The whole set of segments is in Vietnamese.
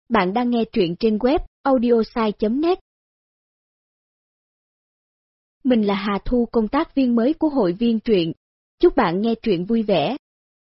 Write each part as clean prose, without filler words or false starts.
Bạn đang nghe truyện trên web audiosai.net. Mình là Hà Thu, công tác viên mới của hội viên truyện. Chúc bạn nghe truyện vui vẻ.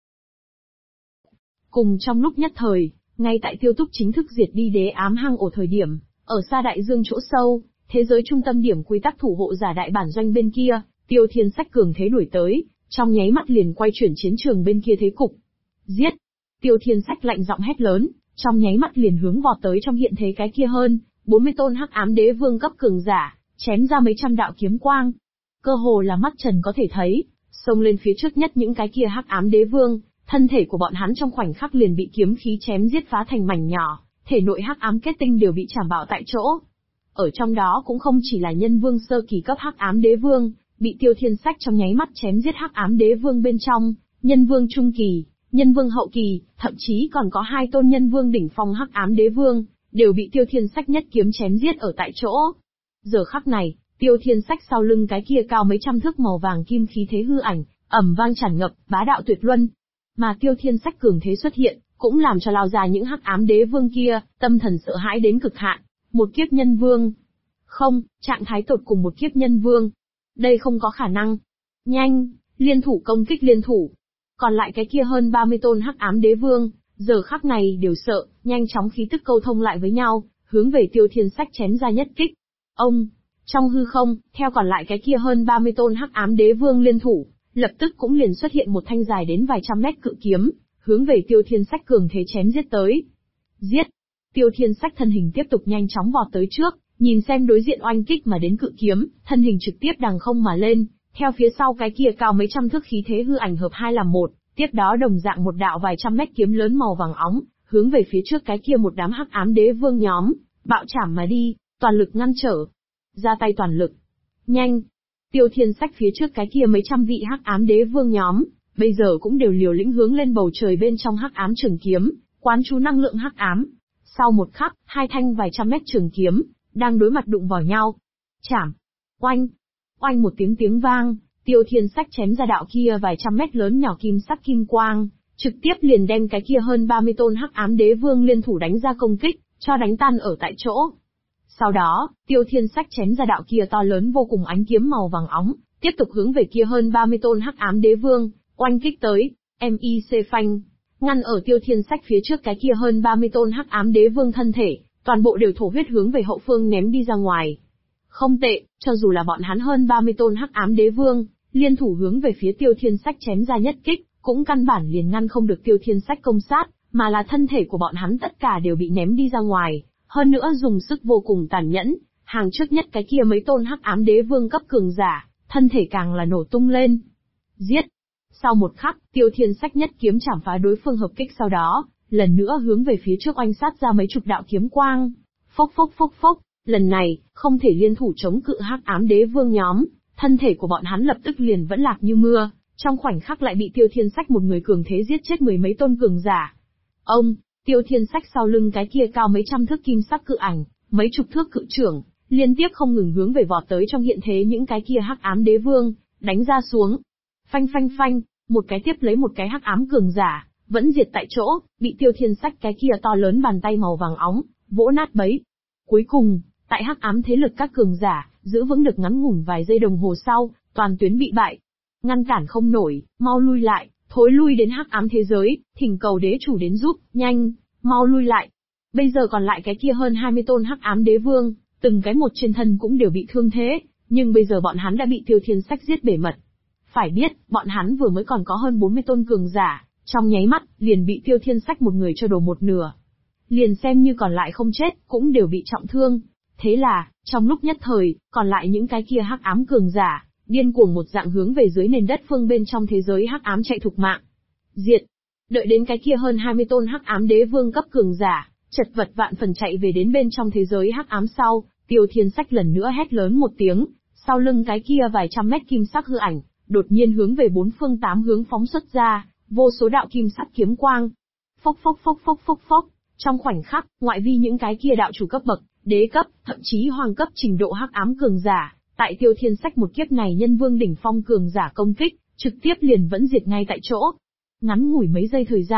Cùng trong lúc nhất thời, ngay tại Tiêu Túc chính thức diệt đi đế ám hang ổ thời điểm, ở xa đại dương chỗ sâu, thế giới trung tâm điểm quy tắc thủ hộ giả đại bản doanh bên kia, Tiêu Thiên Sách cường thế đuổi tới, trong nháy mắt liền quay chuyển chiến trường bên kia thế cục. Giết! Tiêu Thiên Sách lạnh giọng hét lớn, trong nháy mắt liền hướng vọt tới trong hiện thế cái kia hơn 40 tôn hắc ám đế vương cấp cường giả, chém ra mấy trăm đạo kiếm quang. Cơ hồ là mắt trần có thể thấy, xông lên phía trước nhất những cái kia hắc ám đế vương, thân thể của bọn hắn trong khoảnh khắc liền bị kiếm khí chém giết phá thành mảnh nhỏ, thể nội hắc ám kết tinh đều bị chảm bạo tại chỗ. Ở trong đó cũng không chỉ là nhân vương sơ kỳ cấp hắc ám đế vương, bị Tiêu Thiên Sách trong nháy mắt chém giết hắc ám đế vương bên trong, nhân vương trung kỳ, nhân vương hậu kỳ, thậm chí còn có 2 tôn nhân vương đỉnh phong hắc ám đế vương, đều bị Tiêu Thiên Sách nhất kiếm chém giết ở tại chỗ. Giờ khắc này, Tiêu Thiên Sách sau lưng cái kia cao mấy trăm thước màu vàng kim khí thế hư ảnh, ầm vang tràn ngập, bá đạo tuyệt luân. Mà Tiêu Thiên Sách cường thế xuất hiện, cũng làm cho lao ra những hắc ám đế vương kia, tâm thần sợ hãi đến cực hạn. Một kiếp nhân vương. Không, trạng thái tột cùng một kiếp nhân vương. Đây không có khả năng. Nhanh, liên thủ công kích liên thủ. Còn lại cái kia hơn 30 tôn hắc ám đế vương, giờ khắc này đều sợ, nhanh chóng khí tức câu thông lại với nhau, hướng về Tiêu Thiên Sách chém ra nhất kích. Ông, trong hư không, theo còn lại cái kia hơn 30 tôn hắc ám đế vương liên thủ, lập tức cũng liền xuất hiện một thanh dài đến vài trăm mét cự kiếm, hướng về Tiêu Thiên Sách cường thế chém giết tới. Giết! Tiêu Thiên Sách thân hình tiếp tục nhanh chóng vọt tới trước, nhìn xem đối diện oanh kích mà đến cự kiếm, thân hình trực tiếp đằng không mà lên, theo phía sau cái kia cao mấy trăm thước khí thế hư ảnh hợp hai làm một, tiếp đó đồng dạng một đạo vài trăm mét kiếm lớn màu vàng óng, hướng về phía trước cái kia một đám hắc ám đế vương nhóm, bạo chảm mà đi, toàn lực ngăn trở. Ra tay toàn lực. Nhanh! Tiêu Thiên Sách phía trước cái kia mấy trăm vị hắc ám đế vương nhóm, bây giờ cũng đều liều lĩnh hướng lên bầu trời bên trong hắc ám trường kiếm, quán chú năng lượng hắc ám. Sau một khắc, 2 thanh vài trăm mét trường kiếm, đang đối mặt đụng vào nhau. Chảm! Oanh! Oanh một tiếng vang, Tiêu Thiên Sách chém ra đạo kia vài trăm mét lớn nhỏ kim sắc kim quang, trực tiếp liền đem cái kia hơn 30 tôn hắc ám đế vương liên thủ đánh ra công kích, cho đánh tan ở tại chỗ. Sau đó, Tiêu Thiên Sách chém ra đạo kia to lớn vô cùng ánh kiếm màu vàng óng, tiếp tục hướng về kia hơn 30 tôn hắc ám đế vương, oanh kích tới, MIC phanh, ngăn ở Tiêu Thiên Sách phía trước cái kia hơn 30 tôn hắc ám đế vương thân thể, toàn bộ đều thổ huyết hướng về hậu phương ném đi ra ngoài. Không tệ, cho dù là bọn hắn hơn 30 tôn hắc ám đế vương, liên thủ hướng về phía Tiêu Thiên Sách chém ra nhất kích, cũng căn bản liền ngăn không được Tiêu Thiên Sách công sát, mà là thân thể của bọn hắn tất cả đều bị ném đi ra ngoài, hơn nữa dùng sức vô cùng tàn nhẫn, hàng trước nhất cái kia mấy tôn hắc ám đế vương cấp cường giả, thân thể càng là nổ tung lên. Giết! Sau một khắc, Tiêu Thiên Sách nhất kiếm chảm phá đối phương hợp kích, sau đó, lần nữa hướng về phía trước oanh sát ra mấy chục đạo kiếm quang. Phốc phốc phốc phốc, lần này, không thể liên thủ chống cự hắc ám đế vương nhóm, thân thể của bọn hắn lập tức liền vẫn lạc như mưa, trong khoảnh khắc lại bị Tiêu Thiên Sách một người cường thế giết chết mười mấy tôn cường giả. Ông, Tiêu Thiên Sách sau lưng cái kia cao mấy trăm thước kim sắc cự ảnh, mấy chục thước cự trưởng, liên tiếp không ngừng hướng về vọt tới trong hiện thế những cái kia hắc ám đế vương, đánh ra xuống. Phanh phanh phanh, một cái tiếp lấy một cái hắc ám cường giả, vẫn diệt tại chỗ, bị Tiêu Thiên Sách cái kia to lớn bàn tay màu vàng óng, vỗ nát bấy. Cuối cùng, tại hắc ám thế lực các cường giả, giữ vững được ngắn ngủn vài giây đồng hồ sau, toàn tuyến bị bại. Ngăn cản không nổi, mau lui lại, thối lui đến hắc ám thế giới, thỉnh cầu đế chủ đến giúp, nhanh, mau lui lại. Bây giờ còn lại cái kia hơn 20 tôn hắc ám đế vương, từng cái một trên thân cũng đều bị thương thế, nhưng bây giờ bọn hắn đã bị Tiêu Thiên Sách giết bể mật. Phải biết, bọn hắn vừa mới còn có hơn 40 tôn cường giả, trong nháy mắt, liền bị Tiêu Thiên Sách một người cho đổ một nửa. Liền xem như còn lại không chết, cũng đều bị trọng thương. Thế là, trong lúc nhất thời, còn lại những cái kia hắc ám cường giả, điên cuồng một dạng hướng về dưới nền đất phương bên trong thế giới hắc ám chạy thục mạng. Diệt! Đợi đến cái kia hơn 20 tôn hắc ám đế vương cấp cường giả, chật vật vạn phần chạy về đến bên trong thế giới hắc ám sau, Tiêu Thiên Sách lần nữa hét lớn một tiếng, sau lưng cái kia vài trăm mét kim sắc hư ảnh, đột nhiên hướng về bốn phương tám hướng phóng xuất ra, vô số đạo kim sắc kiếm quang. Phốc phốc phốc phốc phốc phốc, trong khoảnh khắc, ngoại vi những cái kia đạo chủ cấp bậc, đế cấp, thậm chí hoàng cấp trình độ hắc ám cường giả, tại Tiêu Thiên Sách một kiếp này nhân vương đỉnh phong cường giả công kích, trực tiếp liền vẫn diệt ngay tại chỗ. Ngắn ngủi mấy giây thời gian,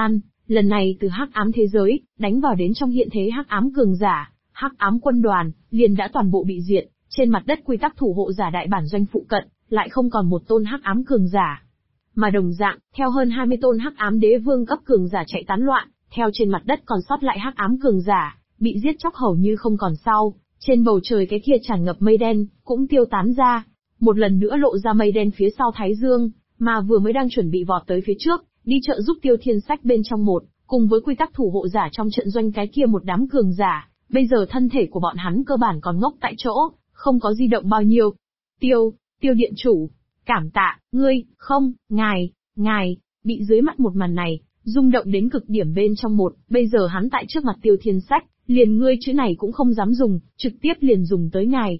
lần này từ hắc ám thế giới, đánh vào đến trong hiện thế hắc ám cường giả, hắc ám quân đoàn, liền đã toàn bộ bị diệt, trên mặt đất quy tắc thủ hộ giả đại bản doanh phụ cận, lại không còn một tôn hắc ám cường giả. Mà đồng dạng, theo hơn 20 tôn hắc ám đế vương cấp cường giả chạy tán loạn, theo trên mặt đất còn sót lại hắc ám cường giả, bị giết chóc hầu như không còn sau, trên bầu trời cái kia tràn ngập mây đen, cũng tiêu tán ra. Một lần nữa lộ ra mây đen phía sau Thái Dương, mà vừa mới đang chuẩn bị vọt tới phía trước, đi trợ giúp Tiêu Thiên Sách bên trong một, cùng với quy tắc thủ hộ giả trong trận doanh cái kia một đám cường giả, bây giờ thân thể của bọn hắn cơ bản còn ngốc tại chỗ, không có di động bao nhiêu. Tiêu điện chủ, cảm tạ, ngươi, không, ngài, bị dưới mắt một màn này, rung động đến cực điểm bên trong một, bây giờ hắn tại trước mặt Tiêu Thiên Sách, liền ngươi chữ này cũng không dám dùng, trực tiếp liền dùng tới ngài.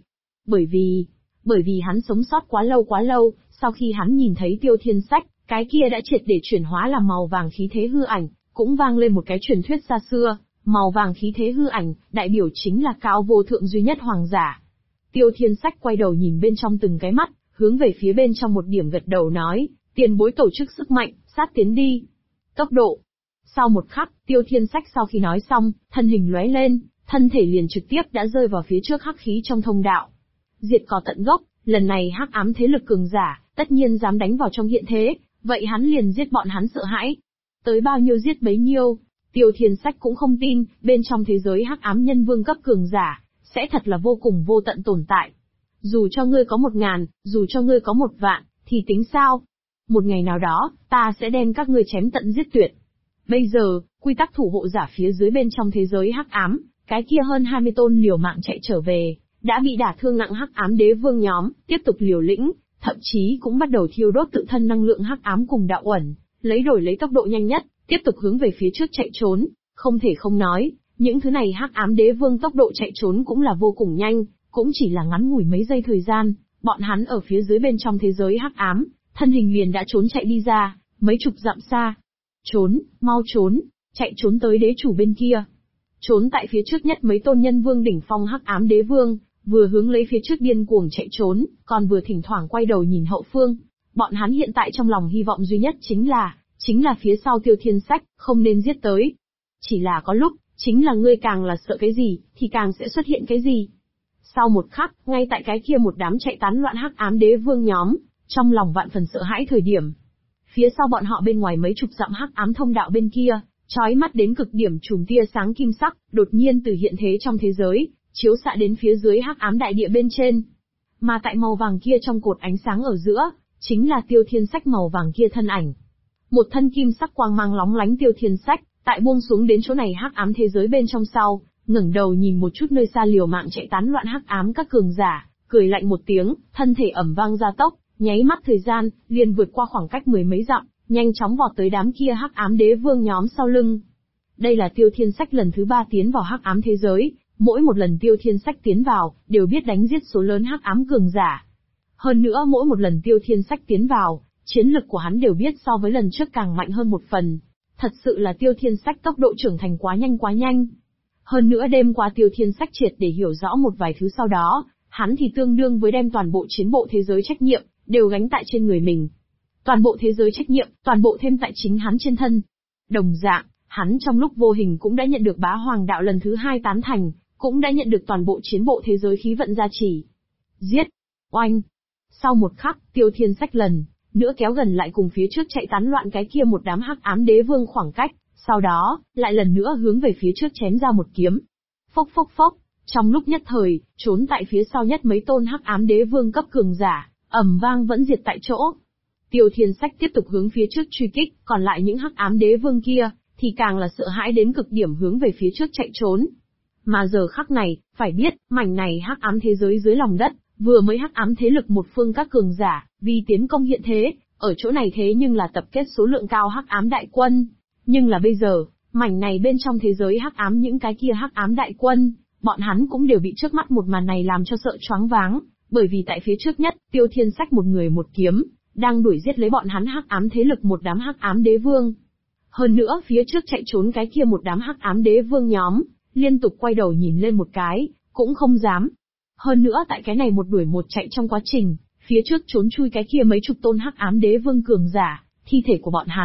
Bởi vì hắn sống sót quá lâu, sau khi hắn nhìn thấy Tiêu Thiên Sách, cái kia đã triệt để chuyển hóa làm màu vàng khí thế hư ảnh, cũng vang lên một cái truyền thuyết xa xưa, màu vàng khí thế hư ảnh, đại biểu chính là cao vô thượng duy nhất hoàng giả. Tiêu Thiên Sách quay đầu nhìn bên trong từng cái mắt, hướng về phía bên trong một điểm gật đầu nói, tiền bối tổ chức sức mạnh, sát tiến đi. Tốc độ. Sau một khắc, Tiêu Thiên Sách sau khi nói xong, thân hình lóe lên, thân thể liền trực tiếp đã rơi vào phía trước hắc khí trong thông đạo. Diệt cỏ tận gốc, lần này hắc ám thế lực cường giả, tất nhiên dám đánh vào trong hiện thế, vậy hắn liền giết bọn hắn sợ hãi. Tới bao nhiêu giết bấy nhiêu, Tiêu Thiên Sách cũng không tin, bên trong thế giới hắc ám nhân vương cấp cường giả, sẽ thật là vô cùng vô tận tồn tại. Dù cho ngươi có 1000, dù cho ngươi có 1 vạn, thì tính sao? Một ngày nào đó, ta sẽ đem các ngươi chém tận giết tuyệt. Bây giờ, quy tắc thủ hộ giả phía dưới bên trong thế giới hắc ám, cái kia hơn 20 tôn liều mạng chạy trở về, đã bị đả thương nặng hắc ám đế vương nhóm, tiếp tục liều lĩnh, thậm chí cũng bắt đầu thiêu đốt tự thân năng lượng hắc ám cùng đạo uẩn, lấy tốc độ nhanh nhất, tiếp tục hướng về phía trước chạy trốn. Không thể không nói, những thứ này hắc ám đế vương tốc độ chạy trốn cũng là vô cùng nhanh, cũng chỉ là ngắn ngủi mấy giây thời gian, bọn hắn ở phía dưới bên trong thế giới hắc ám, thân hình liền đã trốn chạy đi ra, mấy chục dặm xa. Trốn, mau trốn, chạy trốn tới đế chủ bên kia. Trốn tại phía trước nhất mấy tôn nhân vương đỉnh phong hắc ám đế vương, vừa hướng lấy phía trước điên cuồng chạy trốn, còn vừa thỉnh thoảng quay đầu nhìn hậu phương. Bọn hắn hiện tại trong lòng hy vọng duy nhất chính là phía sau Tiêu Thiên Sách, không nên giết tới. Chỉ là có lúc, chính là ngươi càng là sợ cái gì, thì càng sẽ xuất hiện cái gì. Sau một khắc, ngay tại cái kia một đám chạy tán loạn hắc ám đế vương nhóm, trong lòng vạn phần sợ hãi thời điểm. Phía sau bọn họ bên ngoài mấy chục dặm hắc ám thông đạo bên kia, chói mắt đến cực điểm chùm tia sáng kim sắc, đột nhiên từ hiện thế trong thế giới, chiếu xạ đến phía dưới hắc ám đại địa bên trên. Mà tại màu vàng kia trong cột ánh sáng ở giữa, chính là Tiêu Thiên Sách màu vàng kia thân ảnh. Một thân kim sắc quang mang lóng lánh Tiêu Thiên Sách, tại buông xuống đến chỗ này hắc ám thế giới bên trong sau, ngẩng đầu nhìn một chút nơi xa liều mạng chạy tán loạn hắc ám các cường giả, cười lạnh một tiếng, thân thể ầm vang gia tốc, nháy mắt thời gian, liền vượt qua khoảng cách 10 mấy dặm, nhanh chóng vọt tới đám kia hắc ám đế vương nhóm sau lưng. Đây là Tiêu Thiên Sách lần thứ 3 tiến vào hắc ám thế giới, mỗi một lần Tiêu Thiên Sách tiến vào, đều biết đánh giết số lớn hắc ám cường giả. Hơn nữa mỗi một lần Tiêu Thiên Sách tiến vào, chiến lực của hắn đều biết so với lần trước càng mạnh hơn một phần. Thật sự là Tiêu Thiên Sách tốc độ trưởng thành quá nhanh. Hơn nữa đêm qua Tiêu Thiên Sách triệt để hiểu rõ một vài thứ sau đó, hắn thì tương đương với đem toàn bộ chiến bộ thế giới trách nhiệm, đều gánh tại trên người mình. Toàn bộ thế giới trách nhiệm, toàn bộ thêm tại chính hắn trên thân. Đồng dạng, hắn trong lúc vô hình cũng đã nhận được bá hoàng đạo lần thứ 2 tán thành, cũng đã nhận được toàn bộ chiến bộ thế giới khí vận gia trì. Giết! Oanh! Sau một khắc, Tiêu Thiên Sách lần nữa kéo gần lại cùng phía trước chạy tán loạn cái kia một đám hắc ám đế vương khoảng cách, sau đó, lại lần nữa hướng về phía trước chém ra một kiếm. Phốc phốc phốc, trong lúc nhất thời, trốn tại phía sau nhất mấy tôn hắc ám đế vương cấp cường giả, ầm vang vẫn diệt tại chỗ. Tiêu Thiên Sách tiếp tục hướng phía trước truy kích, còn lại những hắc ám đế vương kia, thì càng là sợ hãi đến cực điểm hướng về phía trước chạy trốn. Mà giờ khắc này, phải biết, mảnh này hắc ám thế giới dưới lòng đất, vừa mới hắc ám thế lực một phương các cường giả, vì tiến công hiện thế, ở chỗ này thế nhưng là tập kết số lượng cao hắc ám đại quân. Nhưng là bây giờ, mảnh này bên trong thế giới hắc ám những cái kia hắc ám đại quân, bọn hắn cũng đều bị trước mắt một màn này làm cho sợ choáng váng, bởi vì tại phía trước nhất, Tiêu Thiên Sách một người một kiếm, đang đuổi giết lấy bọn hắn hắc ám thế lực một đám hắc ám đế vương. Hơn nữa phía trước chạy trốn cái kia một đám hắc ám đế vương nhóm, liên tục quay đầu nhìn lên một cái, cũng không dám. Hơn nữa tại cái này một đuổi một chạy trong quá trình, phía trước trốn chui cái kia mấy chục tôn hắc ám đế vương cường giả, thi thể của bọn hắn,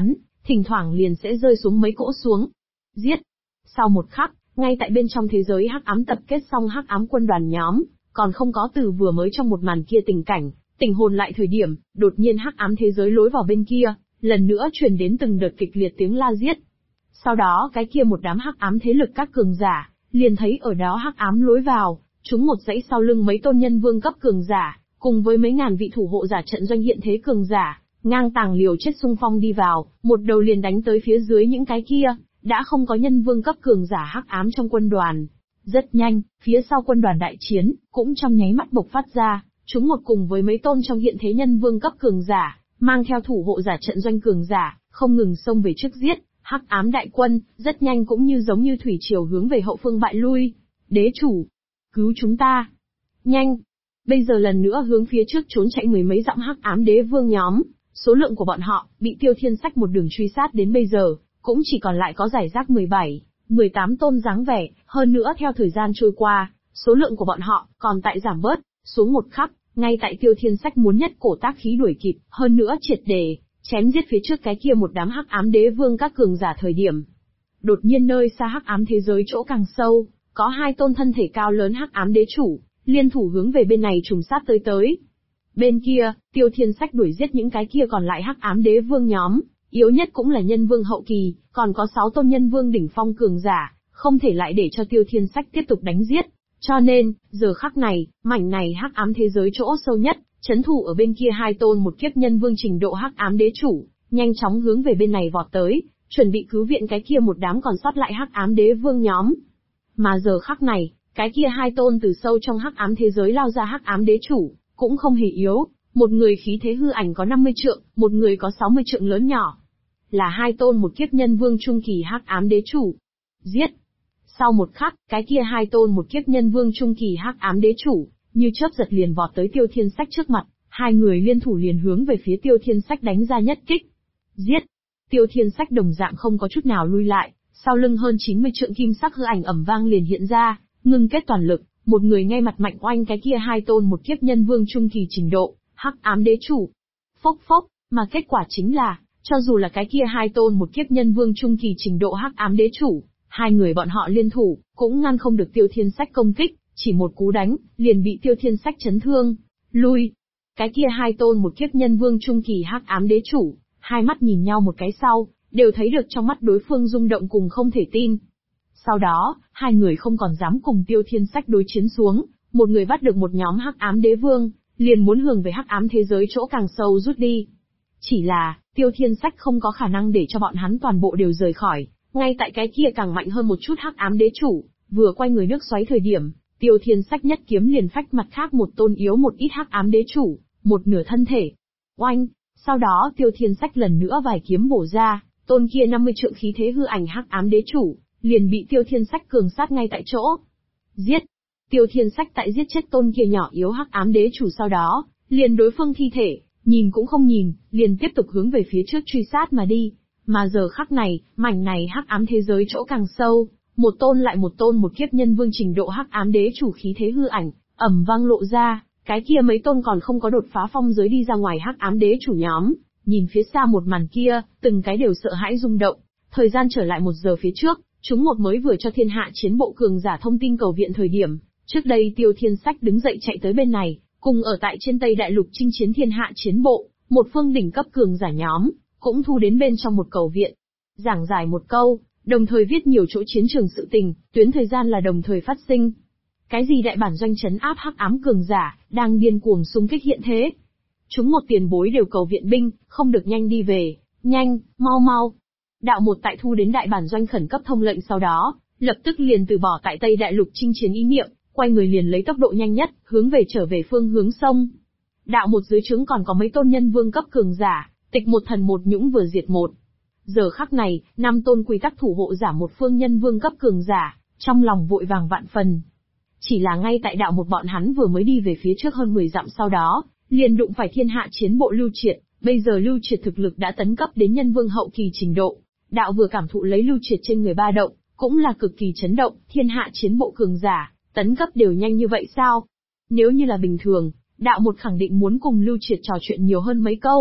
thỉnh thoảng liền sẽ rơi xuống mấy cỗ xuống. Giết! Sau một khắc, ngay tại bên trong thế giới hắc ám tập kết xong hắc ám quân đoàn nhóm, còn không có từ vừa mới trong một màn kia tình cảnh, tỉnh hồn lại thời điểm, đột nhiên hắc ám thế giới lối vào bên kia, lần nữa truyền đến từng đợt kịch liệt tiếng la giết. Sau đó cái kia một đám hắc ám thế lực các cường giả, liền thấy ở đó hắc ám lối vào, chúng một dãy sau lưng mấy tôn nhân vương cấp cường giả, cùng với mấy ngàn vị thủ hộ giả trận doanh hiện thế cường giả, ngang tàng liều chết xung phong đi vào, một đầu liền đánh tới phía dưới những cái kia, đã không có nhân vương cấp cường giả hắc ám trong quân đoàn. Rất nhanh, phía sau quân đoàn đại chiến, cũng trong nháy mắt bộc phát ra, chúng một cùng với mấy tôn trong hiện thế nhân vương cấp cường giả, mang theo thủ hộ giả trận doanh cường giả, không ngừng xông về trước giết, hắc ám đại quân, rất nhanh cũng như giống như thủy triều hướng về hậu phương bại lui. Đế chủ, cứu chúng ta. Nhanh. Bây giờ lần nữa hướng phía trước trốn chạy mười mấy dặm hắc ám đế vương nhóm, số lượng của bọn họ, bị Tiêu Thiên Sách một đường truy sát đến bây giờ, cũng chỉ còn lại có giải rác 17, 18 tôn dáng vẻ, hơn nữa theo thời gian trôi qua, số lượng của bọn họ còn tại giảm bớt, xuống một khắc, ngay tại Tiêu Thiên Sách muốn nhất cổ tác khí đuổi kịp, hơn nữa triệt để chém giết phía trước cái kia một đám hắc ám đế vương các cường giả thời điểm. Đột nhiên nơi xa hắc ám thế giới chỗ càng sâu, có hai tôn thân thể cao lớn hắc ám đế chủ, liên thủ hướng về bên này trùng sát tới. Bên kia, Tiêu Thiên Sách đuổi giết những cái kia còn lại hắc ám đế vương nhóm, yếu nhất cũng là nhân vương hậu kỳ, còn có 6 tôn nhân vương đỉnh phong cường giả, không thể lại để cho Tiêu Thiên Sách tiếp tục đánh giết. Cho nên, giờ khắc này, mảnh này hắc ám thế giới chỗ sâu nhất, chấn thủ ở bên kia hai tôn một kiếp nhân vương trình độ hắc ám đế chủ, nhanh chóng hướng về bên này vọt tới, chuẩn bị cứu viện cái kia một đám còn sót lại hắc ám đế vương nhóm. Mà giờ khắc này, cái kia hai tôn từ sâu trong hắc ám thế giới lao ra hắc ám đế chủ, cũng không hề yếu, một người khí thế hư ảnh có 50 trượng, một người có 60 trượng lớn nhỏ. Là hai tôn một kiếp nhân vương trung kỳ hắc ám đế chủ. Giết! Sau một khắc, cái kia hai tôn một kiếp nhân vương trung kỳ hắc ám đế chủ, như chớp giật liền vọt tới Tiêu Thiên Sách trước mặt, hai người liên thủ liền hướng về phía Tiêu Thiên Sách đánh ra nhất kích. Giết! Tiêu Thiên Sách đồng dạng không có chút nào lui lại, sau lưng hơn 90 trượng kim sắc hư ảnh ầm vang liền hiện ra, ngưng kết toàn lực, một người ngay mặt mạnh oanh cái kia hai tôn một kiếp nhân vương trung kỳ trình độ, hắc ám đế chủ. Phốc phốc, mà kết quả chính là, cho dù là cái kia hai tôn một kiếp nhân vương trung kỳ trình độ hắc ám đế chủ, hai người bọn họ liên thủ, cũng ngăn không được Tiêu Thiên Sách công kích, chỉ một cú đánh, liền bị Tiêu Thiên Sách chấn thương. Lui! Cái kia hai tôn một kiếp nhân vương trung kỳ hắc ám đế chủ, hai mắt nhìn nhau một cái sau, đều thấy được trong mắt đối phương rung động cùng không thể tin. Sau đó, hai người không còn dám cùng Tiêu Thiên Sách đối chiến xuống, một người bắt được một nhóm hắc ám đế vương, liền muốn hướng về hắc ám thế giới chỗ càng sâu rút đi. Chỉ là, Tiêu Thiên Sách không có khả năng để cho bọn hắn toàn bộ đều rời khỏi, ngay tại cái kia càng mạnh hơn một chút hắc ám đế chủ, vừa quay người nước xoáy thời điểm, Tiêu Thiên Sách nhất kiếm liền phách mặt khác một tôn yếu một ít hắc ám đế chủ, một nửa thân thể. Oanh! Sau đó Tiêu Thiên Sách lần nữa vài kiếm bổ ra, tôn kia 50 trượng khí thế hư ảnh hắc ám đế chủ, liền bị Tiêu Thiên Sách cường sát ngay tại chỗ. Giết! Tiêu Thiên Sách tại giết chết tôn kia nhỏ yếu hắc ám đế chủ sau đó, liền đối phương thi thể, nhìn cũng không nhìn, liền tiếp tục hướng về phía trước truy sát mà đi. Mà giờ khắc này, mảnh này hắc ám thế giới chỗ càng sâu, một tôn lại một tôn một kiếp nhân vương trình độ hắc ám đế chủ khí thế hư ảnh, ầm vang lộ ra, cái kia mấy tôn còn không có đột phá phong giới đi ra ngoài hắc ám đế chủ nhóm, nhìn phía xa một màn kia, từng cái đều sợ hãi rung động. Thời gian trở lại 1 giờ phía trước, chúng một mới vừa cho thiên hạ chiến bộ cường giả thông tin cầu viện thời điểm, trước đây Tiêu Thiên Sách đứng dậy chạy tới bên này, cùng ở tại trên Tây Đại Lục chinh chiến thiên hạ chiến bộ, một phương đỉnh cấp cường giả nhóm, cũng thu đến bên trong một cầu viện. Giảng giải một câu, đồng thời viết nhiều chỗ chiến trường sự tình, tuyến thời gian là đồng thời phát sinh. Cái gì đại bản doanh trấn áp hắc ám cường giả, đang điên cuồng xung kích hiện thế. Chúng một tiền bối đều cầu viện binh, không được nhanh đi về, nhanh, mau mau. Đạo một tại thu đến đại bản doanh khẩn cấp thông lệnh sau đó, lập tức liền từ bỏ tại Tây Đại Lục chinh chiến ý niệm, quay người liền lấy tốc độ nhanh nhất, hướng về trở về phương hướng sông. Đạo một dưới trướng còn có mấy tôn nhân vương cấp cường giả, tịch một thần một nhũng vừa diệt một. Giờ khắc này, 5 tôn quy tắc thủ hộ giả một phương nhân vương cấp cường giả, trong lòng vội vàng vạn phần. Chỉ là ngay tại đạo một bọn hắn vừa mới đi về phía trước hơn 10 dặm sau đó, liền đụng phải thiên hạ chiến bộ Lưu Triệt, bây giờ Lưu Triệt thực lực đã tấn cấp đến nhân vương hậu kỳ trình độ. Đạo vừa cảm thụ lấy Lưu Triệt trên người ba động, cũng là cực kỳ chấn động, thiên hạ chiến bộ cường giả, tấn cấp đều nhanh như vậy sao? Nếu như là bình thường, đạo một khẳng định muốn cùng Lưu Triệt trò chuyện nhiều hơn mấy câu,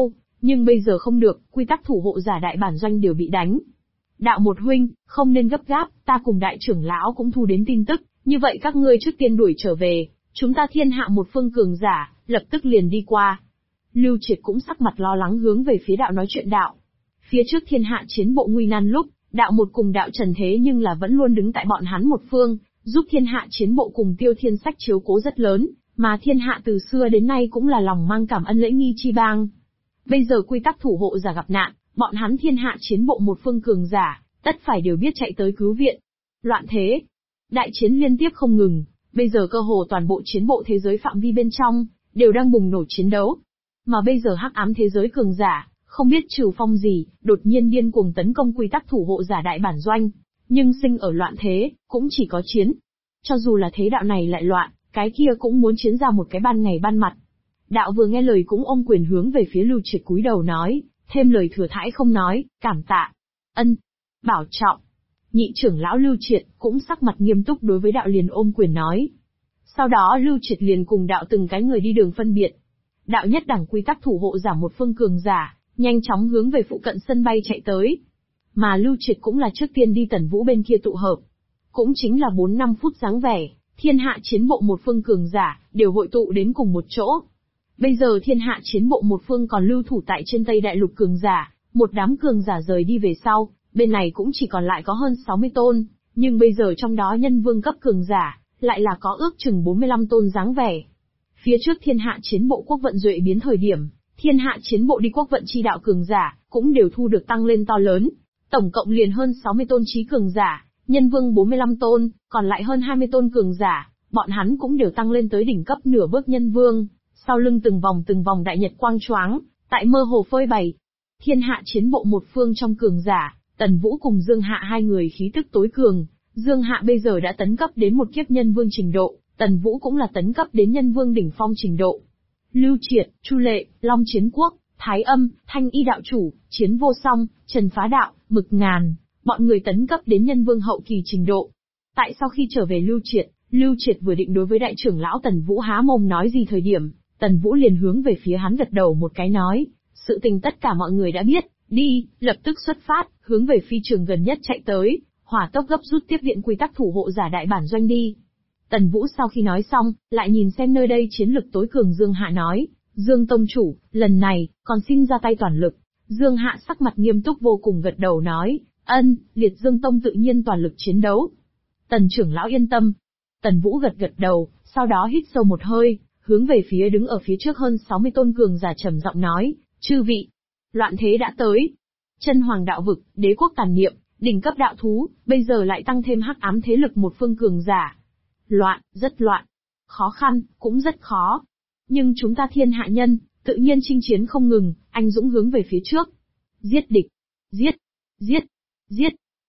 Nhưng bây giờ không được, quy tắc thủ hộ giả đại bản doanh đều bị đánh. Đạo một huynh, không nên gấp gáp, ta cùng đại trưởng lão cũng thu đến tin tức, như vậy các ngươi trước tiên đuổi trở về, chúng ta thiên hạ một phương cường giả, lập tức liền đi qua. Lưu Triệt cũng sắc mặt lo lắng hướng về phía đạo nói chuyện đạo. Phía trước thiên hạ chiến bộ nguy nan lúc, đạo một cùng đạo Trần thế nhưng là vẫn luôn đứng tại bọn hắn một phương, giúp thiên hạ chiến bộ cùng Tiêu Thiên Sách chiếu cố rất lớn, mà thiên hạ từ xưa đến nay cũng là lòng mang cảm ân lễ nghi chi bang. Bây giờ quy tắc thủ hộ giả gặp nạn, bọn hắn thiên hạ chiến bộ một phương cường giả, tất phải đều biết chạy tới cứu viện. Loạn thế, đại chiến liên tiếp không ngừng, bây giờ cơ hồ toàn bộ chiến bộ thế giới phạm vi bên trong, đều đang bùng nổ chiến đấu. Mà bây giờ hắc ám thế giới cường giả, không biết trừ phong gì, đột nhiên điên cuồng tấn công quy tắc thủ hộ giả đại bản doanh. Nhưng sinh ở loạn thế, cũng chỉ có chiến. Cho dù là thế đạo này lại loạn, cái kia cũng muốn chiến ra một cái ban ngày ban mặt. Đạo vừa nghe lời cũng ôm quyền hướng về phía Lưu Triệt cúi đầu nói, thêm lời thừa thãi không nói, cảm tạ. Ân, bảo trọng. Nhị trưởng lão Lưu Triệt cũng sắc mặt nghiêm túc đối với đạo liền ôm quyền nói. Sau đó Lưu Triệt liền cùng đạo từng cái người đi đường phân biệt. Đạo nhất đẳng quy tắc thủ hộ giả một phương cường giả, nhanh chóng hướng về phụ cận sân bay chạy tới. Mà Lưu Triệt cũng là trước tiên đi Tần Vũ bên kia tụ hợp. Cũng chính là 4-5 phút dáng vẻ, thiên hạ chiến bộ một phương cường giả, đều hội tụ đến cùng một chỗ. Bây giờ thiên hạ chiến bộ một phương còn lưu thủ tại trên Tây Đại Lục cường giả, một đám cường giả rời đi về sau, bên này cũng chỉ còn lại có hơn 60 tôn, nhưng bây giờ trong đó nhân vương cấp cường giả, lại là có ước chừng 45 tôn dáng vẻ. Phía trước thiên hạ chiến bộ quốc vận duệ biến thời điểm, thiên hạ chiến bộ đi quốc vận chi đạo cường giả, cũng đều thu được tăng lên to lớn. Tổng cộng liền hơn 60 tôn trí cường giả, nhân vương 45 tôn, còn lại hơn 20 tôn cường giả, bọn hắn cũng đều tăng lên tới đỉnh cấp nửa bước nhân vương, sau lưng từng vòng đại nhật quang choáng, tại mơ hồ phơi bày. Thiên hạ chiến bộ một phương trong cường giả, Tần Vũ cùng Dương Hạ hai người khí tức tối cường, Dương Hạ bây giờ đã tấn cấp đến một kiếp nhân vương trình độ, Tần Vũ cũng là tấn cấp đến nhân vương đỉnh phong trình độ. Lưu Triệt, Chu Lệ, Long Chiến Quốc, Thái Âm, Thanh Y đạo chủ, Chiến Vô Song, Trần Phá Đạo, Mực Ngàn, bọn người tấn cấp đến nhân vương hậu kỳ trình độ. Tại sau khi trở về Lưu Triệt vừa định đối với đại trưởng lão Tần Vũ há mồm nói gì thời điểm, Tần Vũ liền hướng về phía hắn gật đầu một cái nói, sự tình tất cả mọi người đã biết, đi, lập tức xuất phát, hướng về phi trường gần nhất chạy tới, hỏa tốc gấp rút tiếp viện quy tắc thủ hộ giả đại bản doanh đi. Tần Vũ sau khi nói xong, lại nhìn xem nơi đây chiến lực tối cường Dương Hạ nói, Dương Tông Chủ, lần này, còn xin ra tay toàn lực. Dương Hạ sắc mặt nghiêm túc vô cùng gật đầu nói, ân, Liệt Dương Tông tự nhiên toàn lực chiến đấu. Tần trưởng lão yên tâm. Tần Vũ gật đầu, sau đó hít sâu một hơi, hướng về phía đứng ở phía trước hơn 60 tôn cường giả trầm giọng nói, chư vị, loạn thế đã tới. Chân hoàng đạo vực, đế quốc tàn niệm, đỉnh cấp đạo thú, bây giờ lại tăng thêm hắc ám thế lực một phương cường giả. Loạn, rất loạn. Khó khăn, cũng rất khó. Nhưng chúng ta thiên hạ nhân, tự nhiên chinh chiến không ngừng, anh dũng hướng về phía trước. Giết địch. Giết. Giết. Giết.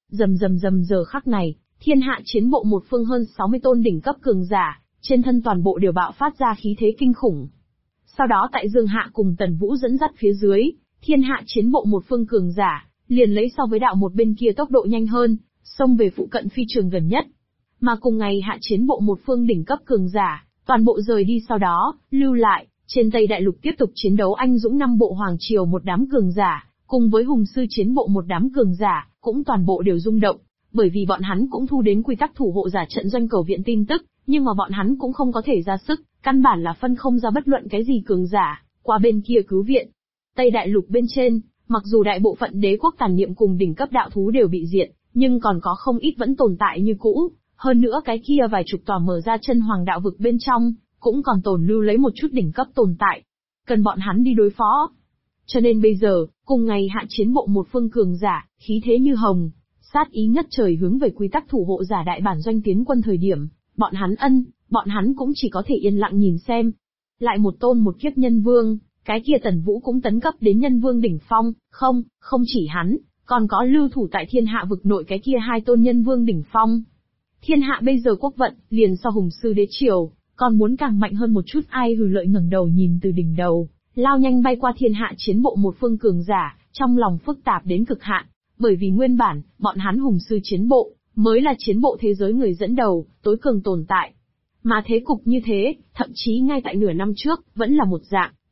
Rầm giờ khắc này, thiên hạ chiến bộ một phương hơn 60 tôn đỉnh cấp cường giả, trên thân toàn bộ đều bạo phát ra khí thế kinh khủng. Sau đó tại Dương Hạ cùng Tần Vũ dẫn dắt phía dưới, thiên hạ chiến bộ một phương cường giả, liền lấy so với đạo một bên kia tốc độ nhanh hơn, xông về phụ cận phi trường gần nhất. Mà cùng ngày hạ chiến bộ một phương đỉnh cấp cường giả, toàn bộ rời đi sau đó, lưu lại, trên Tây Đại Lục tiếp tục chiến đấu anh dũng năm bộ hoàng triều một đám cường giả, cùng với hùng sư chiến bộ một đám cường giả, cũng toàn bộ đều rung động, bởi vì bọn hắn cũng thu đến quy tắc thủ hộ giả trận doanh cầu viện tin tức, nhưng mà bọn hắn cũng không có thể ra sức, căn bản là phân không ra bất luận cái gì cường giả, qua bên kia cứu viện. Tây Đại Lục bên trên, mặc dù đại bộ phận đế quốc tàn niệm cùng đỉnh cấp đạo thú đều bị diệt, nhưng còn có không ít vẫn tồn tại như cũ, hơn nữa cái kia vài chục tòa mở ra chân hoàng đạo vực bên trong, cũng còn tồn lưu lấy một chút đỉnh cấp tồn tại, cần bọn hắn đi đối phó. Cho nên bây giờ, cùng ngày hạ chiến bộ một phương cường giả, khí thế như hồng, sát ý ngất trời hướng về quy tắc thủ hộ giả đại bản doanh tiến quân thời điểm, bọn hắn cũng chỉ có thể yên lặng nhìn xem. Lại một tôn một kiếp nhân vương, cái kia Tần Vũ cũng tấn cấp đến nhân vương đỉnh phong, không chỉ hắn, còn có lưu thủ tại thiên hạ vực nội cái kia hai tôn nhân vương đỉnh phong. Thiên hạ bây giờ quốc vận, liền so hùng sư đế triều, còn muốn càng mạnh hơn một chút. Ai hừ lợi ngẩng đầu nhìn từ đỉnh đầu, lao nhanh bay qua thiên hạ chiến bộ một phương cường giả, trong lòng phức tạp đến cực hạn, bởi vì nguyên bản, bọn hắn hùng sư chiến bộ, mới là chiến bộ thế giới người dẫn đầu, tối cường tồn tại. Mà thế cục như thế, thậm chí ngay tại nửa năm trước, vẫn là một dạng,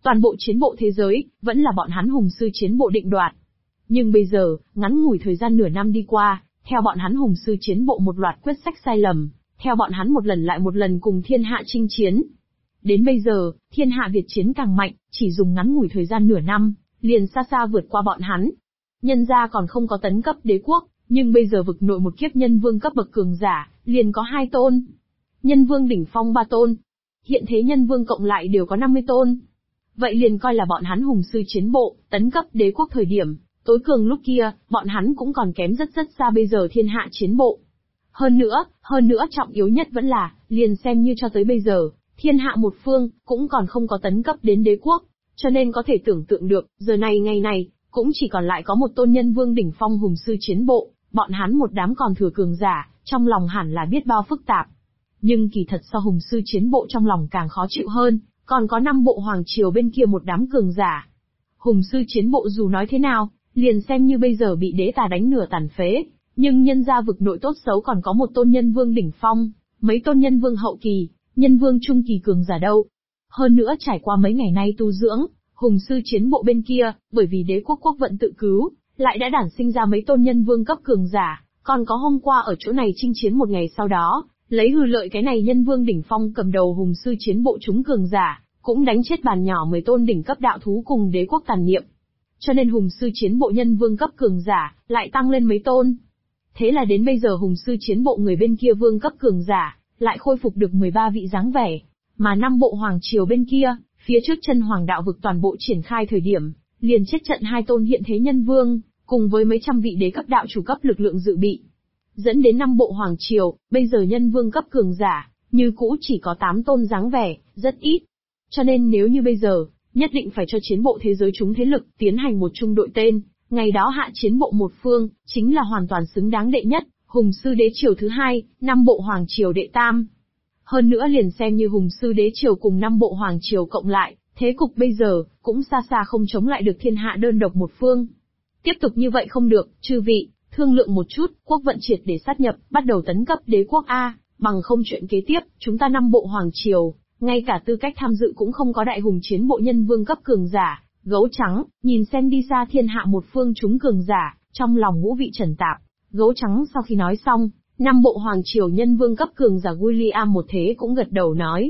Toàn bộ chiến bộ thế giới, vẫn là bọn hắn hùng sư chiến bộ định đoạt. Nhưng bây giờ, ngắn ngủi thời gian nửa năm đi qua, theo bọn hắn hùng sư chiến bộ một loạt quyết sách sai lầm, theo bọn hắn một lần lại một lần cùng thiên hạ chinh chiến. Đến bây giờ, thiên hạ Việt chiến càng mạnh, chỉ dùng ngắn ngủi thời gian nửa năm, liền xa xa vượt qua bọn hắn. Nhân gia còn không có tấn cấp đế quốc, nhưng bây giờ vực nội một kiếp nhân vương cấp bậc cường giả, liền có 2 tôn. Nhân vương đỉnh phong 3 tôn. Hiện thế nhân vương cộng lại đều có 50 tôn. Vậy liền coi là bọn hắn hùng sư chiến bộ, tấn cấp đế quốc thời điểm, tối cường lúc kia, bọn hắn cũng còn kém rất xa bây giờ thiên hạ chiến bộ. Hơn nữa trọng yếu nhất vẫn là, liền xem như cho tới bây giờ, thiên hạ một phương, cũng còn không có tấn cấp đến đế quốc, cho nên có thể tưởng tượng được, giờ này ngày này, cũng chỉ còn lại có một tôn nhân vương đỉnh phong hùng sư chiến bộ, bọn hắn một đám còn thừa cường giả, trong lòng hẳn là biết bao phức tạp. Nhưng kỳ thật so hùng sư chiến bộ trong lòng càng khó chịu hơn, còn có 5 bộ hoàng triều bên kia một đám cường giả. Hùng sư chiến bộ dù nói thế nào, liền xem như bây giờ bị đế tà đánh nửa tàn phế, nhưng nhân gia vực nội tốt xấu còn có một tôn nhân vương đỉnh phong, mấy tôn nhân vương hậu kỳ, nhân vương trung kỳ cường giả đâu. Hơn nữa trải qua mấy ngày nay tu dưỡng, hùng sư chiến bộ bên kia, bởi vì đế quốc quốc vận tự cứu, lại đã đản sinh ra mấy tôn nhân vương cấp cường giả, còn có hôm qua ở chỗ này chinh chiến một ngày sau đó, lấy hư lợi cái này nhân vương đỉnh phong cầm đầu hùng sư chiến bộ chúng cường giả, cũng đánh chết bàn nhỏ 10 tôn đỉnh cấp đạo thú cùng đế quốc tàn niệm. Cho nên hùng sư chiến bộ nhân vương cấp cường giả, lại tăng lên mấy tôn. Thế là đến bây giờ hùng sư chiến bộ người bên kia vương cấp cường giả, lại khôi phục được 13 vị dáng vẻ. Mà 5 bộ hoàng triều bên kia, phía trước chân hoàng đạo vực toàn bộ triển khai thời điểm, liền chết trận 2 tôn hiện thế nhân vương, cùng với mấy trăm vị đế cấp đạo chủ cấp lực lượng dự bị. Dẫn đến 5 bộ hoàng triều, bây giờ nhân vương cấp cường giả, như cũ chỉ có 8 tôn dáng vẻ, rất ít. Cho nên nếu như bây giờ, nhất định phải cho chiến bộ thế giới chúng thế lực tiến hành một chung đội tên, ngày đó hạ chiến bộ một phương, chính là hoàn toàn xứng đáng đệ nhất, hùng sư đế triều thứ 2, 5 bộ hoàng triều đệ tam. Hơn nữa liền xem như hùng sư đế triều cùng 5 bộ hoàng triều cộng lại, thế cục bây giờ, cũng xa xa không chống lại được thiên hạ đơn độc một phương. Tiếp tục như vậy không được, chư vị, thương lượng một chút, quốc vận triệt để sát nhập, bắt đầu tấn cấp đế quốc A, bằng không chuyện kế tiếp, chúng ta 5 bộ hoàng triều, ngay cả tư cách tham dự cũng không có đại hùng chiến bộ nhân vương cấp cường giả. Gấu trắng, nhìn xem đi xa thiên hạ một phương chúng cường giả, trong lòng ngũ vị trần tạp. Gấu trắng sau khi nói xong, 5 bộ hoàng triều nhân vương cấp cường giả William một thế cũng gật đầu nói,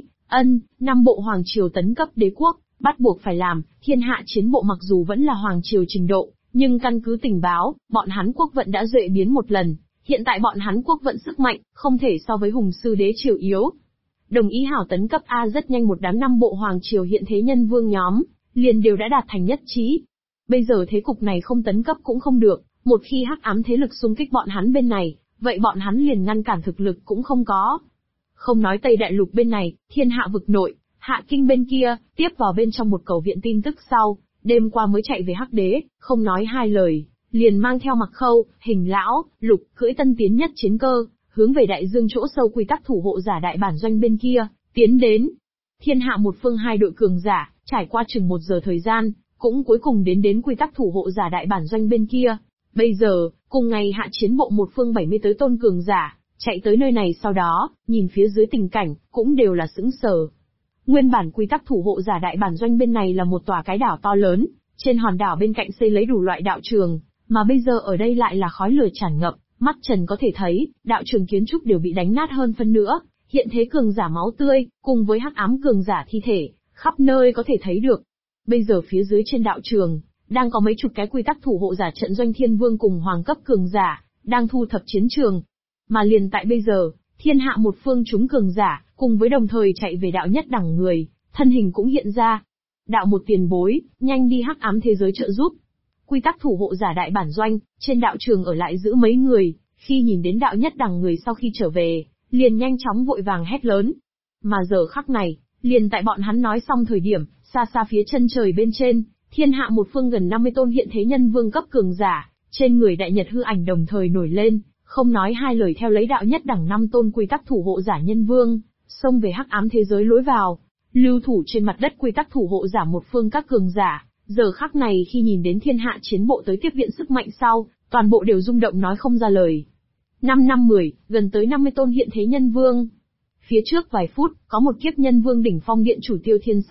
5 bộ hoàng triều tấn cấp đế quốc, bắt buộc phải làm, thiên hạ chiến bộ mặc dù vẫn là hoàng triều trình độ, nhưng căn cứ tình báo, bọn hắn quốc vận đã duệ biến một lần, hiện tại bọn hắn quốc vận sức mạnh, không thể so với hùng sư đế triều yếu. Đồng ý hảo tấn cấp A rất nhanh một đám 5 bộ hoàng triều hiện thế nhân vương nhóm, liền đều đã đạt thành nhất trí. Bây giờ thế cục này không tấn cấp cũng không được, một khi hắc ám thế lực xung kích bọn hắn bên này, vậy bọn hắn liền ngăn cản thực lực cũng không có. Không nói Tây Đại Lục bên này, thiên hạ vực nội, Hạ Kinh bên kia, tiếp vào bên trong một cầu viện tin tức sau, đêm qua mới chạy về Hắc Đế, không nói hai lời, liền mang theo Mặc Khâu, Hình Lão, Lục, cưỡi tân tiến nhất chiến cơ, hướng về đại dương chỗ sâu quy tắc thủ hộ giả đại bản doanh bên kia, tiến đến. Thiên hạ một phương 2 đội cường giả, trải qua chừng 1 giờ thời gian, cũng cuối cùng đến quy tắc thủ hộ giả đại bản doanh bên kia. Bây giờ, cùng ngày hạ chiến bộ một phương 70 tới tôn cường giả, chạy tới nơi này sau đó, nhìn phía dưới tình cảnh, cũng đều là sững sờ. Nguyên bản quy tắc thủ hộ giả đại bản doanh bên này là một tòa cái đảo to lớn, trên hòn đảo bên cạnh xây lấy đủ loại đạo trường, mà bây giờ ở đây lại là khói lửa tràn ngập, mắt trần có thể thấy, đạo trường kiến trúc đều bị đánh nát hơn phân nữa, hiện thế cường giả máu tươi, cùng với hắc ám cường giả thi thể, khắp nơi có thể thấy được. Bây giờ phía dưới trên đạo trường, đang có mấy chục cái quy tắc thủ hộ giả trận doanh thiên vương cùng hoàng cấp cường giả, đang thu thập chiến trường. Mà liền tại bây giờ, thiên hạ một phương chúng cường giả, cùng với đồng thời chạy về đạo nhất đẳng người, thân hình cũng hiện ra. Đạo một tiền bối, nhanh đi hắc ám thế giới trợ giúp. Quy tắc thủ hộ giả đại bản doanh, trên đạo trường ở lại giữ mấy người, khi nhìn đến đạo nhất đẳng người sau khi trở về, liền nhanh chóng vội vàng hét lớn. Mà giờ khắc này, liền tại bọn hắn nói xong thời điểm, xa xa phía chân trời bên trên, thiên hạ một phương gần 50 tôn hiện thế nhân vương cấp cường giả, trên người đại nhật hư ảnh đồng thời nổi lên, không nói hai lời theo lấy đạo nhất đẳng 5 tôn quy tắc thủ hộ giả nhân vương, xông về hắc ám thế giới lối vào, lưu thủ trên mặt đất quy tắc thủ hộ giả một phương các cường giả, giờ khắc này khi nhìn đến thiên hạ chiến bộ tới tiếp viện sức mạnh sau, toàn bộ đều rung động nói không ra lời. 5 năm 10, gần tới 50 tôn hiện thế nhân vương. Phía trước vài phút, có một kiếp nhân vương đỉnh phong điện chủ Tiêu Thiên Sách,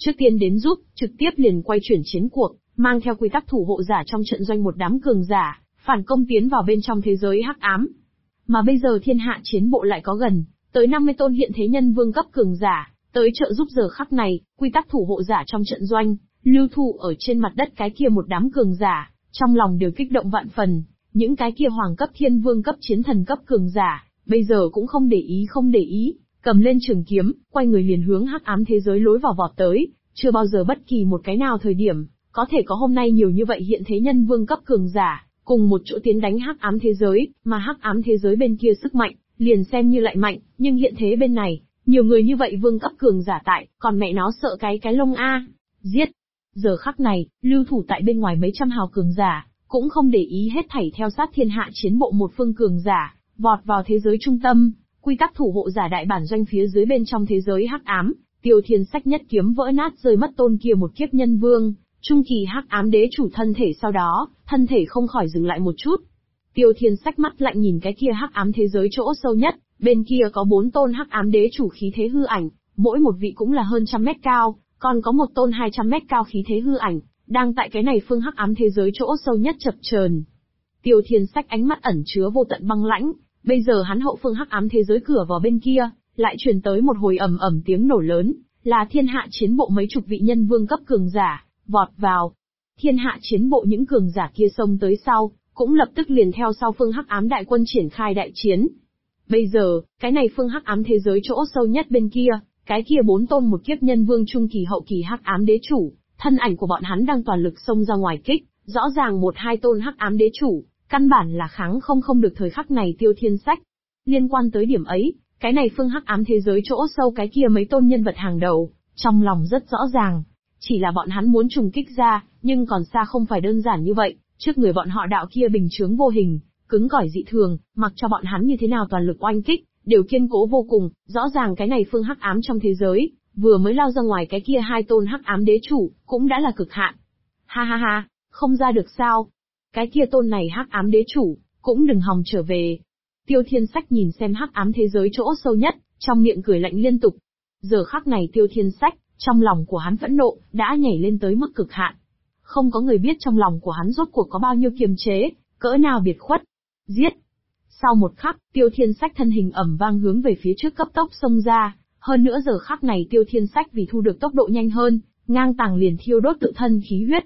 trước tiên đến giúp, trực tiếp liền quay chuyển chiến cuộc, mang theo quy tắc thủ hộ giả trong trận doanh một đám cường giả, phản công tiến vào bên trong thế giới hắc ám. Mà bây giờ thiên hạ chiến bộ lại có gần tới 50 tôn hiện thế nhân vương cấp cường giả, tới trợ giúp giờ khắc này, quy tắc thủ hộ giả trong trận doanh, lưu thủ ở trên mặt đất cái kia một đám cường giả, trong lòng đều kích động vạn phần, những cái kia hoàng cấp thiên vương cấp chiến thần cấp cường giả, bây giờ cũng không để ý, cầm lên trường kiếm, quay người liền hướng hắc ám thế giới lối vào vọt tới, chưa bao giờ bất kỳ một cái nào thời điểm, có thể có hôm nay nhiều như vậy hiện thế nhân vương cấp cường giả, cùng một chỗ tiến đánh hắc ám thế giới, mà hắc ám thế giới bên kia sức mạnh, liền xem như lại mạnh, nhưng hiện thế bên này, nhiều người như vậy vương cấp cường giả tại, còn mẹ nó sợ cái lông a, giết. Giờ khắc này, lưu thủ tại bên ngoài mấy trăm hào cường giả, cũng không để ý hết thảy theo sát thiên hạ chiến bộ một phương cường giả, vọt vào thế giới trung tâm, quy tắc thủ hộ giả đại bản doanh phía dưới bên trong thế giới hắc ám, Tiêu Thiên Sách nhất kiếm vỡ nát rơi mất tôn kia một kiếp nhân vương, trung kỳ hắc ám đế chủ thân thể, sau đó, thân thể không khỏi dừng lại một chút. Tiêu Thiên Sách mắt lạnh nhìn cái kia hắc ám thế giới chỗ sâu nhất, bên kia có 4 tôn hắc ám đế chủ khí thế hư ảnh, mỗi một vị cũng là hơn 100 mét cao, còn có một tôn 200 mét cao khí thế hư ảnh, đang tại cái này phương hắc ám thế giới chỗ sâu nhất chập chờn. Tiêu Thiên Sách ánh mắt ẩn chứa vô tận băng lãnh, bây giờ hắn hậu phương hắc ám thế giới cửa vào bên kia, lại truyền tới một hồi ầm ầm tiếng nổ lớn, là thiên hạ chiến bộ mấy chục vị nhân vương cấp cường giả, vọt vào. Thiên hạ chiến bộ những cường giả kia xông tới sau, cũng lập tức liền theo sau phương hắc ám đại quân triển khai đại chiến. Bây giờ, cái này phương hắc ám thế giới chỗ sâu nhất bên kia, cái kia 4 tôn một kiếp nhân vương trung kỳ hậu kỳ hắc ám đế chủ, thân ảnh của bọn hắn đang toàn lực xông ra ngoài kích, rõ ràng 1-2 tôn hắc ám đế chủ, căn bản là kháng không được thời khắc này Tiêu Thiên Sách. Liên quan tới điểm ấy, cái này phương hắc ám thế giới chỗ sâu cái kia mấy tôn nhân vật hàng đầu, trong lòng rất rõ ràng. Chỉ là bọn hắn muốn trùng kích ra, nhưng còn xa không phải đơn giản như vậy, trước người bọn họ đạo kia bình chướng vô hình, cứng cỏi dị thường, mặc cho bọn hắn như thế nào toàn lực oanh kích, đều kiên cố vô cùng, rõ ràng cái này phương hắc ám trong thế giới, vừa mới lao ra ngoài cái kia 2 tôn hắc ám đế chủ, cũng đã là cực hạn. Ha ha ha, không ra được sao? Cái kia tôn này hắc ám đế chủ, cũng đừng hòng trở về. Tiêu Thiên Sách nhìn xem hắc ám thế giới chỗ sâu nhất, trong miệng cười lạnh liên tục. Giờ khắc này Tiêu Thiên Sách, trong lòng của hắn phẫn nộ, đã nhảy lên tới mức cực hạn. Không có người biết trong lòng của hắn rốt cuộc có bao nhiêu kiềm chế, cỡ nào biệt khuất. Giết! Sau một khắc, Tiêu Thiên Sách thân hình ầm vang hướng về phía trước cấp tốc xông ra, hơn nữa giờ khắc này Tiêu Thiên Sách vì thu được tốc độ nhanh hơn, ngang tàng liền thiêu đốt tự thân khí huyết.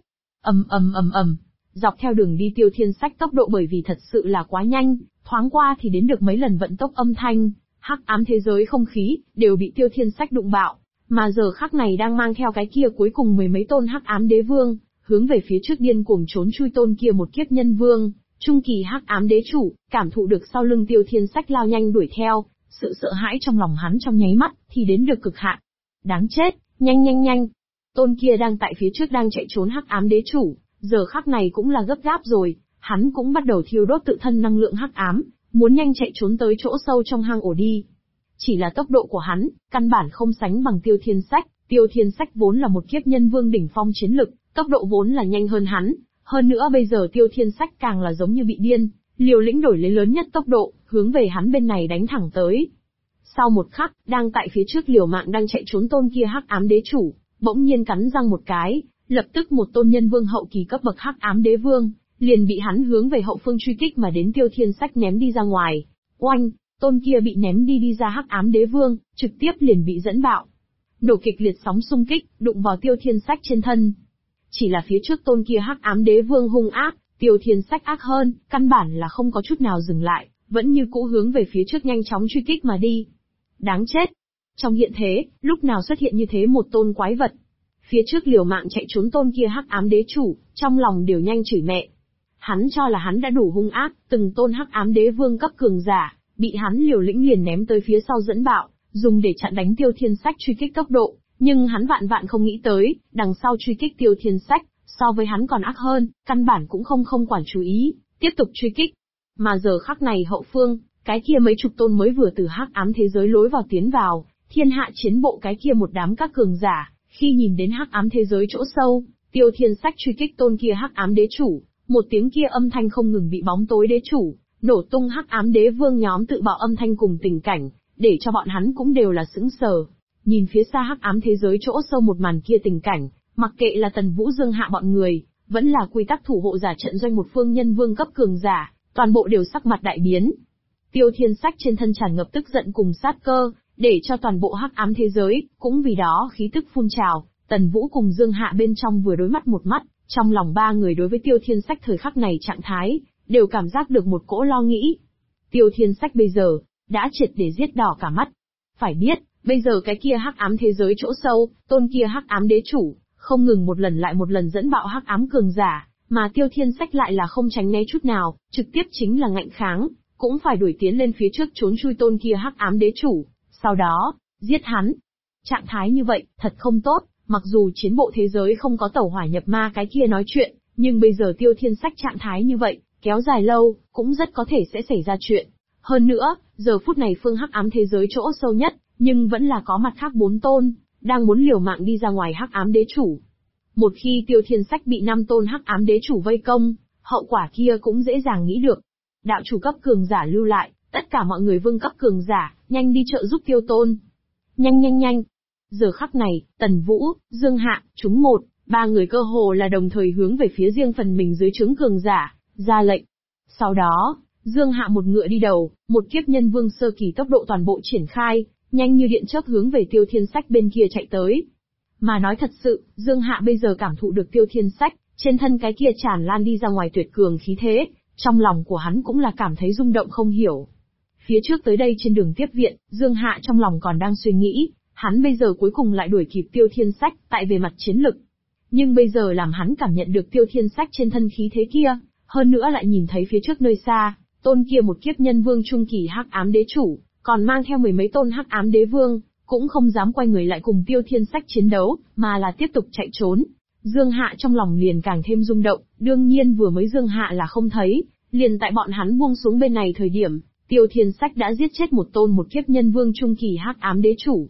ầm. Dọc theo đường đi Tiêu Thiên Sách tốc độ bởi vì thật sự là quá nhanh, thoáng qua thì đến được mấy lần vận tốc âm thanh, hắc ám thế giới không khí, đều bị Tiêu Thiên Sách đụng bạo, mà giờ khắc này đang mang theo cái kia cuối cùng 10 mấy tôn hắc ám đế vương, hướng về phía trước điên cuồng trốn chui tôn kia một kiếp nhân vương, trung kỳ hắc ám đế chủ, cảm thụ được sau lưng Tiêu Thiên Sách lao nhanh đuổi theo, sự sợ hãi trong lòng hắn trong nháy mắt, thì đến được cực hạn. Đáng chết, nhanh. Tôn kia đang tại phía trước đang chạy trốn hắc ám đế chủ, giờ khắc này cũng là gấp gáp rồi, hắn cũng bắt đầu thiêu đốt tự thân năng lượng hắc ám, muốn nhanh chạy trốn tới chỗ sâu trong hang ổ đi. Chỉ là tốc độ của hắn, căn bản không sánh bằng Tiêu Thiên Sách, Tiêu Thiên Sách vốn là một kiếp nhân vương đỉnh phong chiến lực, tốc độ vốn là nhanh hơn hắn, hơn nữa bây giờ Tiêu Thiên Sách càng là giống như bị điên, liều lĩnh đổi lấy lớn nhất tốc độ, hướng về hắn bên này đánh thẳng tới. Sau một khắc, đang tại phía trước liều mạng đang chạy trốn tôn kia hắc ám đế chủ, bỗng nhiên cắn răng một cái, lập tức một tôn nhân vương hậu kỳ cấp bậc hắc ám đế vương, liền bị hắn hướng về hậu phương truy kích mà đến Tiêu Thiên Sách ném đi ra ngoài. Oanh, tôn kia bị ném đi ra hắc ám đế vương, trực tiếp liền bị dẫn bạo. Nổ kịch liệt sóng xung kích, đụng vào Tiêu Thiên Sách trên thân. Chỉ là phía trước tôn kia hắc ám đế vương hung ác, Tiêu Thiên Sách ác hơn, căn bản là không có chút nào dừng lại, vẫn như cũ hướng về phía trước nhanh chóng truy kích mà đi. Đáng chết! Trong hiện thế, lúc nào xuất hiện như thế một tôn quái vật? Phía trước liều mạng chạy trốn tôn kia hắc ám đế chủ, trong lòng đều nhanh chửi mẹ. Hắn cho là hắn đã đủ hung ác, từng tôn hắc ám đế vương cấp cường giả, bị hắn liều lĩnh liền ném tới phía sau dẫn bạo, dùng để chặn đánh Tiêu Thiên Sách truy kích tốc độ, nhưng hắn vạn không nghĩ tới, đằng sau truy kích Tiêu Thiên Sách, so với hắn còn ác hơn, căn bản cũng không quản chú ý, tiếp tục truy kích. Mà giờ khắc này hậu phương, cái kia mấy chục tôn mới vừa từ hắc ám thế giới lối vào tiến vào, thiên hạ chiến bộ cái kia một đám các cường giả, khi nhìn đến hắc ám thế giới chỗ sâu, Tiêu Thiên Sách truy kích tôn kia hắc ám đế chủ, một tiếng kia âm thanh không ngừng bị bóng tối đế chủ, nổ tung hắc ám đế vương nhóm tự bạo âm thanh cùng tình cảnh, để cho bọn hắn cũng đều là sững sờ. Nhìn phía xa hắc ám thế giới chỗ sâu một màn kia tình cảnh, mặc kệ là Tần Vũ Dương Hạ bọn người, vẫn là quy tắc thủ hộ giả trận doanh một phương nhân vương cấp cường giả, toàn bộ đều sắc mặt đại biến. Tiêu Thiên Sách trên thân tràn ngập tức giận cùng sát cơ, để cho toàn bộ hắc ám thế giới, cũng vì đó khí tức phun trào. Tần Vũ cùng Dương Hạ bên trong vừa đối mắt một mắt, trong lòng ba người đối với Tiêu Thiên Sách thời khắc này trạng thái, đều cảm giác được một cỗ lo nghĩ. Tiêu Thiên Sách bây giờ, đã triệt để giết đỏ cả mắt. Phải biết, bây giờ cái kia hắc ám thế giới chỗ sâu, tôn kia hắc ám đế chủ, không ngừng một lần lại một lần dẫn bạo hắc ám cường giả, mà Tiêu Thiên Sách lại là không tránh né chút nào, trực tiếp chính là ngạnh kháng, cũng phải đuổi tiến lên phía trước trốn chui tôn kia hắc ám đế chủ, sau đó, giết hắn. Trạng thái như vậy, thật không tốt, mặc dù chiến bộ thế giới không có tẩu hỏa nhập ma cái kia nói chuyện, nhưng bây giờ Tiêu Thiên Sách trạng thái như vậy, kéo dài lâu, cũng rất có thể sẽ xảy ra chuyện. Hơn nữa, giờ phút này phương hắc ám thế giới chỗ sâu nhất, nhưng vẫn là có mặt khác 4 tôn, đang muốn liều mạng đi ra ngoài hắc ám đế chủ. Một khi Tiêu Thiên Sách bị 5 tôn hắc ám đế chủ vây công, hậu quả kia cũng dễ dàng nghĩ được. Đạo chủ cấp cường giả lưu lại, tất cả mọi người vương cấp cường giả, nhanh đi trợ giúp Tiêu Tôn. Nhanh nhanh nhanh. Giờ khắc này, Tần Vũ, Dương Hạ, chúng một, ba người cơ hồ là đồng thời hướng về phía riêng phần mình dưới trướng cường giả, ra lệnh. Sau đó, Dương Hạ một ngựa đi đầu, một kiếp nhân vương sơ kỳ tốc độ toàn bộ triển khai, nhanh như điện chớp hướng về Tiêu Thiên Sách bên kia chạy tới. Mà nói thật sự, Dương Hạ bây giờ cảm thụ được Tiêu Thiên Sách, trên thân cái kia tràn lan đi ra ngoài tuyệt cường khí thế, trong lòng của hắn cũng là cảm thấy rung động không hiểu. Phía trước tới đây trên đường tiếp viện, Dương Hạ trong lòng còn đang suy nghĩ, hắn bây giờ cuối cùng lại đuổi kịp Tiêu Thiên Sách, tại về mặt chiến lực. Nhưng bây giờ làm hắn cảm nhận được Tiêu Thiên Sách trên thân khí thế kia, hơn nữa lại nhìn thấy phía trước nơi xa, tôn kia một kiếp nhân vương trung kỳ hắc ám đế chủ, còn mang theo 10 mấy tôn hắc ám đế vương, cũng không dám quay người lại cùng Tiêu Thiên Sách chiến đấu, mà là tiếp tục chạy trốn. Dương Hạ trong lòng liền càng thêm rung động, đương nhiên vừa mới Dương Hạ là không thấy, liền tại bọn hắn buông xuống bên này thời điểm, Tiêu Thiên Sách đã giết chết một tôn một kiếp nhân vương trung kỳ hắc ám đế chủ.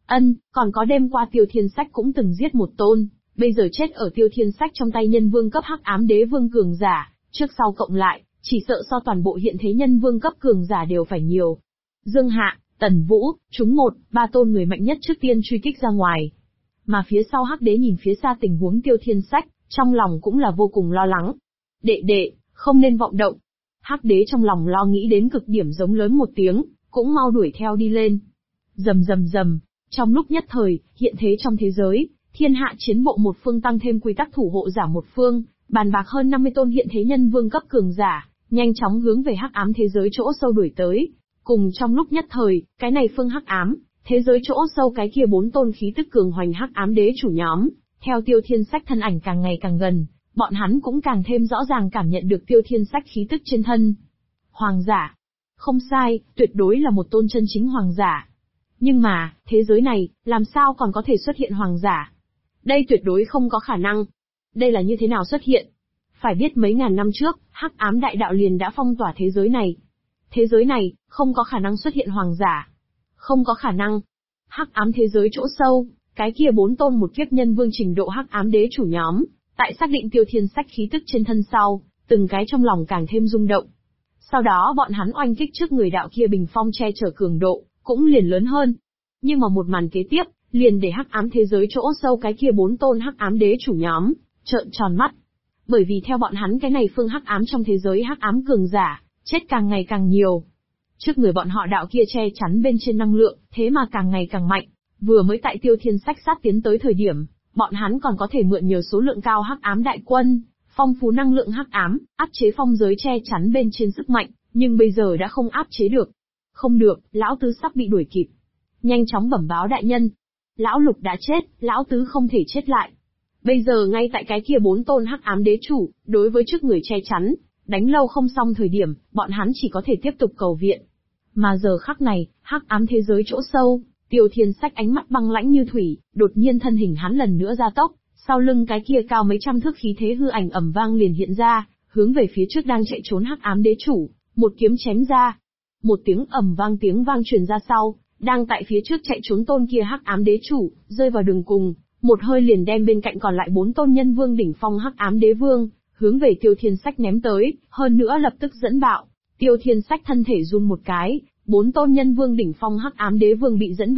Còn có đêm qua Tiêu Thiên Sách cũng từng giết một tôn, bây giờ chết ở Tiêu Thiên Sách trong tay nhân vương cấp hắc ám đế vương cường giả, trước sau cộng lại, chỉ sợ so toàn bộ hiện thế nhân vương cấp cường giả đều phải nhiều. Dương Hạ, Tần Vũ, chúng một, ba tôn người mạnh nhất trước tiên truy kích ra ngoài. Mà phía sau hắc đế nhìn phía xa tình huống Tiêu Thiên Sách, trong lòng cũng là vô cùng lo lắng. Đệ, không nên vọng động. Hắc đế trong lòng lo nghĩ đến cực điểm giống lớn một tiếng, cũng mau đuổi theo đi lên. Rầm rầm rầm, trong lúc nhất thời, hiện thế trong thế giới, thiên hạ chiến bộ một phương tăng thêm quy tắc thủ hộ giả một phương, bàn bạc hơn 50 tôn hiện thế nhân vương cấp cường giả, nhanh chóng hướng về hắc ám thế giới chỗ sâu đuổi tới. Cùng trong lúc nhất thời, cái này phương hắc ám, thế giới chỗ sâu cái kia 4 tôn khí tức cường hoành hắc ám đế chủ nhóm, theo Tiêu Thiên Sách thân ảnh càng ngày càng gần, bọn hắn cũng càng thêm rõ ràng cảm nhận được Tiêu Thiên Sách khí tức trên thân. Hoàng giả. Không sai, tuyệt đối là một tôn chân chính hoàng giả. Nhưng mà, thế giới này, làm sao còn có thể xuất hiện hoàng giả? Đây tuyệt đối không có khả năng. Đây là như thế nào xuất hiện? Phải biết mấy ngàn năm trước, hắc ám đại đạo liền đã phong tỏa thế giới này. Thế giới này, không có khả năng xuất hiện hoàng giả. Không có khả năng. Hắc ám thế giới chỗ sâu, cái kia 4 tôn một kiếp nhân vương trình độ hắc ám đế chủ nhóm, tại xác định Tiêu Thiên Sách khí tức trên thân sau, từng cái trong lòng càng thêm rung động. Sau đó bọn hắn oanh kích trước người đạo kia bình phong che chở cường độ, cũng liền lớn hơn. Nhưng mà một màn kế tiếp, liền để hắc ám thế giới chỗ sâu cái kia 4 tôn hắc ám đế chủ nhóm, trợn tròn mắt. Bởi vì theo bọn hắn cái này phương hắc ám trong thế giới hắc ám cường giả, chết càng ngày càng nhiều. Trước người bọn họ đạo kia che chắn bên trên năng lượng, thế mà càng ngày càng mạnh. Vừa mới tại Tiêu Thiên Sách sát tiến tới thời điểm, bọn hắn còn có thể mượn nhờ số lượng cao hắc ám đại quân, phong phú năng lượng hắc ám, áp chế phong giới che chắn bên trên sức mạnh, nhưng bây giờ đã không áp chế được. Không được, lão tứ sắp bị đuổi kịp. Nhanh chóng bẩm báo đại nhân. Lão Lục đã chết, lão tứ không thể chết lại. Bây giờ ngay tại cái kia 4 tôn hắc ám đế chủ, đối với trước người che chắn, đánh lâu không xong thời điểm, bọn hắn chỉ có thể tiếp tục cầu viện. Mà giờ khắc này, hắc ám thế giới chỗ sâu, Tiêu Thiên Sách ánh mắt băng lãnh như thủy, đột nhiên thân hình hắn lần nữa gia tốc, sau lưng cái kia cao mấy trăm thước khí thế hư ảnh ầm vang liền hiện ra, hướng về phía trước đang chạy trốn hắc ám đế chủ, một kiếm chém ra. Một tiếng ầm vang tiếng vang truyền ra sau, đang tại phía trước chạy trốn tôn kia hắc ám đế chủ, rơi vào đường cùng, một hơi liền đem bên cạnh còn lại 4 tôn nhân vương đỉnh phong hắc ám đế vương, hướng về Tiêu Thiên Sách ném tới, hơn nữa lập tức dẫn bạo. Tiêu Thiên Sách thân thể run một cái, 4 tôn nhân vương đỉnh phong hắc ám đế vương bị dẫn bạo,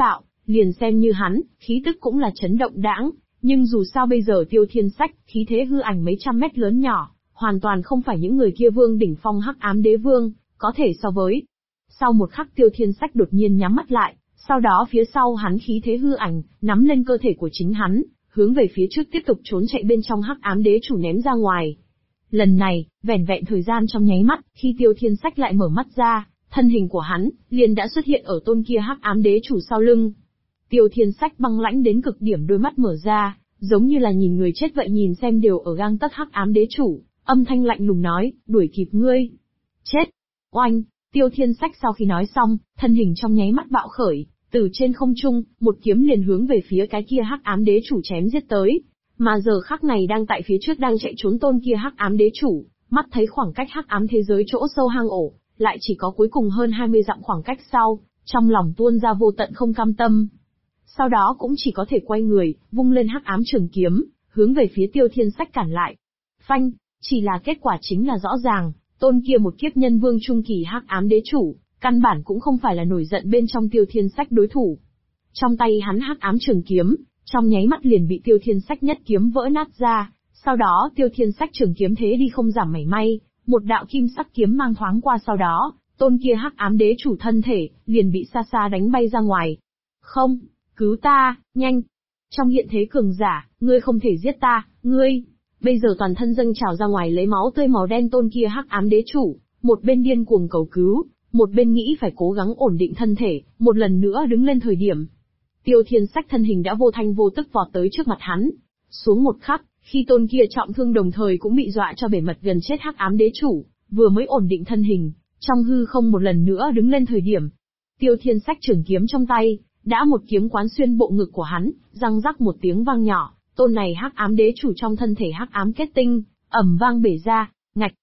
Liền xem như hắn, khí tức cũng là chấn động đãng, nhưng dù sao bây giờ Tiêu Thiên Sách, khí thế hư ảnh mấy trăm mét lớn nhỏ, hoàn toàn không phải những người kia vương đỉnh phong hắc ám đế vương, có thể so với. Sau một khắc Tiêu Thiên Sách đột nhiên nhắm mắt lại, sau đó phía sau hắn khí thế hư ảnh, nắm lên cơ thể của chính hắn, hướng về phía trước tiếp tục trốn chạy bên trong hắc ám đế chủ ném ra ngoài. Lần này, vẻn vẹn thời gian trong nháy mắt, khi Tiêu Thiên Sách lại mở mắt ra, thân hình của hắn, liền đã xuất hiện ở tôn kia hắc ám đế chủ sau lưng. Tiêu Thiên Sách băng lãnh đến cực điểm, đôi mắt mở ra, giống như là nhìn người chết vậy, nhìn xem đều ở gang tấc hắc ám đế chủ, âm thanh lạnh lùng nói, đuổi kịp ngươi. Chết! Oanh! Tiêu Thiên Sách sau khi nói xong, thân hình trong nháy mắt bạo khởi, từ trên không trung, một kiếm liền hướng về phía cái kia hắc ám đế chủ chém giết tới. Mà giờ khắc này đang tại phía trước đang chạy trốn tôn kia hắc ám đế chủ, mắt thấy khoảng cách hắc ám thế giới chỗ sâu hang ổ, lại chỉ có cuối cùng hơn 20 dặm khoảng cách sau, trong lòng tuôn ra vô tận không cam tâm. Sau đó cũng chỉ có thể quay người, vung lên hắc ám trường kiếm, hướng về phía Tiêu Thiên Sách cản lại. Phanh, chỉ là kết quả chính là rõ ràng, tôn kia một kiếp nhân vương trung kỳ hắc ám đế chủ, căn bản cũng không phải là nổi giận bên trong Tiêu Thiên Sách đối thủ. Trong tay hắn hắc ám trường kiếm, trong nháy mắt liền bị Tiêu Thiên Sách nhất kiếm vỡ nát ra, sau đó Tiêu Thiên Sách trường kiếm thế đi không giảm mảy may, một đạo kim sắc kiếm mang thoáng qua, sau đó, tôn kia hắc ám đế chủ thân thể, liền bị xa xa đánh bay ra ngoài. Không, cứu ta, nhanh! Trong hiện thế cường giả, ngươi không thể giết ta, ngươi! Bây giờ toàn thân dâng trào ra ngoài lấy máu tươi màu đen tôn kia hắc ám đế chủ, một bên điên cuồng cầu cứu, một bên nghĩ phải cố gắng ổn định thân thể, một lần nữa đứng lên thời điểm. Tiêu Thiên Sách thân hình đã vô thanh vô tức vọt tới trước mặt hắn. Xuống một khắc, khi tôn kia trọng thương đồng thời cũng bị dọa cho bể mật gần chết hắc ám đế chủ, vừa mới ổn định thân hình, trong hư không một lần nữa đứng lên thời điểm. Tiêu Thiên Sách trường kiếm trong tay, đã một kiếm quán xuyên bộ ngực của hắn, răng rắc một tiếng vang nhỏ, tôn này hắc ám đế chủ trong thân thể hắc ám kết tinh, ầm vang bể ra, ngạch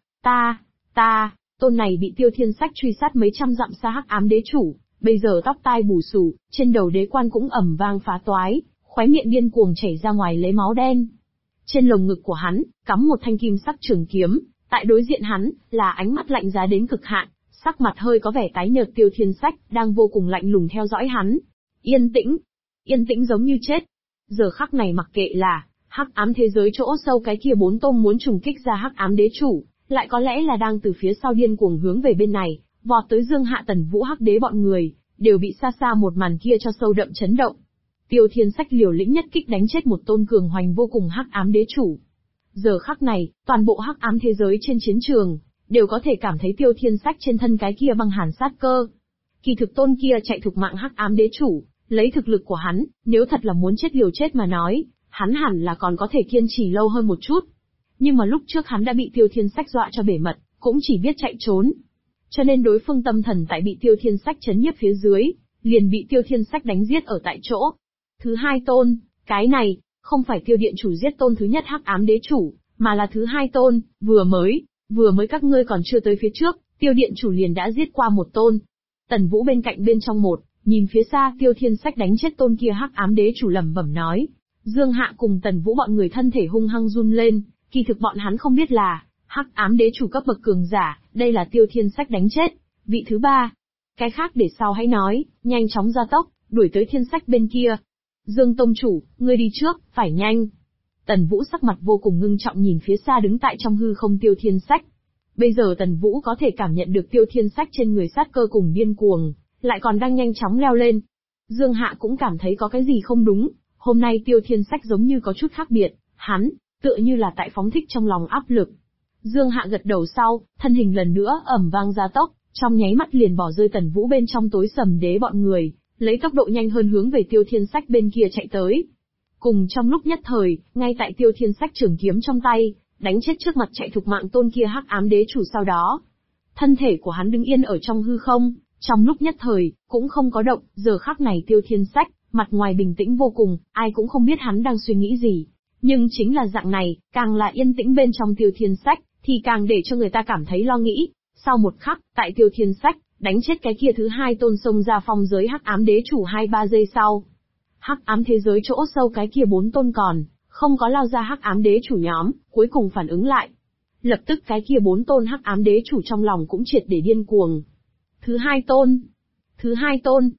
ta, tôn này bị Tiêu Thiên Sách truy sát mấy trăm dặm xa hắc ám đế chủ, bây giờ tóc tai bù xù, trên đầu đế quan cũng ầm vang phá toái, khóe miệng điên cuồng chảy ra ngoài lấy máu đen. Trên lồng ngực của hắn, cắm một thanh kim sắc trường kiếm, tại đối diện hắn, là ánh mắt lạnh giá đến cực hạn, sắc mặt hơi có vẻ tái nhợt Tiêu Thiên Sách, đang vô cùng lạnh lùng theo dõi hắn. Yên tĩnh giống như chết. Giờ khắc này mặc kệ là, hắc ám thế giới chỗ sâu cái kia bốn tôm muốn trùng kích ra hắc ám đế chủ, lại có lẽ là đang từ phía sau điên cuồng hướng về bên này, vọt tới Dương Hạ Tần Vũ hắc đế bọn người, đều bị xa xa một màn kia cho sâu đậm chấn động. Tiêu Thiên Sách liều lĩnh nhất kích đánh chết một tôn cường hoành vô cùng hắc ám đế chủ. Giờ khắc này, toàn bộ hắc ám thế giới trên chiến trường, đều có thể cảm thấy Tiêu Thiên Sách trên thân cái kia băng hàn sát cơ. Kỳ thực tôn kia chạy thục mạng hắc ám đế chủ, lấy thực lực của hắn, nếu thật là muốn chết liều chết mà nói, hắn hẳn là còn có thể kiên trì lâu hơn một chút. Nhưng mà lúc trước hắn đã bị Tiêu Thiên Sách dọa cho bể mật, cũng chỉ biết chạy trốn. Cho nên đối phương tâm thần tại bị Tiêu Thiên Sách chấn nhiếp phía dưới, liền bị Tiêu Thiên Sách đánh giết ở tại chỗ. Thứ hai tôn, cái này, không phải Tiêu Điện chủ giết tôn thứ nhất hắc ám đế chủ, mà là thứ hai tôn, vừa mới các ngươi còn chưa tới phía trước, Tiêu Điện chủ liền đã giết qua một tôn. Tần Vũ bên cạnh bên trong một, nhìn phía xa Tiêu Thiên Sách đánh chết tôn kia hắc ám đế chủ lẩm bẩm nói. Dương Hạ cùng Tần Vũ bọn người thân thể hung hăng run lên, kỳ thực bọn hắn không biết là, hắc ám đế chủ cấp bậc cường giả, đây là Tiêu Thiên Sách đánh chết, vị thứ ba. Cái khác để sau hãy nói, nhanh chóng ra tốc, đuổi tới Thiên Sách bên kia. Dương tông chủ, ngươi đi trước, phải nhanh. Tần Vũ sắc mặt vô cùng ngưng trọng nhìn phía xa đứng tại trong hư không Tiêu Thiên Sách. Bây giờ Tần Vũ có thể cảm nhận được Tiêu Thiên Sách trên người sát cơ cùng điên cuồng, lại còn đang nhanh chóng leo lên. Dương Hạ cũng cảm thấy có cái gì không đúng, hôm nay Tiêu Thiên Sách giống như có chút khác biệt, hắn, tựa như là tại phóng thích trong lòng áp lực. Dương Hạ gật đầu sau, thân hình lần nữa ầm vang ra tốc, trong nháy mắt liền bỏ rơi Tần Vũ bên trong tối sầm đế bọn người, lấy tốc độ nhanh hơn hướng về Tiêu Thiên Sách bên kia chạy tới. Cùng trong lúc nhất thời, ngay tại Tiêu Thiên Sách trường kiếm trong tay, đánh chết trước mặt chạy thục mạng tôn kia hắc ám đế chủ, sau đó, thân thể của hắn đứng yên ở trong hư không, trong lúc nhất thời, cũng không có động. Giờ khắc này Tiêu Thiên Sách, mặt ngoài bình tĩnh vô cùng, ai cũng không biết hắn đang suy nghĩ gì. Nhưng chính là dạng này, càng là yên tĩnh bên trong Tiêu Thiên Sách, thì càng để cho người ta cảm thấy lo nghĩ. Sau một khắc, tại Tiêu Thiên Sách, đánh chết cái kia thứ hai tôn xông ra phong giới hắc ám đế chủ 2-3 giây sau. Hắc ám thế giới chỗ sâu cái kia 4 tôn còn, không có lao ra hắc ám đế chủ nhóm, cuối cùng phản ứng lại. Lập tức cái kia 4 tôn hắc ám đế chủ trong lòng cũng triệt để điên cuồng. Thứ hai tôn,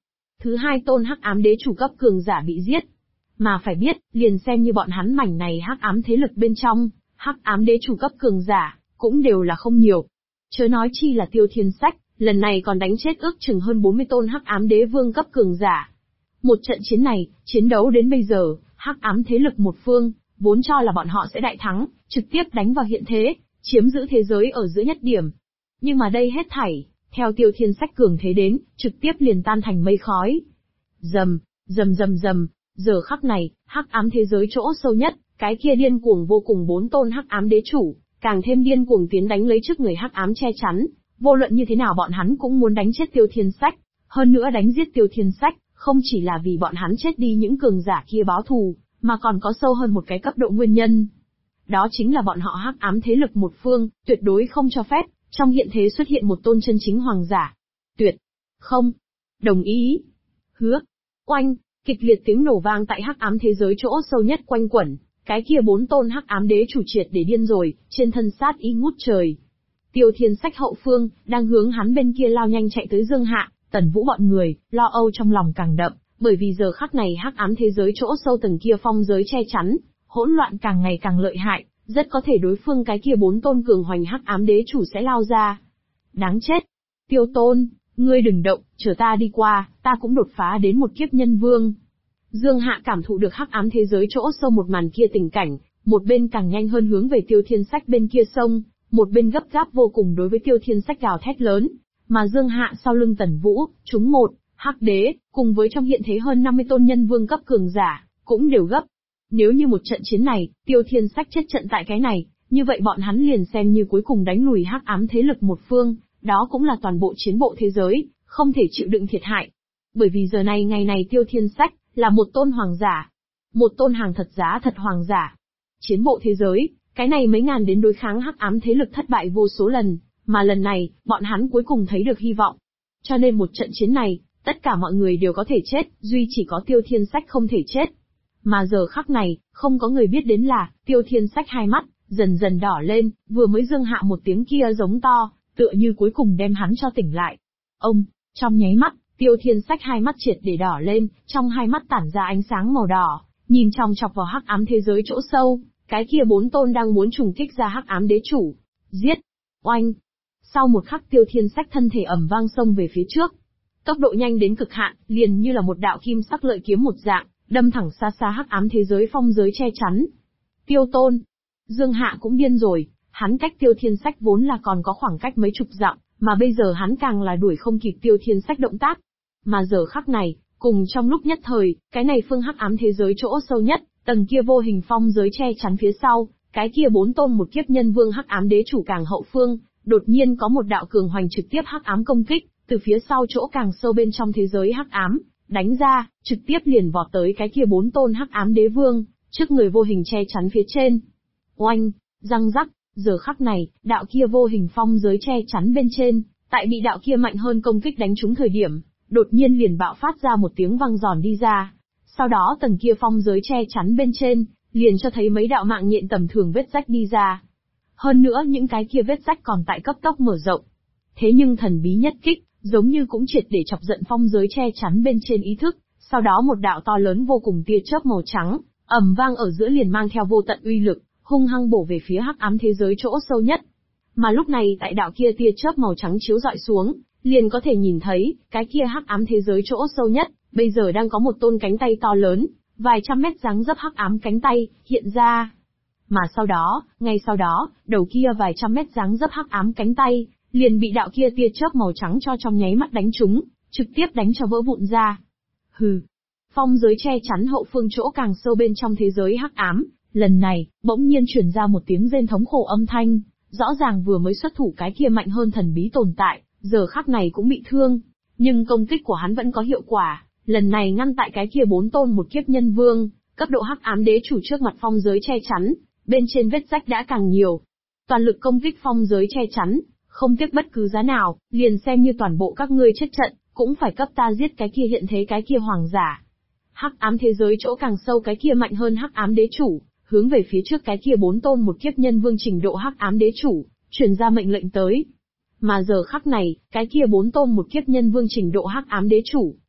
thứ hai tôn hắc ám đế chủ cấp cường giả bị giết. Mà phải biết, liền xem như bọn hắn mảnh này hắc ám thế lực bên trong, hắc ám đế chủ cấp cường giả, cũng đều là không nhiều. Chớ nói chi là Tiêu Thiên Sách, lần này còn đánh chết ước chừng hơn 40 tôn hắc ám đế vương cấp cường giả. Một trận chiến này, chiến đấu đến bây giờ, hắc ám thế lực một phương, vốn cho là bọn họ sẽ đại thắng, trực tiếp đánh vào hiện thế, chiếm giữ thế giới ở giữa nhất điểm. Nhưng mà đây hết thảy, theo Tiêu Thiên Sách cường thế đến, trực tiếp liền tan thành mây khói. Rầm, rầm rầm rầm, giờ khắc này, hắc ám thế giới chỗ sâu nhất, cái kia điên cuồng vô cùng 4 tôn hắc ám đế chủ, càng thêm điên cuồng tiến đánh lấy trước người hắc ám che chắn, vô luận như thế nào bọn hắn cũng muốn đánh chết Tiêu Thiên Sách, hơn nữa đánh giết Tiêu Thiên Sách, không chỉ là vì bọn hắn chết đi những cường giả kia báo thù, mà còn có sâu hơn một cái cấp độ nguyên nhân. Đó chính là bọn họ hắc ám thế lực một phương, tuyệt đối không cho phép, trong hiện thế xuất hiện một tôn chân chính hoàng giả. Tuyệt. Không. Đồng ý. Hứa. Oanh. Kịch liệt tiếng nổ vang tại hắc ám thế giới chỗ sâu nhất quanh quẩn, cái kia 4 tôn hắc ám đế chủ triệt để điên rồi, trên thân sát ý ngút trời. Tiêu Thiên Sách hậu phương, đang hướng hắn bên kia lao nhanh chạy tới Dương Hạ, Tần Vũ bọn người, lo âu trong lòng càng đậm, bởi vì giờ khắc này hắc ám thế giới chỗ sâu tầng kia phong giới che chắn, hỗn loạn càng ngày càng lợi hại, rất có thể đối phương cái kia 4 tôn cường hoành hắc ám đế chủ sẽ lao ra. Đáng chết! Tiêu Tôn, ngươi đừng động, chờ ta đi qua, ta cũng đột phá đến một kiếp nhân vương. Dương Hạ cảm thụ được hắc ám thế giới chỗ sâu một màn kia tình cảnh, một bên càng nhanh hơn hướng về Tiêu Thiên Sách bên kia sông, một bên gấp gáp vô cùng đối với Tiêu Thiên Sách gào thét lớn, mà Dương Hạ sau lưng Tần Vũ, chúng một, hắc đế, cùng với trong hiện thế hơn 50 tôn nhân vương cấp cường giả, cũng đều gấp. Nếu như một trận chiến này, Tiêu Thiên Sách chết trận tại cái này, như vậy bọn hắn liền xem như cuối cùng đánh lùi hắc ám thế lực một phương, đó cũng là toàn bộ chiến bộ thế giới, không thể chịu đựng thiệt hại. Bởi vì giờ này ngày này Tiêu Thiên Sách là một tôn hoàng giả, một tôn hàng thật giá thật hoàng giả. Chiến bộ thế giới, cái này mấy ngàn đến đối kháng hắc ám thế lực thất bại vô số lần, mà lần này, bọn hắn cuối cùng thấy được hy vọng. Cho nên một trận chiến này, tất cả mọi người đều có thể chết, duy chỉ có Tiêu Thiên Sách không thể chết. Mà giờ khắc này, không có người biết đến là, Tiêu Thiên Sách hai mắt, dần dần đỏ lên, vừa mới Dương Hạ một tiếng kia giống to, tựa như cuối cùng đem hắn cho tỉnh lại. Ông, trong nháy mắt, Tiêu Thiên Sách hai mắt triệt để đỏ lên, trong hai mắt tản ra ánh sáng màu đỏ, nhìn chòng chọc vào hắc ám thế giới chỗ sâu, cái kia 4 tôn đang muốn trùng kích ra hắc ám đế chủ. Giết! Oanh! Sau một khắc Tiêu Thiên Sách thân thể ầm vang xông về phía trước. Tốc độ nhanh đến cực hạn, liền như là một đạo kim sắc lợi kiếm một dạng, đâm thẳng xa xa hắc ám thế giới phong giới che chắn. Tiêu Tôn! Dương Hạ cũng điên rồi, hắn cách Tiêu Thiên Sách vốn là còn có khoảng cách mấy chục dặm, mà bây giờ hắn càng là đuổi không kịp Tiêu Thiên Sách động tác. Mà giờ khắc này, cùng trong lúc nhất thời, cái này phương hắc ám thế giới chỗ sâu nhất, tầng kia vô hình phong giới che chắn phía sau, cái kia 4 tôn một kiếp nhân vương hắc ám đế chủ càng hậu phương, đột nhiên có một đạo cường hoành trực tiếp hắc ám công kích, từ phía sau chỗ càng sâu bên trong thế giới hắc ám, đánh ra, trực tiếp liền vọt tới cái kia 4 tôn hắc ám đế vương, trước người vô hình che chắn phía trên. Oanh, răng rắc, giờ khắc này, đạo kia vô hình phong giới che chắn bên trên, tại bị đạo kia mạnh hơn công kích đánh trúng thời điểm, đột nhiên liền bạo phát ra một tiếng vang giòn đi ra. Sau đó tầng kia phong giới che chắn bên trên, liền cho thấy mấy đạo mạng nhện tầm thường vết rách đi ra. Hơn nữa những cái kia vết rách còn tại cấp tốc mở rộng. Thế nhưng thần bí nhất kích, giống như cũng triệt để chọc giận phong giới che chắn bên trên ý thức, sau đó một đạo to lớn vô cùng tia chớp màu trắng, ầm vang ở giữa liền mang theo vô tận uy lực, hung hăng bổ về phía hắc ám thế giới chỗ sâu nhất. Mà lúc này tại đạo kia tia chớp màu trắng chiếu rọi xuống, liền có thể nhìn thấy, cái kia hắc ám thế giới chỗ sâu nhất, bây giờ đang có một tôn cánh tay to lớn, vài trăm mét dáng dấp hắc ám cánh tay, hiện ra. Mà sau đó, ngay sau đó, đầu kia vài trăm mét dáng dấp hắc ám cánh tay, liền bị đạo kia tia chớp màu trắng cho trong nháy mắt đánh trúng, trực tiếp đánh cho vỡ vụn ra. Hừ. Phong giới che chắn hậu phương chỗ càng sâu bên trong thế giới hắc ám, lần này, bỗng nhiên truyền ra một tiếng rên thống khổ âm thanh, rõ ràng vừa mới xuất thủ cái kia mạnh hơn thần bí tồn tại, giờ khắc này cũng bị thương, nhưng công kích của hắn vẫn có hiệu quả, lần này ngăn tại cái kia 4 tôn một kiếp nhân vương, cấp độ hắc ám đế chủ trước mặt phong giới che chắn, bên trên vết rách đã càng nhiều. Toàn lực công kích phong giới che chắn, không tiếc bất cứ giá nào, liền xem như toàn bộ các ngươi chết trận, cũng phải cấp ta giết cái kia hiện thế cái kia hoàng giả. Hắc ám thế giới chỗ càng sâu cái kia mạnh hơn hắc ám đế chủ, hướng về phía trước cái kia 4 tôn một kiếp nhân vương trình độ hắc ám đế chủ, truyền ra mệnh lệnh tới. Mà giờ khắc này, cái kia 4 tôn một kiếp nhân vương trình độ hắc ám đế chủ,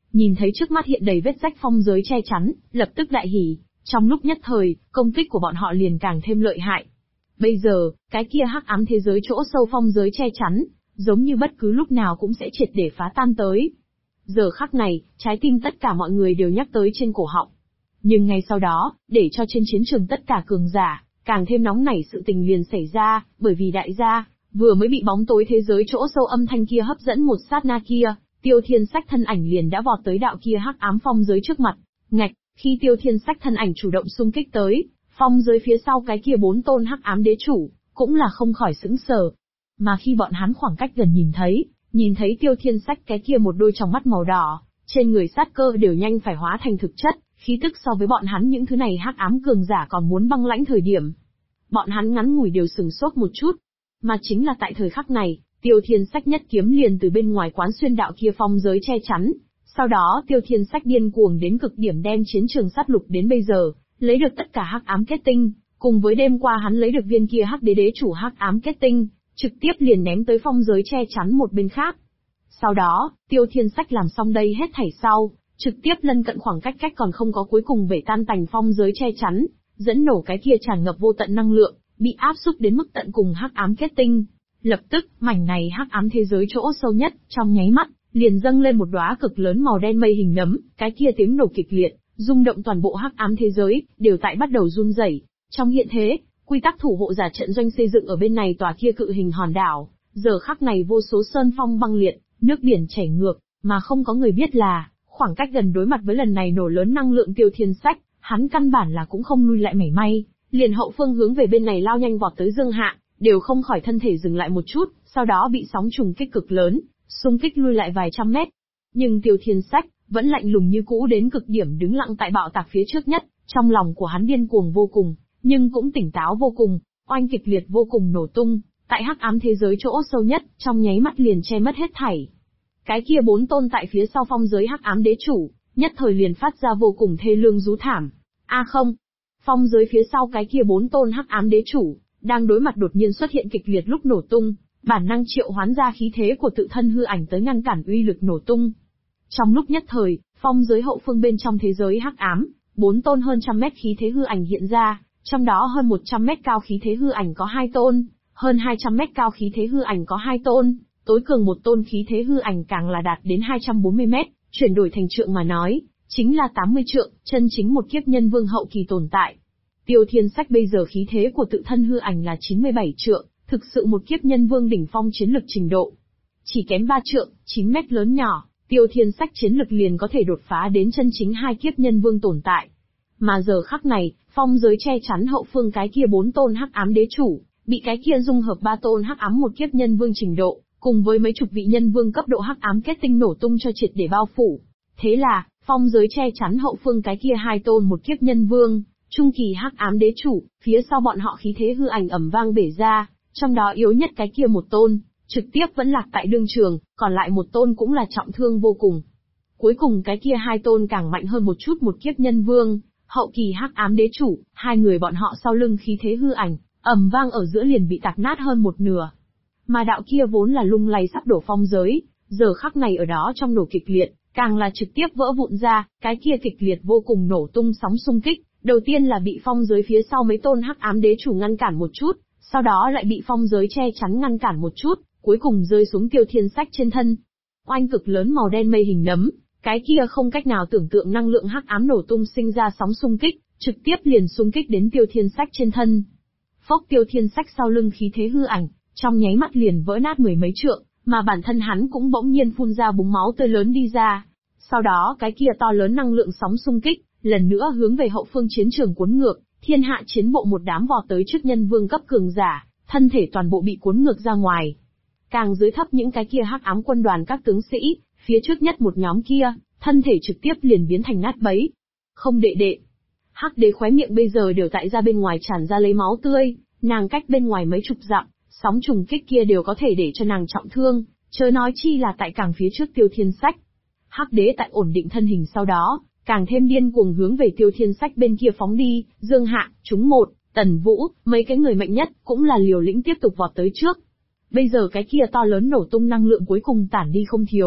nhìn thấy trước mắt hiện đầy vết rách phong giới che chắn, lập tức đại hỉ, trong lúc nhất thời, công kích của bọn họ liền càng thêm lợi hại. Bây giờ, cái kia hắc ám thế giới chỗ sâu phong giới che chắn, giống như bất cứ lúc nào cũng sẽ triệt để phá tan tới. Giờ khắc này, trái tim tất cả mọi người đều nhắc tới trên cổ họng. Nhưng ngay sau đó, để cho trên chiến trường tất cả cường giả, càng thêm nóng nảy sự tình liền xảy ra, bởi vì đại gia, vừa mới bị bóng tối thế giới chỗ sâu âm thanh kia hấp dẫn một sát na kia, Tiêu Thiên Sách thân ảnh liền đã vọt tới đạo kia hắc ám phong giới trước mặt. Ngạch, khi Tiêu Thiên Sách thân ảnh chủ động xung kích tới, phong giới phía sau cái kia 4 tôn hắc ám đế chủ, cũng là không khỏi sững sờ. Mà khi bọn hắn khoảng cách gần nhìn thấy Tiêu Thiên Sách cái kia một đôi tròng mắt màu đỏ, trên người sát cơ đều nhanh phải hóa thành thực chất, khí tức so với bọn hắn những thứ này hắc ám cường giả còn muốn băng lãnh thời điểm. Bọn hắn ngắn ngủi đều sừng sốt một chút. Mà chính là tại thời khắc này, Tiêu Thiên Sách nhất kiếm liền từ bên ngoài quán xuyên đạo kia phong giới che chắn. Sau đó Tiêu Thiên Sách điên cuồng đến cực điểm đem chiến trường sát lục đến bây giờ, lấy được tất cả hắc ám kết tinh, cùng với đêm qua hắn lấy được viên kia hắc đế chủ hắc ám kết tinh, trực tiếp liền ném tới phong giới che chắn một bên khác. Sau đó, Tiêu Thiên Sách làm xong đây hết thảy sau, trực tiếp lân cận khoảng cách còn không có cuối cùng bể tan tành phong giới che chắn, dẫn nổ cái kia tràn ngập vô tận năng lượng, bị áp xúc đến mức tận cùng hắc ám kết tinh. Lập tức, mảnh này hắc ám thế giới chỗ sâu nhất, trong nháy mắt, liền dâng lên một đóa cực lớn màu đen mây hình nấm, cái kia tiếng nổ kịch liệt, rung động toàn bộ hắc ám thế giới, đều tại bắt đầu run rẩy. Trong hiện thế, quy tắc thủ hộ giả trận doanh xây dựng ở bên này tòa kia cự hình hòn đảo, giờ khắc này vô số sơn phong băng liệt, nước biển chảy ngược, mà không có người biết là, khoảng cách gần đối mặt với lần này nổ lớn năng lượng Tiêu Thiên Sách, hắn căn bản là cũng không lui lại mảy may, liền hậu phương hướng về bên này lao nhanh vọt tới Dương Hạ, đều không khỏi thân thể dừng lại một chút, sau đó bị sóng trùng kích cực lớn, xung kích lui lại vài trăm mét. Nhưng Tiêu Thiên Sách vẫn lạnh lùng như cũ đến cực điểm đứng lặng tại bạo tạc phía trước nhất, trong lòng của hắn điên cuồng vô cùng, nhưng cũng tỉnh táo vô cùng, oanh kịch liệt vô cùng nổ tung, tại hắc ám thế giới chỗ sâu nhất, trong nháy mắt liền che mất hết thảy. Cái kia 4 tôn tại phía sau phong giới hắc ám đế chủ, nhất thời liền phát ra vô cùng thê lương rú thảm. Không, phong giới phía sau cái kia 4 tôn hắc ám đế chủ, đang đối mặt đột nhiên xuất hiện kịch liệt lúc nổ tung, bản năng triệu hoán ra khí thế của tự thân hư ảnh tới ngăn cản uy lực nổ tung. Trong lúc nhất thời, phong giới hậu phương bên trong thế giới hắc ám, 4 tôn hơn trăm mét khí thế hư ảnh hiện ra, trong đó hơn 100 mét cao khí thế hư ảnh có 2 tôn, hơn 200 mét cao khí thế hư ảnh có 2 tôn, tối cường một tôn khí thế hư ảnh càng là đạt đến 240 mét, chuyển đổi thành trượng mà nói, chính là 80 trượng, chân chính một kiếp nhân vương hậu kỳ tồn tại. Tiêu Thiên Sách bây giờ khí thế của tự thân hư ảnh là 97 trượng, thực sự một kiếp nhân vương đỉnh phong chiến lực trình độ. Chỉ kém 3 trượng, 9 mét lớn nhỏ, Tiêu Thiên Sách chiến lực liền có thể đột phá đến chân chính 2 kiếp nhân vương tồn tại. Mà giờ khắc này, phong giới che chắn hậu phương cái kia 4 tôn hắc ám đế chủ, bị cái kia dung hợp 3 tôn hắc ám một kiếp nhân vương trình độ, cùng với mấy chục vị nhân vương cấp độ hắc ám kết tinh nổ tung cho triệt để bao phủ. Thế là, phong giới che chắn hậu phương cái kia 2 tôn một kiếp nhân vương, trung kỳ hắc ám đế chủ, phía sau bọn họ khí thế hư ảnh ầm vang bể ra, trong đó yếu nhất cái kia một tôn, trực tiếp vẫn lạc tại đương trường, còn lại một tôn cũng là trọng thương vô cùng. Cuối cùng cái kia 2 tôn càng mạnh hơn một chút một kiếp nhân vương, hậu kỳ hắc ám đế chủ, 2 người bọn họ sau lưng khí thế hư ảnh, ầm vang ở giữa liền bị tạc nát hơn một nửa. Mà đạo kia vốn là lung lay sắp đổ phong giới, giờ khắc này ở đó trong nổ kịch liệt, càng là trực tiếp vỡ vụn ra, cái kia kịch liệt vô cùng nổ tung sóng xung kích, đầu tiên là bị phong giới phía sau mấy tôn hắc ám đế chủ ngăn cản một chút, sau đó lại bị phong giới che chắn ngăn cản một chút, cuối cùng rơi xuống Tiêu Thiên Sách trên thân. Oanh cực lớn màu đen mây hình nấm, cái kia không cách nào tưởng tượng năng lượng hắc ám nổ tung sinh ra sóng xung kích, trực tiếp liền xung kích đến Tiêu Thiên Sách trên thân. Phốc Tiêu Thiên Sách sau lưng khí thế hư ảnh, trong nháy mắt liền vỡ nát mười mấy trượng, mà bản thân hắn cũng bỗng nhiên phun ra búng máu tươi lớn đi ra. Sau đó cái kia to lớn năng lượng sóng xung kích, lần nữa hướng về hậu phương chiến trường cuốn ngược, thiên hạ chiến bộ một đám vọt tới trước nhân vương cấp cường giả, thân thể toàn bộ bị cuốn ngược ra ngoài. Càng dưới thấp những cái kia hắc ám quân đoàn các tướng sĩ, phía trước nhất một nhóm kia, thân thể trực tiếp liền biến thành nát bấy. Không đệ đệ. Hắc đế khóe miệng bây giờ đều tại ra bên ngoài tràn ra lấy máu tươi, nàng cách bên ngoài mấy chục dặm, sóng trùng kích kia đều có thể để cho nàng trọng thương, chớ nói chi là tại càng phía trước Tiêu Thiên Sách. Hắc đế tại ổn định thân hình sau đó, càng thêm điên cuồng hướng về Tiêu Thiên Sách bên kia phóng đi, Dương Hạ, Chúng Một, Tần Vũ, mấy cái người mạnh nhất, cũng là liều lĩnh tiếp tục vọt tới trước. Bây giờ cái kia to lớn nổ tung năng lượng cuối cùng tản đi không thiếu,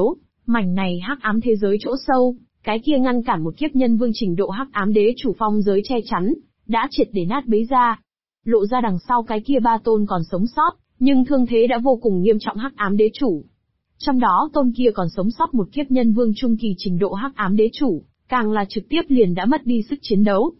Mảnh này hắc ám thế giới chỗ sâu, cái kia ngăn cản một kiếp nhân vương trình độ hắc ám đế chủ phong giới che chắn, đã triệt để nát bấy ra. Lộ ra đằng sau cái kia ba tôn còn sống sót, nhưng thương thế đã vô cùng nghiêm trọng hắc ám đế chủ. Trong đó tôn kia còn sống sót một kiếp nhân vương trung kỳ trình độ hắc ám đế chủ, càng là trực tiếp liền đã mất đi sức chiến đấu.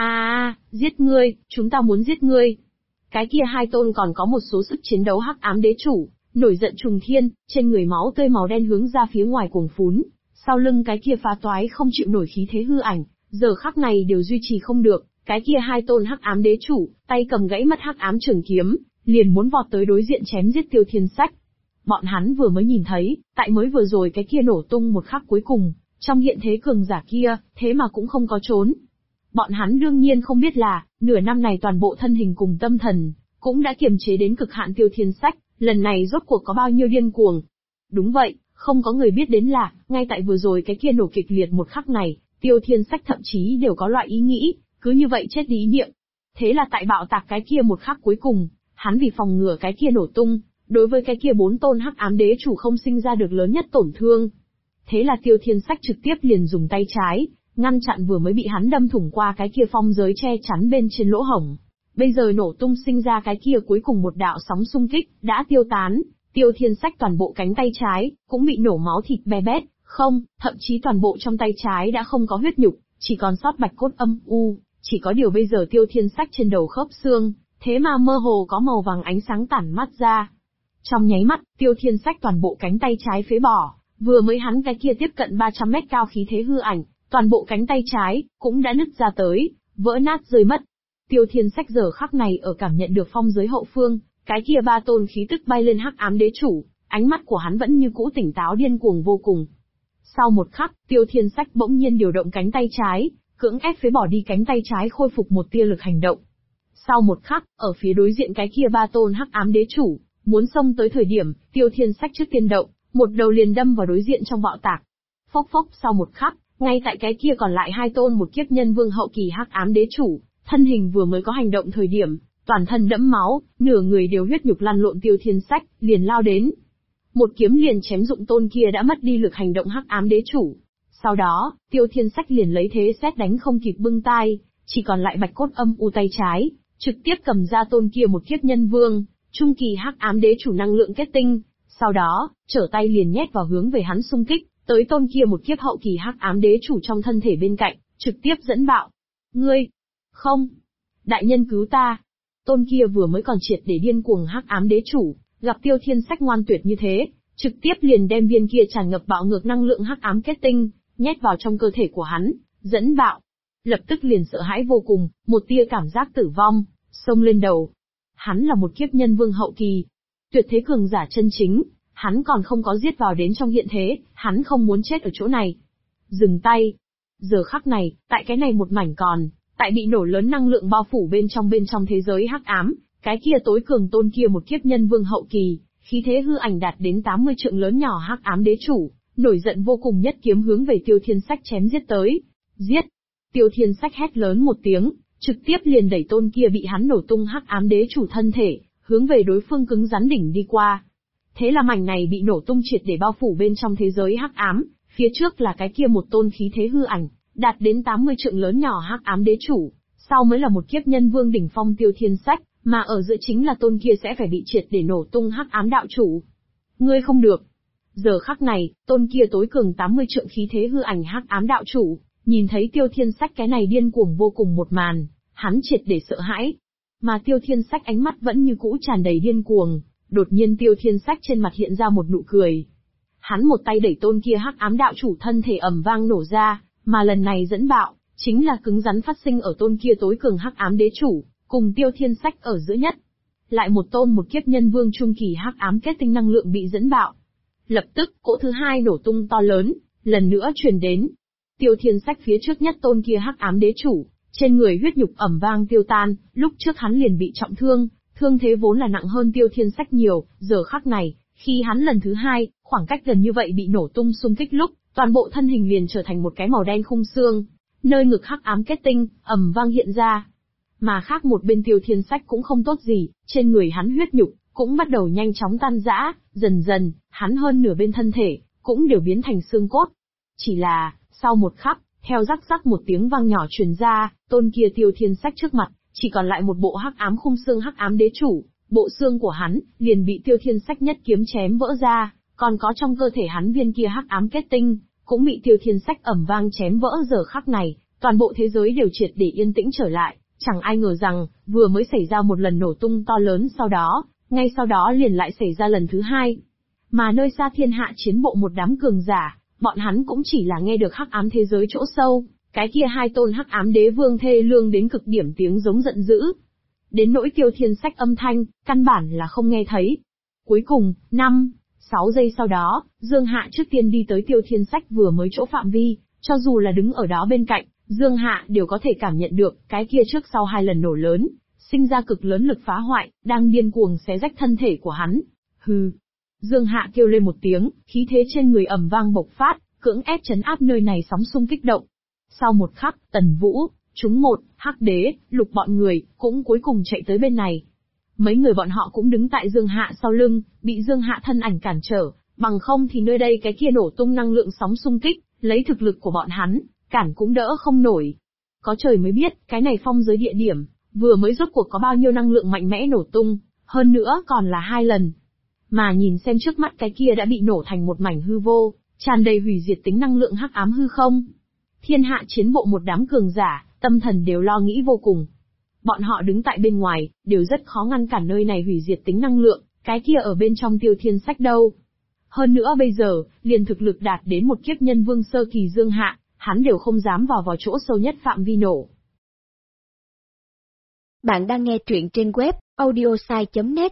Giết ngươi, chúng ta muốn giết ngươi. Cái kia hai tôn còn có một số sức chiến đấu hắc ám đế chủ, nổi giận trùng thiên, trên người máu tươi màu đen hướng ra phía ngoài cuồng phún, sau lưng cái kia phá toái không chịu nổi khí thế hư ảnh, giờ khắc này đều duy trì không được, cái kia hai tôn hắc ám đế chủ, tay cầm gãy mất hắc ám trường kiếm, liền muốn vọt tới đối diện chém giết Tiêu Thiên Sách. Bọn hắn vừa mới nhìn thấy, tại mới vừa rồi cái kia nổ tung một khắc cuối cùng, trong hiện thế cường giả kia, thế mà cũng không có trốn. Bọn hắn đương nhiên không biết là, nửa năm này toàn bộ thân hình cùng tâm thần, cũng đã kiềm chế đến cực hạn Tiêu Thiên Sách, lần này rốt cuộc có bao nhiêu điên cuồng. Đúng vậy, không có người biết đến là, ngay tại vừa rồi cái kia nổ kịch liệt một khắc này, Tiêu Thiên Sách thậm chí đều có loại ý nghĩ, cứ như vậy chết đi ý niệm. Thế là tại bạo tạc cái kia một khắc cuối cùng, hắn vì phòng ngừa cái kia nổ tung, đối với cái kia bốn tôn hắc ám đế chủ không sinh ra được lớn nhất tổn thương. Thế là Tiêu Thiên Sách trực tiếp liền dùng tay trái, ngăn chặn vừa mới bị hắn đâm thủng qua cái kia phong giới che chắn bên trên lỗ hổng. Bây giờ nổ tung sinh ra cái kia cuối cùng một đạo sóng xung kích, đã tiêu tán, Tiêu Thiên Sách toàn bộ cánh tay trái, cũng bị nổ máu thịt be bét, thậm chí toàn bộ trong tay trái đã không có huyết nhục, chỉ còn sót bạch cốt âm u, chỉ có điều bây giờ Tiêu Thiên Sách trên đầu khớp xương, thế mà mơ hồ có màu vàng ánh sáng tản mắt ra. Trong nháy mắt, Tiêu Thiên Sách toàn bộ cánh tay trái phế bỏ, vừa mới hắn cái kia tiếp cận 300 mét cao khí thế hư ảnh, toàn bộ cánh tay trái, cũng đã nứt ra tới, vỡ nát rơi mất. Tiêu Thiên Sách giờ khắc này ở cảm nhận được phong giới hậu phương, cái kia ba tôn khí tức bay lên hắc ám đế chủ, ánh mắt của hắn vẫn như cũ tỉnh táo điên cuồng vô cùng. Sau một khắc, Tiêu Thiên Sách bỗng nhiên điều động cánh tay trái, cưỡng ép phế bỏ đi cánh tay trái khôi phục một tia lực hành động. Sau một khắc, ở phía đối diện cái kia ba tôn hắc ám đế chủ, muốn xông tới thời điểm, Tiêu Thiên Sách trước tiên động, một đầu liền đâm vào đối diện trong bạo tạc. Phốc phốc sau một khắc, ngay tại cái kia còn lại hai tôn một kiếp nhân vương hậu kỳ hắc ám đế chủ, thân hình vừa mới có hành động thời điểm, toàn thân đẫm máu, nửa người đều huyết nhục lăn lộn Tiêu Thiên Sách, liền lao đến. Một kiếm liền chém dụng tôn kia đã mất đi lực hành động hắc ám đế chủ. Sau đó, Tiêu Thiên Sách liền lấy thế sét đánh không kịp bưng tay, chỉ còn lại bạch cốt âm u tay trái, trực tiếp cầm ra tôn kia một kiếp nhân vương, trung kỳ hắc ám đế chủ năng lượng kết tinh, sau đó, trở tay liền nhét vào hướng về hắn xung kích, tới tôn kia một kiếp hậu kỳ hắc ám đế chủ trong thân thể bên cạnh, trực tiếp dẫn bạo. Ngươi! Không! Đại nhân cứu ta! Tôn kia vừa mới còn triệt để điên cuồng hắc ám đế chủ, gặp Tiêu Thiên Sách ngoan tuyệt như thế, trực tiếp liền đem viên kia tràn ngập bạo ngược năng lượng hắc ám kết tinh, nhét vào trong cơ thể của hắn, dẫn bạo. Lập tức liền sợ hãi vô cùng, một tia cảm giác tử vong, xông lên đầu. Hắn là một kiếp nhân vương hậu kỳ, tuyệt thế cường giả chân chính, hắn còn không có giết vào đến trong hiện thế, hắn không muốn chết ở chỗ này. Dừng tay. Giờ khắc này, tại cái này một mảnh còn, tại bị nổ lớn năng lượng bao phủ bên trong thế giới hắc ám, cái kia tối cường tôn kia một kiếp nhân vương hậu kỳ, khí thế hư ảnh đạt đến 80 trượng lớn nhỏ hắc ám đế chủ, nổi giận vô cùng nhất kiếm hướng về Tiêu Thiên Sách chém giết tới. Giết! Tiêu Thiên Sách hét lớn một tiếng, trực tiếp liền đẩy tôn kia bị hắn nổ tung hắc ám đế chủ thân thể, hướng về đối phương cứng rắn đỉnh đi qua. Thế là mảnh này bị nổ tung triệt để bao phủ bên trong thế giới hắc ám, phía trước là cái kia một tôn khí thế hư ảnh, đạt đến 80 trượng lớn nhỏ hắc ám đế chủ, sau mới là một kiếp nhân vương đỉnh phong Tiêu Thiên Sách, mà ở giữa chính là tôn kia sẽ phải bị triệt để nổ tung hắc ám đạo chủ. Ngươi không được. Giờ khắc này, tôn kia tối cường 80 trượng khí thế hư ảnh hắc ám đạo chủ, nhìn thấy Tiêu Thiên Sách cái này điên cuồng vô cùng một màn, hắn triệt để sợ hãi. Mà Tiêu Thiên Sách ánh mắt vẫn như cũ tràn đầy điên cuồng, đột nhiên Tiêu Thiên Sách trên mặt hiện ra một nụ cười. Hắn một tay đẩy tôn kia hắc ám đạo chủ thân thể ầm vang nổ ra, mà lần này dẫn bạo, chính là cứng rắn phát sinh ở tôn kia tối cường hắc ám đế chủ, cùng Tiêu Thiên Sách ở giữa nhất. Lại một tôn một kiếp nhân vương trung kỳ hắc ám kết tinh năng lượng bị dẫn bạo. Lập tức, cỗ thứ hai nổ tung to lớn, lần nữa truyền đến. Tiêu Thiên Sách phía trước nhất tôn kia hắc ám đế chủ, trên người huyết nhục ầm vang tiêu tan, lúc trước hắn liền bị trọng thương, thương thế vốn là nặng hơn Tiêu Thiên Sách nhiều, giờ khắc này, khi hắn lần thứ hai, khoảng cách gần như vậy bị nổ tung xung kích lúc, toàn bộ thân hình liền trở thành một cái màu đen khung xương, nơi ngực hắc ám kết tinh, ầm vang hiện ra. Mà khác một bên Tiêu Thiên Sách cũng không tốt gì, trên người hắn huyết nhục, cũng bắt đầu nhanh chóng tan rã, dần dần, hắn hơn nửa bên thân thể, cũng đều biến thành xương cốt. Chỉ là, sau một khắc, theo rắc rắc một tiếng vang nhỏ truyền ra, tôn kia Tiêu Thiên Sách trước mặt, chỉ còn lại một bộ hắc ám khung xương hắc ám đế chủ, bộ xương của hắn liền bị Tiêu Thiên Sách nhất kiếm chém vỡ ra, còn có trong cơ thể hắn viên kia hắc ám kết tinh, cũng bị Tiêu Thiên Sách ầm vang chém vỡ. Giờ khắc này, toàn bộ thế giới đều triệt để yên tĩnh trở lại, chẳng ai ngờ rằng, vừa mới xảy ra một lần nổ tung to lớn ngay sau đó liền lại xảy ra lần thứ hai. Mà nơi xa thiên hạ chiến bộ một đám cường giả, bọn hắn cũng chỉ là nghe được hắc ám thế giới chỗ sâu, cái kia hai tôn hắc ám đế vương thê lương đến cực điểm tiếng giống giận dữ. Đến nỗi Tiêu Thiên Sách âm thanh, căn bản là không nghe thấy. Cuối cùng, 5-6 giây sau đó, Dương Hạ trước tiên đi tới Tiêu Thiên Sách vừa mới chỗ phạm vi, cho dù là đứng ở đó bên cạnh, Dương Hạ đều có thể cảm nhận được cái kia trước sau hai lần nổ lớn, sinh ra cực lớn lực phá hoại, đang điên cuồng xé rách thân thể của hắn. Hừ. Dương Hạ kêu lên một tiếng, khí thế trên người ầm vang bộc phát, cưỡng ép trấn áp nơi này sóng xung kích động. Sau một khắc, Tần Vũ, chúng một, Hắc Đế, Lục bọn người, cũng cuối cùng chạy tới bên này. Mấy người bọn họ cũng đứng tại Dương Hạ sau lưng, bị Dương Hạ thân ảnh cản trở, bằng không thì nơi đây cái kia nổ tung năng lượng sóng xung kích, lấy thực lực của bọn hắn, cản cũng đỡ không nổi. Có trời mới biết, cái này phong giới địa điểm, vừa mới rốt cuộc có bao nhiêu năng lượng mạnh mẽ nổ tung, hơn nữa còn là 2 lần. Mà nhìn xem trước mắt cái kia đã bị nổ thành một mảnh hư vô, tràn đầy hủy diệt tính năng lượng hắc ám hư không. Thiên hạ chiến bộ một đám cường giả, tâm thần đều lo nghĩ vô cùng. Bọn họ đứng tại bên ngoài, đều rất khó ngăn cản nơi này hủy diệt tính năng lượng, cái kia ở bên trong Tiêu Thiên Sách đâu. Hơn nữa bây giờ, liền thực lực đạt đến một kiếp nhân vương sơ kỳ Dương Hạ, hắn đều không dám vào chỗ sâu nhất phạm vi nổ. Bạn đang nghe truyện trên web audiosai.net.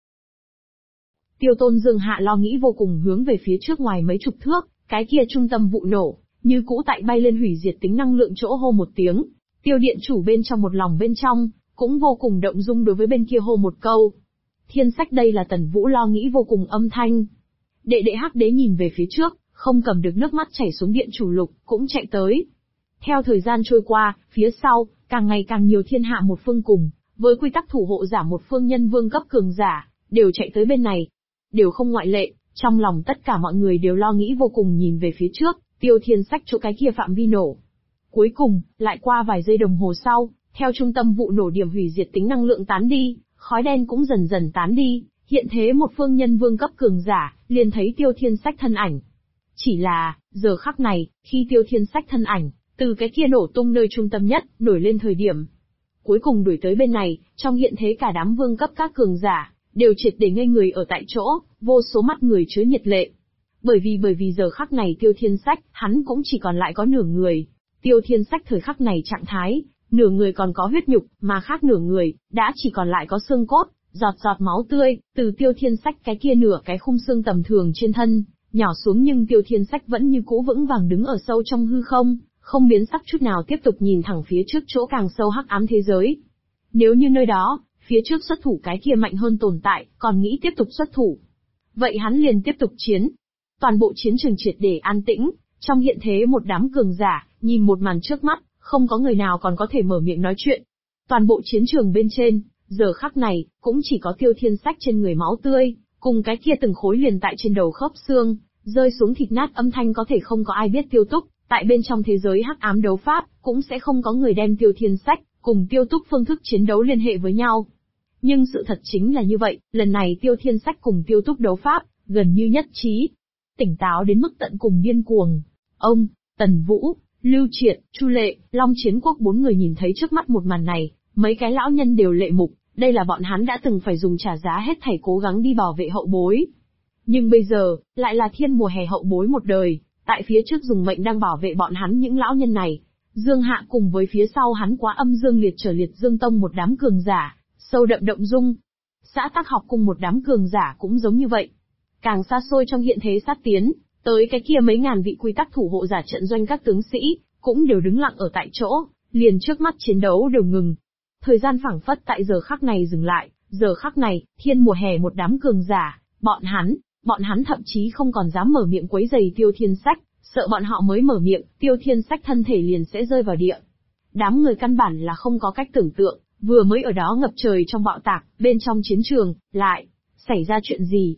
Tiêu Tôn Dương Hạ lo nghĩ vô cùng hướng về phía trước ngoài mấy chục thước, cái kia trung tâm vụ nổ, như cũ tại bay lên hủy diệt tính năng lượng chỗ hô một tiếng. Tiêu điện chủ bên trong một lòng bên trong, cũng vô cùng động dung đối với bên kia hô một câu. Thiên Sách đây là Tần Vũ lo nghĩ vô cùng âm thanh. Đệ đệ Hắc Đế nhìn về phía trước, không cầm được nước mắt chảy xuống điện chủ Lục, cũng chạy tới. Theo thời gian trôi qua, phía sau, càng ngày càng nhiều thiên hạ một phương cùng, với quy tắc thủ hộ giả một phương nhân vương cấp cường giả, đều chạy tới bên này. Đều không ngoại lệ, trong lòng tất cả mọi người đều lo nghĩ vô cùng nhìn về phía trước, Tiêu Thiên Sách chỗ cái kia phạm vi nổ. Cuối cùng, lại qua vài giây đồng hồ sau, theo trung tâm vụ nổ điểm hủy diệt tính năng lượng tán đi, khói đen cũng dần dần tán đi, hiện thế một phương nhân vương cấp cường giả, liền thấy Tiêu Thiên Sách thân ảnh. Chỉ là, giờ khắc này, khi Tiêu Thiên Sách thân ảnh, từ cái kia nổ tung nơi trung tâm nhất, nổi lên thời điểm. Cuối cùng đuổi tới bên này, trong hiện thế cả đám vương cấp các cường giả, đều triệt để ngây người ở tại chỗ, vô số mắt người chứa nhiệt lệ. Bởi vì giờ khắc này Tiêu Thiên Sách, hắn cũng chỉ còn lại có nửa người. Tiêu Thiên Sách thời khắc này trạng thái, nửa người còn có huyết nhục, mà khác nửa người, đã chỉ còn lại có xương cốt, giọt giọt máu tươi, từ Tiêu Thiên Sách cái kia nửa cái khung xương tầm thường trên thân, nhỏ xuống nhưng Tiêu Thiên Sách vẫn như cũ vững vàng đứng ở sâu trong hư không, không biến sắc chút nào tiếp tục nhìn thẳng phía trước chỗ càng sâu hắc ám thế giới. Nếu như nơi đó, phía trước xuất thủ cái kia mạnh hơn tồn tại, còn nghĩ tiếp tục xuất thủ. Vậy hắn liền tiếp tục chiến. Toàn bộ chiến trường triệt để an tĩnh, trong hiện thế một đám cường giả, nhìn một màn trước mắt, không có người nào còn có thể mở miệng nói chuyện. Toàn bộ chiến trường bên trên, giờ khắc này, cũng chỉ có Tiêu Thiên Sách trên người máu tươi, cùng cái kia từng khối liền tại trên đầu khớp xương, rơi xuống thịt nát âm thanh có thể không có ai biết Tiêu Túc, tại bên trong thế giới hắc ám đấu pháp, cũng sẽ không có người đem Tiêu Thiên Sách, cùng Tiêu Túc phương thức chiến đấu liên hệ với nhau. Nhưng sự thật chính là như vậy, lần này Tiêu Thiên Sách cùng Tiêu Túc đấu pháp, gần như nhất trí. Tỉnh táo đến mức tận cùng điên cuồng. Ông, Tần Vũ, Lưu Triệt, Chu Lệ, Long Chiến Quốc 4 người nhìn thấy trước mắt một màn này, mấy cái lão nhân đều lệ mục, đây là bọn hắn đã từng phải dùng trả giá hết thảy cố gắng đi bảo vệ hậu bối. Nhưng bây giờ, lại là thiên mùa hè hậu bối một đời, tại phía trước dùng mệnh đang bảo vệ bọn hắn những lão nhân này. Dương Hạ cùng với phía sau hắn quá âm dương liệt trở liệt dương tông một đám cường giả, sâu đậm động dung. Xã Tắc Học cùng một đám cường giả cũng giống như vậy. Càng xa xôi trong hiện thế sát tiến, tới cái kia mấy ngàn vị quy tắc thủ hộ giả trận doanh các tướng sĩ, cũng đều đứng lặng ở tại chỗ, liền trước mắt chiến đấu đều ngừng. Thời gian phảng phất tại giờ khắc này dừng lại, giờ khắc này, thiên mùa hè một đám cường giả, bọn hắn thậm chí không còn dám mở miệng quấy rầy Tiêu Thiên Sách, sợ bọn họ mới mở miệng, Tiêu Thiên Sách thân thể liền sẽ rơi vào địa. Đám người căn bản là không có cách tưởng tượng, vừa mới ở đó ngập trời trong bạo tạc, bên trong chiến trường, lại xảy ra chuyện gì?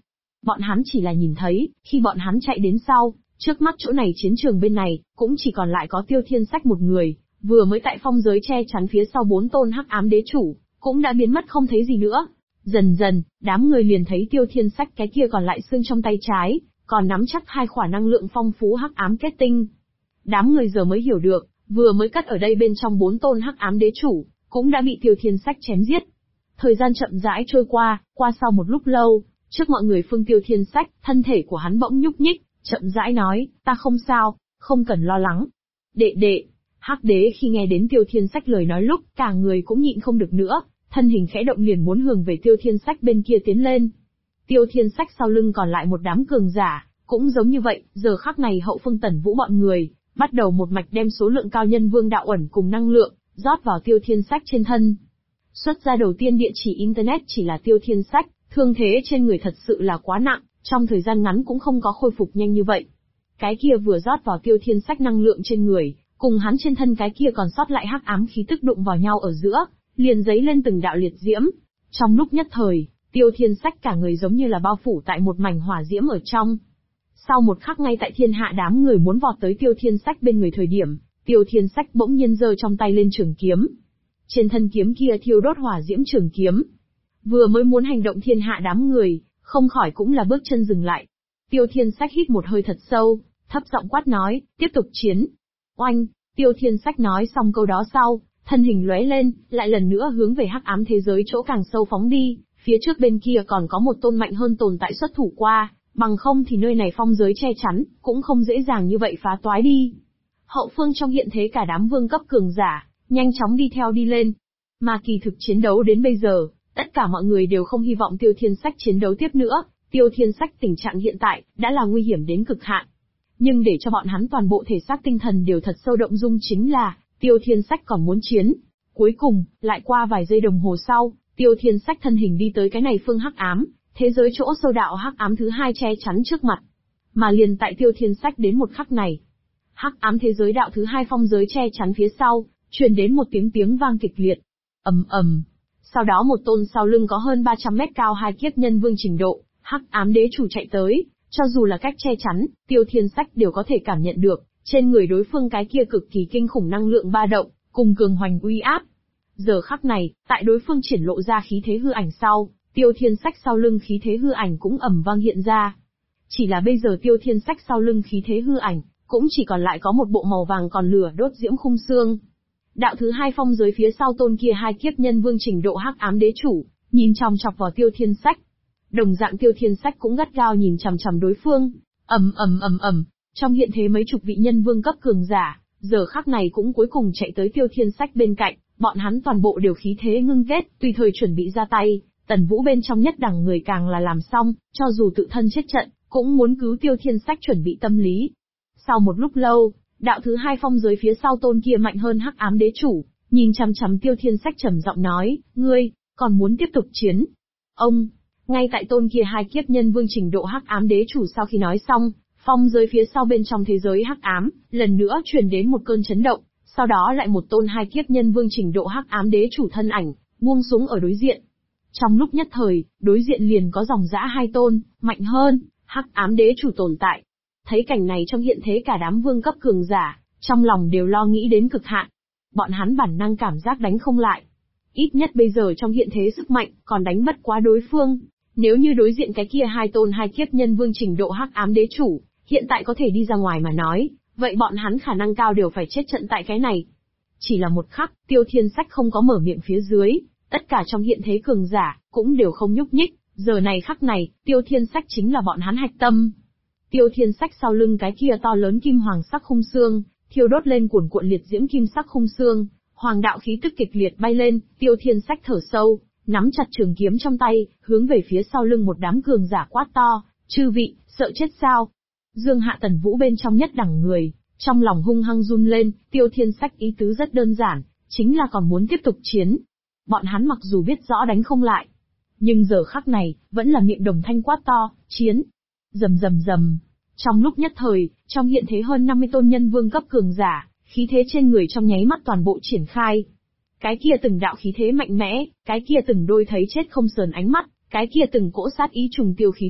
Bọn hắn chỉ là nhìn thấy, khi bọn hắn chạy đến sau, trước mắt chỗ này chiến trường bên này, cũng chỉ còn lại có Tiêu Thiên Sách một người, vừa mới tại phong giới che chắn phía sau 4 tôn hắc ám đế chủ, cũng đã biến mất không thấy gì nữa. Dần dần, đám người liền thấy Tiêu Thiên Sách cái kia còn lại xương trong tay trái, còn nắm chắc 2 khỏa năng lượng phong phú hắc ám kết tinh. Đám người giờ mới hiểu được, vừa mới cất ở đây bên trong 4 tôn hắc ám đế chủ, cũng đã bị Tiêu Thiên Sách chém giết. Thời gian chậm rãi trôi qua sau một lúc lâu, trước mọi người phương Tiêu Thiên Sách, thân thể của hắn bỗng nhúc nhích, chậm rãi nói, ta không sao, không cần lo lắng. Đệ. Hắc đế khi nghe đến Tiêu Thiên Sách lời nói lúc, cả người cũng nhịn không được nữa, thân hình khẽ động liền muốn hướng về Tiêu Thiên Sách bên kia tiến lên. Tiêu Thiên Sách sau lưng còn lại một đám cường giả, cũng giống như vậy, giờ khắc này hậu phương Tần Vũ bọn người, bắt đầu một mạch đem số lượng cao nhân vương đạo ẩn cùng năng lượng, rót vào Tiêu Thiên Sách trên thân. Xuất ra đầu tiên địa chỉ Internet chỉ là Tiêu Thiên Sách, thương thế trên người thật sự là quá nặng, trong thời gian ngắn cũng không có khôi phục nhanh như vậy. Cái kia vừa rót vào Tiêu Thiên Sách năng lượng trên người, cùng hắn trên thân cái kia còn sót lại hắc ám khí tức đụng vào nhau ở giữa, liền giấy lên từng đạo liệt diễm. Trong lúc nhất thời, Tiêu Thiên Sách cả người giống như là bao phủ tại một mảnh hỏa diễm ở trong. Sau một khắc ngay tại thiên hạ đám người muốn vọt tới Tiêu Thiên Sách bên người thời điểm, Tiêu Thiên Sách bỗng nhiên giơ trong tay lên trường kiếm. Trên thân kiếm kia thiêu đốt hỏa diễm trường kiếm. Vừa mới muốn hành động thiên hạ đám người, không khỏi cũng là bước chân dừng lại. Tiêu Thiên Sách hít một hơi thật sâu, thấp giọng quát nói, tiếp tục chiến. Oanh, Tiêu Thiên Sách nói xong câu đó sau, thân hình lóe lên, lại lần nữa hướng về hắc ám thế giới chỗ càng sâu phóng đi, phía trước bên kia còn có một tôn mạnh hơn tồn tại xuất thủ qua, bằng không thì nơi này phong giới che chắn, cũng không dễ dàng như vậy phá toái đi. Hậu phương trong hiện thế cả đám vương cấp cường giả, nhanh chóng đi theo đi lên. Mà kỳ thực chiến đấu đến bây giờ, tất cả mọi người đều không hy vọng Tiêu Thiên Sách chiến đấu tiếp nữa, Tiêu Thiên Sách tình trạng hiện tại, đã là nguy hiểm đến cực hạn. Nhưng để cho bọn hắn toàn bộ thể xác tinh thần đều thật sâu động dung chính là, Tiêu Thiên Sách còn muốn chiến. Cuối cùng, lại qua vài giây đồng hồ sau, Tiêu Thiên Sách thân hình đi tới cái này phương hắc ám, thế giới chỗ sâu đạo hắc ám thứ 2 che chắn trước mặt. Mà liền tại Tiêu Thiên Sách đến một khắc này, hắc ám thế giới đạo thứ 2 phong giới che chắn phía sau, truyền đến một tiếng vang kịch liệt. Ầm ầm. Sau đó một tôn sau lưng có hơn 300 mét cao 2 kiếp nhân vương trình độ, hắc ám đế chủ chạy tới, cho dù là cách che chắn, Tiêu Thiên Sách đều có thể cảm nhận được, trên người đối phương cái kia cực kỳ kinh khủng năng lượng ba động, cùng cường hoành uy áp. Giờ khắc này, tại đối phương triển lộ ra khí thế hư ảnh sau, Tiêu Thiên Sách sau lưng khí thế hư ảnh cũng ầm vang hiện ra. Chỉ là bây giờ Tiêu Thiên Sách sau lưng khí thế hư ảnh, cũng chỉ còn lại có một bộ màu vàng còn lửa đốt diễm khung xương. Đạo thứ 2 phong giới phía sau tôn kia 2 kiếp nhân vương trình độ hắc ám đế chủ, nhìn chòng chọc vào Tiêu Thiên Sách. Đồng dạng Tiêu Thiên Sách cũng gắt gao nhìn chằm chằm đối phương. Ầm. Trong hiện thế mấy chục vị nhân vương cấp cường giả, giờ khắc này cũng cuối cùng chạy tới Tiêu Thiên Sách bên cạnh, bọn hắn toàn bộ đều khí thế ngưng kết, tùy thời chuẩn bị ra tay. Tần Vũ bên trong nhất đẳng người càng là làm xong, cho dù tự thân chết trận, cũng muốn cứu Tiêu Thiên Sách chuẩn bị tâm lý. Sau một lúc lâu, đạo thứ 2 phong giới phía sau tôn kia mạnh hơn hắc ám đế chủ, nhìn chằm chằm Tiêu Thiên Sách trầm giọng nói, ngươi, còn muốn tiếp tục chiến? Ông, ngay tại tôn kia 2 kiếp nhân vương trình độ hắc ám đế chủ sau khi nói xong, phong giới phía sau bên trong thế giới hắc ám, lần nữa truyền đến một cơn chấn động, sau đó lại một tôn 2 kiếp nhân vương trình độ hắc ám đế chủ thân ảnh, buông xuống ở đối diện. Trong lúc nhất thời, đối diện liền có dòng dã 2 tôn, mạnh hơn, hắc ám đế chủ tồn tại. Thấy cảnh này trong hiện thế cả đám vương cấp cường giả, trong lòng đều lo nghĩ đến cực hạn. Bọn hắn bản năng cảm giác đánh không lại. Ít nhất bây giờ trong hiện thế sức mạnh, còn đánh bất quá đối phương. Nếu như đối diện cái kia 2 tôn 2 kiếp nhân vương trình độ hắc ám đế chủ, hiện tại có thể đi ra ngoài mà nói, vậy bọn hắn khả năng cao đều phải chết trận tại cái này. Chỉ là một khắc, Tiêu Thiên Sách không có mở miệng phía dưới, tất cả trong hiện thế cường giả, cũng đều không nhúc nhích, giờ này khắc này, Tiêu Thiên Sách chính là bọn hắn hạch tâm. Tiêu Thiên Sách sau lưng cái kia to lớn kim hoàng sắc khung xương, thiêu đốt lên cuồn cuộn liệt diễm kim sắc khung xương, hoàng đạo khí tức kịch liệt bay lên, Tiêu Thiên Sách thở sâu, nắm chặt trường kiếm trong tay, hướng về phía sau lưng một đám cường giả quát to, chư vị, sợ chết sao? Dương Hạ Tần Vũ bên trong nhất đẳng người, trong lòng hung hăng run lên, Tiêu Thiên Sách ý tứ rất đơn giản, chính là còn muốn tiếp tục chiến. Bọn hắn mặc dù biết rõ đánh không lại, nhưng giờ khắc này, vẫn là miệng đồng thanh quát to, chiến. Rầm rầm rầm. Trong lúc nhất thời, trong hiện thế hơn 50 tôn nhân vương cấp cường giả, khí thế trên người trong nháy mắt toàn bộ triển khai. Cái kia từng đạo khí thế mạnh mẽ, cái kia từng đôi thấy chết không sờn ánh mắt, cái kia từng cỗ sát ý trùng tiêu khí tức,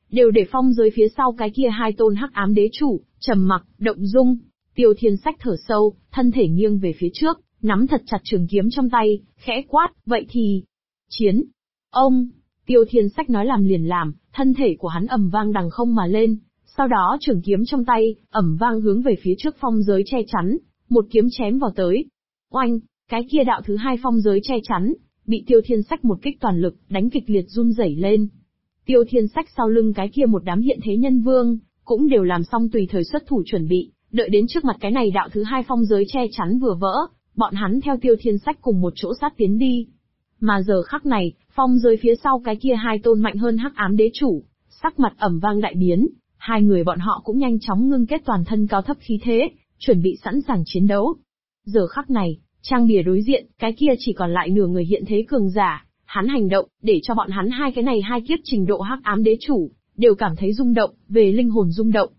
đều để phong giới phía sau cái kia hai tôn hắc ám đế chủ, trầm mặc, động dung. Tiêu Thiên Sách thở sâu, thân thể nghiêng về phía trước, nắm thật chặt trường kiếm trong tay, khẽ quát, vậy thì... chiến! Ông! Tiêu Thiên Sách nói làm liền làm, thân thể của hắn ầm vang đằng không mà lên, sau đó trường kiếm trong tay, ầm vang hướng về phía trước phong giới che chắn, một kiếm chém vào tới. Oanh! Cái kia đạo thứ hai phong giới che chắn, bị Tiêu Thiên Sách một kích toàn lực, đánh kịch liệt run rẩy lên. Tiêu Thiên Sách sau lưng cái kia một đám hiện thế nhân vương, cũng đều làm xong tùy thời xuất thủ chuẩn bị, đợi đến trước mặt cái này đạo thứ hai phong giới che chắn vừa vỡ, bọn hắn theo Tiêu Thiên Sách cùng một chỗ sát tiến đi. Mà giờ khắc này, phong giới phía sau cái kia hai tôn mạnh hơn hắc ám đế chủ, sắc mặt ẩm vang đại biến, hai người bọn họ cũng nhanh chóng ngưng kết toàn thân cao thấp khí thế, chuẩn bị sẵn sàng chiến đấu. Giờ khắc này, trang bìa đối diện, cái kia chỉ còn lại nửa người hiện thế cường giả, hắn hành động, để cho bọn hắn hai cái này hai kiếp trình độ hắc ám đế chủ, đều cảm thấy rung động, về linh hồn rung động.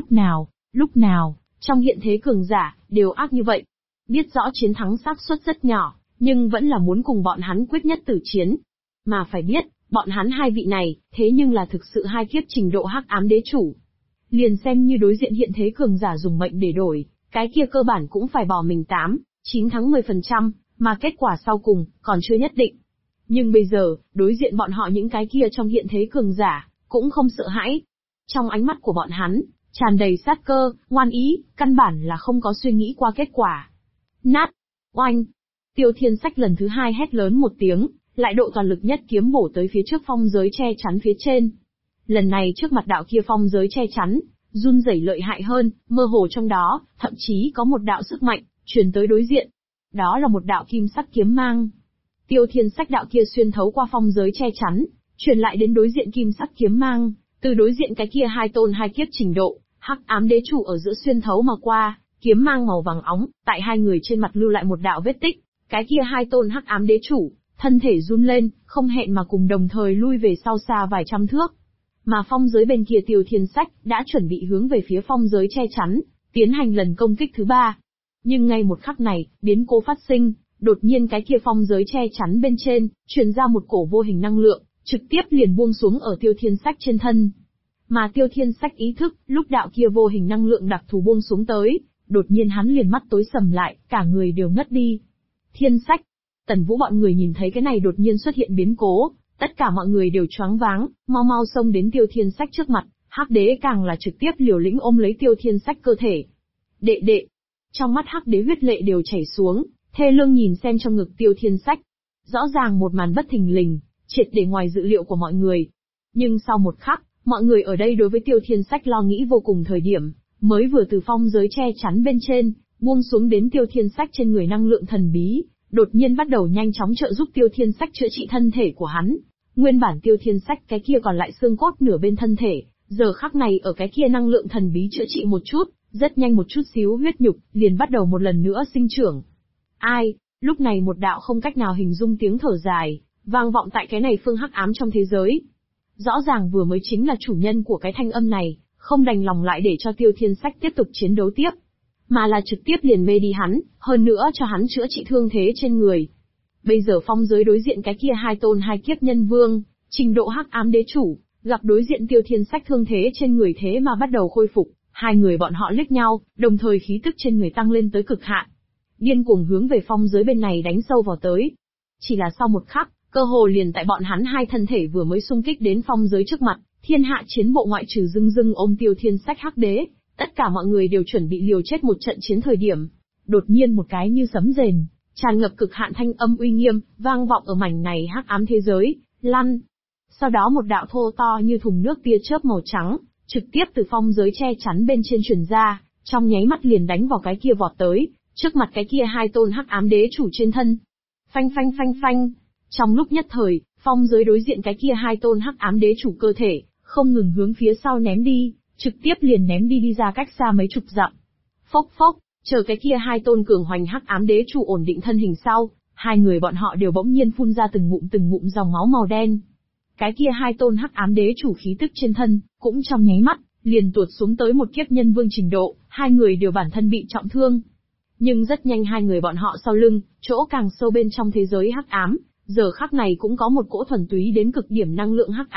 Lúc nào, trong hiện thế cường giả, đều ác như vậy. Biết rõ chiến thắng xác suất rất nhỏ, nhưng vẫn là muốn cùng bọn hắn quyết nhất tử chiến. Mà phải biết, bọn hắn hai vị này, thế nhưng là thực sự hai kiếp trình độ hắc ám đế chủ. Liền xem như đối diện hiện thế cường giả dùng mệnh để đổi, cái kia cơ bản cũng phải bỏ mình 9 thắng 10%, mà kết quả sau cùng, còn chưa nhất định. Nhưng bây giờ, đối diện bọn họ những cái kia trong hiện thế cường giả, cũng không sợ hãi. Trong ánh mắt của bọn hắn, tràn đầy sát cơ, ngoan ý, căn bản là không có suy nghĩ qua kết quả. Nát! Oanh! Tiêu Thiên Sách lần thứ hai hét lớn một tiếng, lại độ toàn lực nhất kiếm bổ tới phía trước phong giới che chắn phía trên. Lần này trước mặt đạo kia phong giới che chắn, run rẩy lợi hại hơn, mơ hồ trong đó, thậm chí có một đạo sức mạnh, truyền tới đối diện. Đó là một đạo kim sắc kiếm mang. Tiêu Thiên Sách đạo kia xuyên thấu qua phong giới che chắn, truyền lại đến đối diện kim sắc kiếm mang, từ đối diện cái kia hai tôn hai kiếp trình độ, hắc ám đế chủ ở giữa xuyên thấu mà qua, kiếm mang màu vàng óng, tại hai người trên mặt lưu lại một đạo vết tích, cái kia hai tôn hắc ám đế chủ, thân thể run lên, không hẹn mà cùng đồng thời lui về sau xa vài trăm thước. Mà phong giới bên kia Tiêu Thiên Sách đã chuẩn bị hướng về phía phong giới che chắn, tiến hành lần công kích thứ ba. Nhưng ngay một khắc này, biến cố phát sinh, đột nhiên cái kia phong giới che chắn bên trên, truyền ra một cổ vô hình năng lượng, trực tiếp liền buông xuống ở Tiêu Thiên Sách trên thân. Mà Tiêu Thiên Sách ý thức, lúc đạo kia vô hình năng lượng đặc thù buông xuống tới, đột nhiên hắn liền mắt tối sầm lại, cả người đều ngất đi. Thiên Sách, Tần Vũ bọn người nhìn thấy cái này đột nhiên xuất hiện biến cố, tất cả mọi người đều choáng váng, mau mau xông đến Tiêu Thiên Sách trước mặt, Hắc Đế càng là trực tiếp liều lĩnh ôm lấy Tiêu Thiên Sách cơ thể. Đệ. Trong mắt Hắc Đế huyết lệ đều chảy xuống, thê lương nhìn xem trong ngực Tiêu Thiên Sách. Rõ ràng một màn bất thình lình, triệt để ngoài dự liệu của mọi người. Nhưng sau một khắc, mọi người ở đây đối với Tiêu Thiên Sách lo nghĩ vô cùng thời điểm, mới vừa từ phong giới che chắn bên trên, buông xuống đến Tiêu Thiên Sách trên người năng lượng thần bí, đột nhiên bắt đầu nhanh chóng trợ giúp Tiêu Thiên Sách chữa trị thân thể của hắn. Nguyên bản Tiêu Thiên Sách cái kia còn lại xương cốt nửa bên thân thể, giờ khắc này ở cái kia năng lượng thần bí chữa trị một chút, rất nhanh một chút xíu huyết nhục, liền bắt đầu một lần nữa sinh trưởng. Ai? Lúc này một đạo không cách nào hình dung tiếng thở dài, vang vọng tại cái này phương hắc ám trong thế giới. Rõ ràng vừa mới chính là chủ nhân của cái thanh âm này, không đành lòng lại để cho Tiêu Thiên Sách tiếp tục chiến đấu tiếp, mà là trực tiếp liền mê đi hắn, hơn nữa cho hắn chữa trị thương thế trên người. Bây giờ phong giới đối diện cái kia hai tôn hai kiếp nhân vương, trình độ hắc ám đế chủ, gặp đối diện Tiêu Thiên Sách thương thế trên người thế mà bắt đầu khôi phục, hai người bọn họ liếc nhau, đồng thời khí tức trên người tăng lên tới cực hạn, điên cuồng hướng về phong giới bên này đánh sâu vào tới. Chỉ là sau một khắc, cơ hồ liền tại bọn hắn hai thân thể vừa mới xung kích đến phong giới trước mặt, thiên hạ chiến bộ ngoại trừ dưng ôm Tiêu Thiên Sách Hắc Đế, tất cả mọi người đều chuẩn bị liều chết một trận chiến thời điểm. Đột nhiên một cái như sấm rền, tràn ngập cực hạn thanh âm uy nghiêm, vang vọng ở mảnh này hắc ám thế giới, lăn. Sau đó một đạo thô to như thùng nước tia chớp màu trắng, trực tiếp từ phong giới che chắn bên trên truyền ra, trong nháy mắt liền đánh vào cái kia vọt tới, trước mặt cái kia hai tôn hắc ám đế chủ trên thân. Phanh phanh phanh phanh. Trong lúc nhất thời, phong giới đối diện cái kia hai tôn hắc ám đế chủ cơ thể, không ngừng hướng phía sau ném đi, trực tiếp liền ném đi ra cách xa mấy chục dặm. Phốc phốc, chờ cái kia hai tôn cường hoành hắc ám đế chủ ổn định thân hình sau, hai người bọn họ đều bỗng nhiên phun ra từng ngụm dòng máu màu đen. Cái kia hai tôn hắc ám đế chủ khí tức trên thân, cũng trong nháy mắt, liền tuột xuống tới một kiếp nhân vương trình độ, hai người đều bản thân bị trọng thương. Nhưng rất nhanh hai người bọn họ sau lưng, chỗ càng sâu bên trong thế giới hắc ám, giờ khắc này cũng có một cỗ thuần túy đến cực điểm năng lượng hắc ám,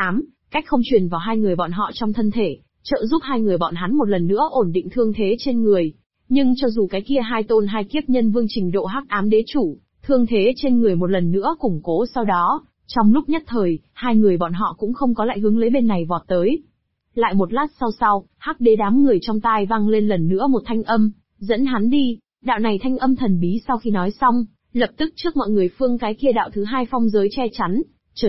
cách không truyền vào hai người bọn họ trong thân thể, trợ giúp hai người bọn hắn một lần nữa ổn định thương thế trên người. Nhưng cho dù cái kia hai tôn hai kiếp nhân vương trình độ hắc ám đế chủ, thương thế trên người một lần nữa củng cố sau đó, trong lúc nhất thời, hai người bọn họ cũng không có lại hướng lấy bên này vọt tới. Lại một lát sau, hắc đế đám người trong tai vang lên lần nữa một thanh âm, dẫn hắn đi. Đạo này thanh âm thần bí sau khi nói xong, lập tức trước mọi người phương cái kia đạo thứ hai phong giới che chắn, trở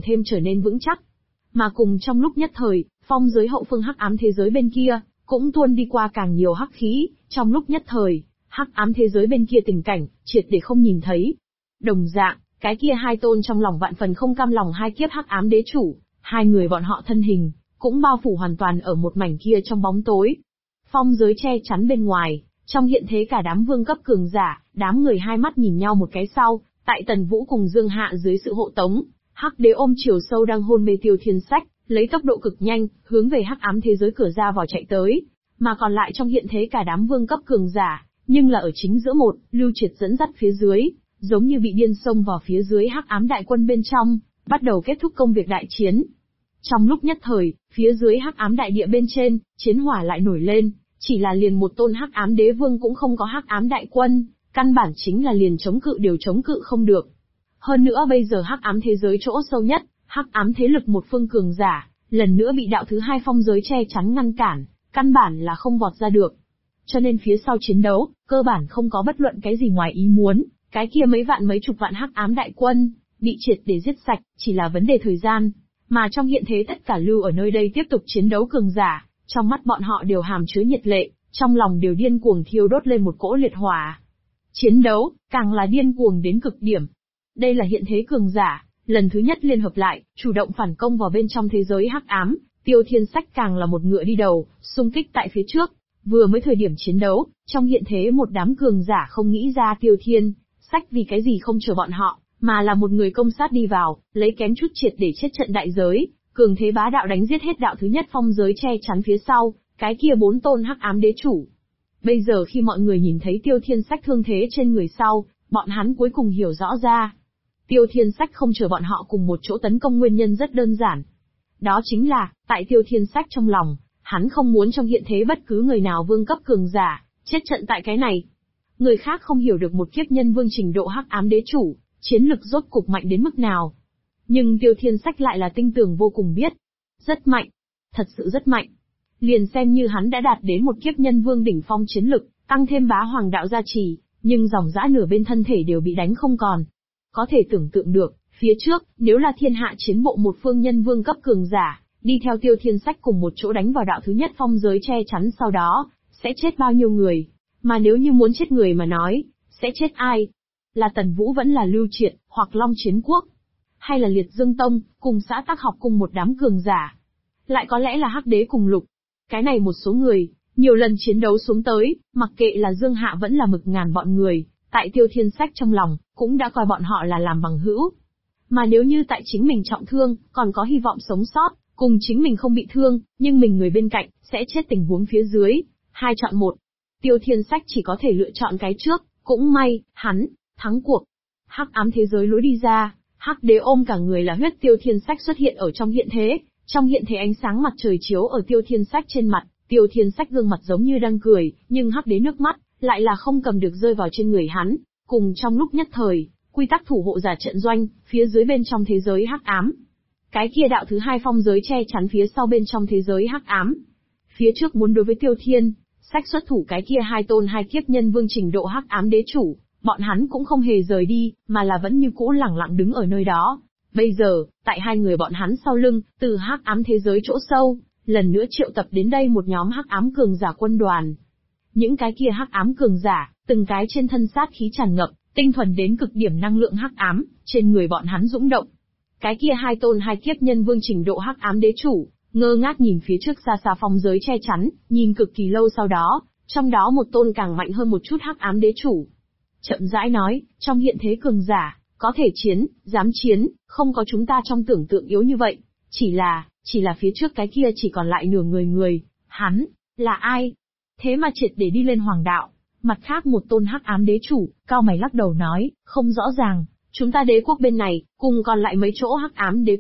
nên vững chắc. Mà cùng trong lúc nhất thời, phong giới hậu phương hắc ám thế giới bên kia, cũng tuôn đi qua càng nhiều hắc khí, trong lúc nhất thời, hắc ám thế giới bên kia tình cảnh, triệt để không nhìn thấy. Đồng dạng, cái kia hai tôn trong lòng vạn phần không cam lòng hai kiếp hắc ám đế chủ, hai người bọn họ thân hình, cũng bao phủ hoàn toàn ở một mảnh kia trong bóng tối. Phong giới che chắn bên ngoài, trong hiện thế cả đám vương cấp cường giả, đám người hai mắt nhìn nhau một cái sau, tại Tần Vũ cùng Dương Hạ dưới sự hộ tống, hắc đế ôm chiều sâu đang hôn mê Tiêu Thiên Sách, lấy tốc độ cực nhanh, hướng về hắc ám thế giới cửa ra vào chạy tới, mà còn lại trong hiện thế cả đám vương cấp cường giả, nhưng là ở chính giữa một, Lưu Triệt dẫn dắt phía dưới, giống như bị điên xông vào phía dưới hắc ám đại quân bên trong, bắt đầu kết thúc công việc đại chiến. Trong lúc nhất thời, phía dưới hắc ám đại địa bên trên, chiến hỏa lại nổi lên, chỉ là liền một tôn hắc ám đế vương cũng không có hắc ám đại quân, căn bản chính là liền chống cự đều chống cự không được. Hơn nữa bây giờ hắc ám thế giới chỗ sâu nhất, hắc ám thế lực một phương cường giả, lần nữa bị đạo thứ hai phong giới che chắn ngăn cản, căn bản là không vọt ra được. Cho nên phía sau chiến đấu, cơ bản không có bất luận cái gì ngoài ý muốn, cái kia mấy chục vạn hắc ám đại quân, bị triệt để giết sạch, chỉ là vấn đề thời gian. Mà trong hiện thế tất cả lưu ở nơi đây tiếp tục chiến đấu cường giả, trong mắt bọn họ đều hàm chứa nhiệt lệ, trong lòng đều điên cuồng thiêu đốt lên một cỗ liệt hỏa. Chiến đấu, càng là điên cuồng đến cực điểm. Đây là hiện thế cường giả, lần thứ nhất liên hợp lại, chủ động phản công vào bên trong thế giới hắc ám, Tiêu Thiên Sách càng là một ngựa đi đầu, xung kích tại phía trước. Vừa mới thời điểm chiến đấu, trong hiện thế một đám cường giả không nghĩ ra Tiêu Thiên Sách vì cái gì không chờ bọn họ, mà là một người công sát đi vào, lấy kém chút triệt để chết trận đại giới, cường thế bá đạo đánh giết hết đạo thứ nhất phong giới che chắn phía sau, cái kia bốn tôn hắc ám đế chủ. Bây giờ khi mọi người nhìn thấy Tiêu Thiên Sách thương thế trên người sau, bọn hắn cuối cùng hiểu rõ ra. Tiêu Thiên Sách không chờ bọn họ cùng một chỗ tấn công nguyên nhân rất đơn giản. Đó chính là, tại Tiêu Thiên Sách trong lòng, hắn không muốn trong hiện thế bất cứ người nào vương cấp cường giả, chết trận tại cái này. Người khác không hiểu được một kiếp nhân vương trình độ hắc ám đế chủ, chiến lực rốt cục mạnh đến mức nào. Nhưng Tiêu Thiên Sách lại là tinh tường vô cùng biết. Rất mạnh. Thật sự rất mạnh. Liền xem như hắn đã đạt đến một kiếp nhân vương đỉnh phong chiến lực, tăng thêm bá hoàng đạo gia trì, nhưng dòng dã nửa bên thân thể đều bị đánh không còn. Có thể tưởng tượng được, phía trước, nếu là thiên hạ chiến bộ một phương nhân vương cấp cường giả, đi theo Tiêu Thiên Sách cùng một chỗ đánh vào đạo thứ nhất phong giới che chắn sau đó, sẽ chết bao nhiêu người. Mà nếu như muốn chết người mà nói, sẽ chết ai? Là Tần Vũ vẫn là Lưu Triệt, hoặc Long Chiến Quốc? Hay là Liệt Dương Tông, cùng xã Tác Học cùng một đám cường giả? Lại có lẽ là Hắc Đế cùng Lục. Cái này một số người, nhiều lần chiến đấu xuống tới, mặc kệ là Dương Hạ vẫn là Mực Ngàn bọn người, tại Tiêu Thiên Sách trong lòng, cũng đã coi bọn họ là làm bằng hữu. Mà nếu như tại chính mình trọng thương, còn có hy vọng sống sót, cùng chính mình không bị thương, nhưng mình người bên cạnh, sẽ chết tình huống phía dưới. Hai chọn một. Tiêu Thiên Sách chỉ có thể lựa chọn cái trước, cũng may, hắn, thắng cuộc. Hắc ám thế giới lối đi ra, Hắc Đế ôm cả người là huyết Tiêu Thiên Sách xuất hiện ở trong hiện thế. Trong hiện thế ánh sáng mặt trời chiếu ở Tiêu Thiên Sách trên mặt, Tiêu Thiên Sách gương mặt giống như đang cười, nhưng Hắc Đế nước mắt, lại là không cầm được rơi vào trên người hắn. Cùng trong lúc nhất thời, quy tắc thủ hộ giả trận doanh, phía dưới bên trong thế giới hắc ám. Cái kia đạo thứ hai phong giới che chắn phía sau bên trong thế giới hắc ám. Phía trước muốn đối với Tiêu Thiên Sách xuất thủ cái kia hai tôn hai kiếp nhân vương trình độ hắc ám đế chủ, bọn hắn cũng không hề rời đi, mà là vẫn như cũ lẳng lặng đứng ở nơi đó. Bây giờ, tại hai người bọn hắn sau lưng, từ hắc ám thế giới chỗ sâu, lần nữa triệu tập đến đây một nhóm hắc ám cường giả quân đoàn. Những cái kia hắc ám cường giả, từng cái trên thân sát khí tràn ngập, tinh thuần đến cực điểm năng lượng hắc ám, trên người bọn hắn dũng động. Cái kia hai tôn hai kiếp nhân vương trình độ hắc ám đế chủ, ngơ ngác nhìn phía trước xa xa phong giới che chắn, nhìn cực kỳ lâu sau đó, trong đó một tôn càng mạnh hơn một chút hắc ám đế chủ. Chậm rãi nói, trong hiện thế cường giả, có thể chiến, dám chiến, không có chúng ta trong tưởng tượng yếu như vậy. Chỉ là phía trước cái kia chỉ còn lại nửa người, hắn, là ai? Thế mà triệt để đi lên hoàng đạo. Mặt khác một tôn hắc ám đế chủ, cao mày lắc đầu nói, không rõ ràng, chúng ta đế quốc bên này, cùng còn lại mấy chỗ hắc ám đế quốc,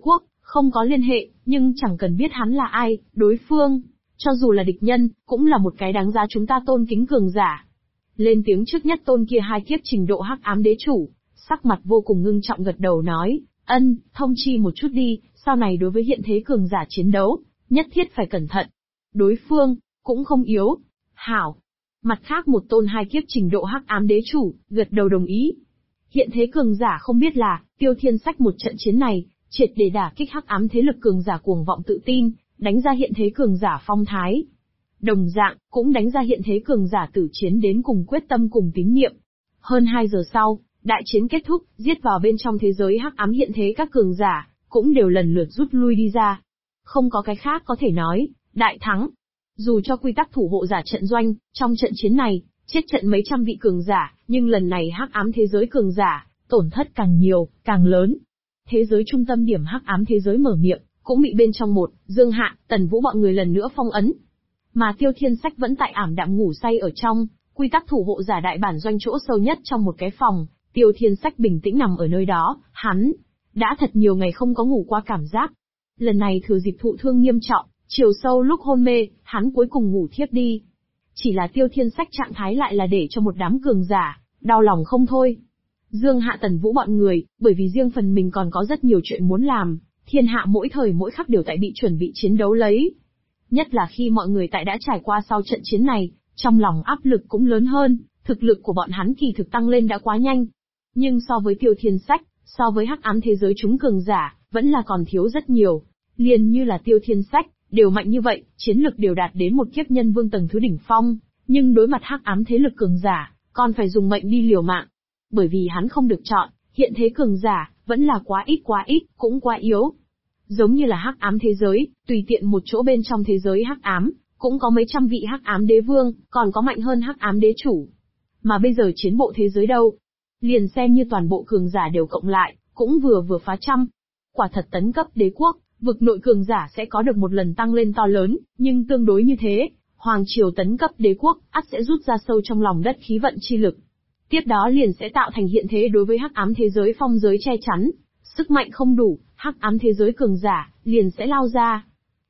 Không có liên hệ, nhưng chẳng cần biết hắn là ai, đối phương, cho dù là địch nhân, cũng là một cái đáng giá chúng ta tôn kính cường giả. Lên tiếng trước nhất tôn kia 2 kiếp trình độ hắc ám đế chủ, sắc mặt vô cùng ngưng trọng gật đầu nói, thông chi một chút đi, sau này đối với hiện thế cường giả chiến đấu, nhất thiết phải cẩn thận. Đối phương, cũng không yếu. Hảo. Mặt khác một tôn 2 kiếp trình độ hắc ám đế chủ, gật đầu đồng ý. Hiện thế cường giả không biết là, Tiêu Thiên Sách một trận chiến này, triệt để đả kích hắc ám thế lực cường giả cuồng vọng tự tin, đánh ra hiện thế cường giả phong thái. Đồng dạng, cũng đánh ra hiện thế cường giả tử chiến đến cùng quyết tâm cùng tín nhiệm. Hơn 2 giờ sau, đại chiến kết thúc, giết vào bên trong thế giới hắc ám hiện thế các cường giả, cũng đều lần lượt rút lui đi ra. Không có cái khác có thể nói, đại thắng. Dù cho quy tắc thủ hộ giả trận doanh, trong trận chiến này, chết trận mấy trăm vị cường giả, nhưng lần này hắc ám thế giới cường giả, tổn thất càng nhiều, càng lớn. Thế giới trung tâm điểm hắc ám thế giới mở miệng, cũng bị bên trong Dương Hạ, Tần Vũ bọn người lần nữa phong ấn. Mà Tiêu Thiên Sách vẫn tại ảm đạm ngủ say ở trong, quy tắc thủ hộ giả đại bản doanh chỗ sâu nhất trong một cái phòng, Tiêu Thiên Sách bình tĩnh nằm ở nơi đó, hắn đã thật nhiều ngày không có ngủ qua cảm giác. Lần này thừa dịp thụ thương nghiêm trọng, chiều sâu lúc hôn mê, hắn cuối cùng ngủ thiếp đi. Chỉ là Tiêu Thiên Sách trạng thái lại là để cho một đám cường giả đau lòng không thôi. Dương Hạ Tần Vũ bọn người, bởi vì riêng phần mình còn có rất nhiều chuyện muốn làm, thiên hạ mỗi thời mỗi khắc đều tại bị chuẩn bị chiến đấu lấy. Nhất là khi mọi người tại đã trải qua sau trận chiến này, trong lòng áp lực cũng lớn hơn, thực lực của bọn hắn kỳ thực tăng lên đã quá nhanh. Nhưng so với Tiêu Thiên Sách, so với hắc ám thế giới chúng cường giả, vẫn là còn thiếu rất nhiều. Liền như là Tiêu Thiên Sách, đều mạnh như vậy, chiến lực đều đạt đến một kiếp nhân vương tầng thứ đỉnh phong, nhưng đối mặt hắc ám thế lực cường giả, còn phải dùng mệnh đi liều mạng. Bởi vì hắn không được chọn, hiện thế cường giả, vẫn là quá ít, cũng quá yếu. Giống như là hắc ám thế giới, tùy tiện một chỗ bên trong thế giới hắc ám, cũng có mấy trăm vị hắc ám đế vương, còn có mạnh hơn hắc ám đế chủ. Mà bây giờ chiến bộ thế giới đâu? Liền xem như toàn bộ cường giả đều cộng lại, cũng vừa phá trăm. Quả thật tấn cấp đế quốc, vực nội cường giả sẽ có được một lần tăng lên to lớn, nhưng tương đối như thế, hoàng triều tấn cấp đế quốc, ắt sẽ rút ra sâu trong lòng đất khí vận chi lực. Tiếp đó liền sẽ tạo thành hiện thế đối với hắc ám thế giới phong giới che chắn, sức mạnh không đủ, hắc ám thế giới cường giả, liền sẽ lao ra.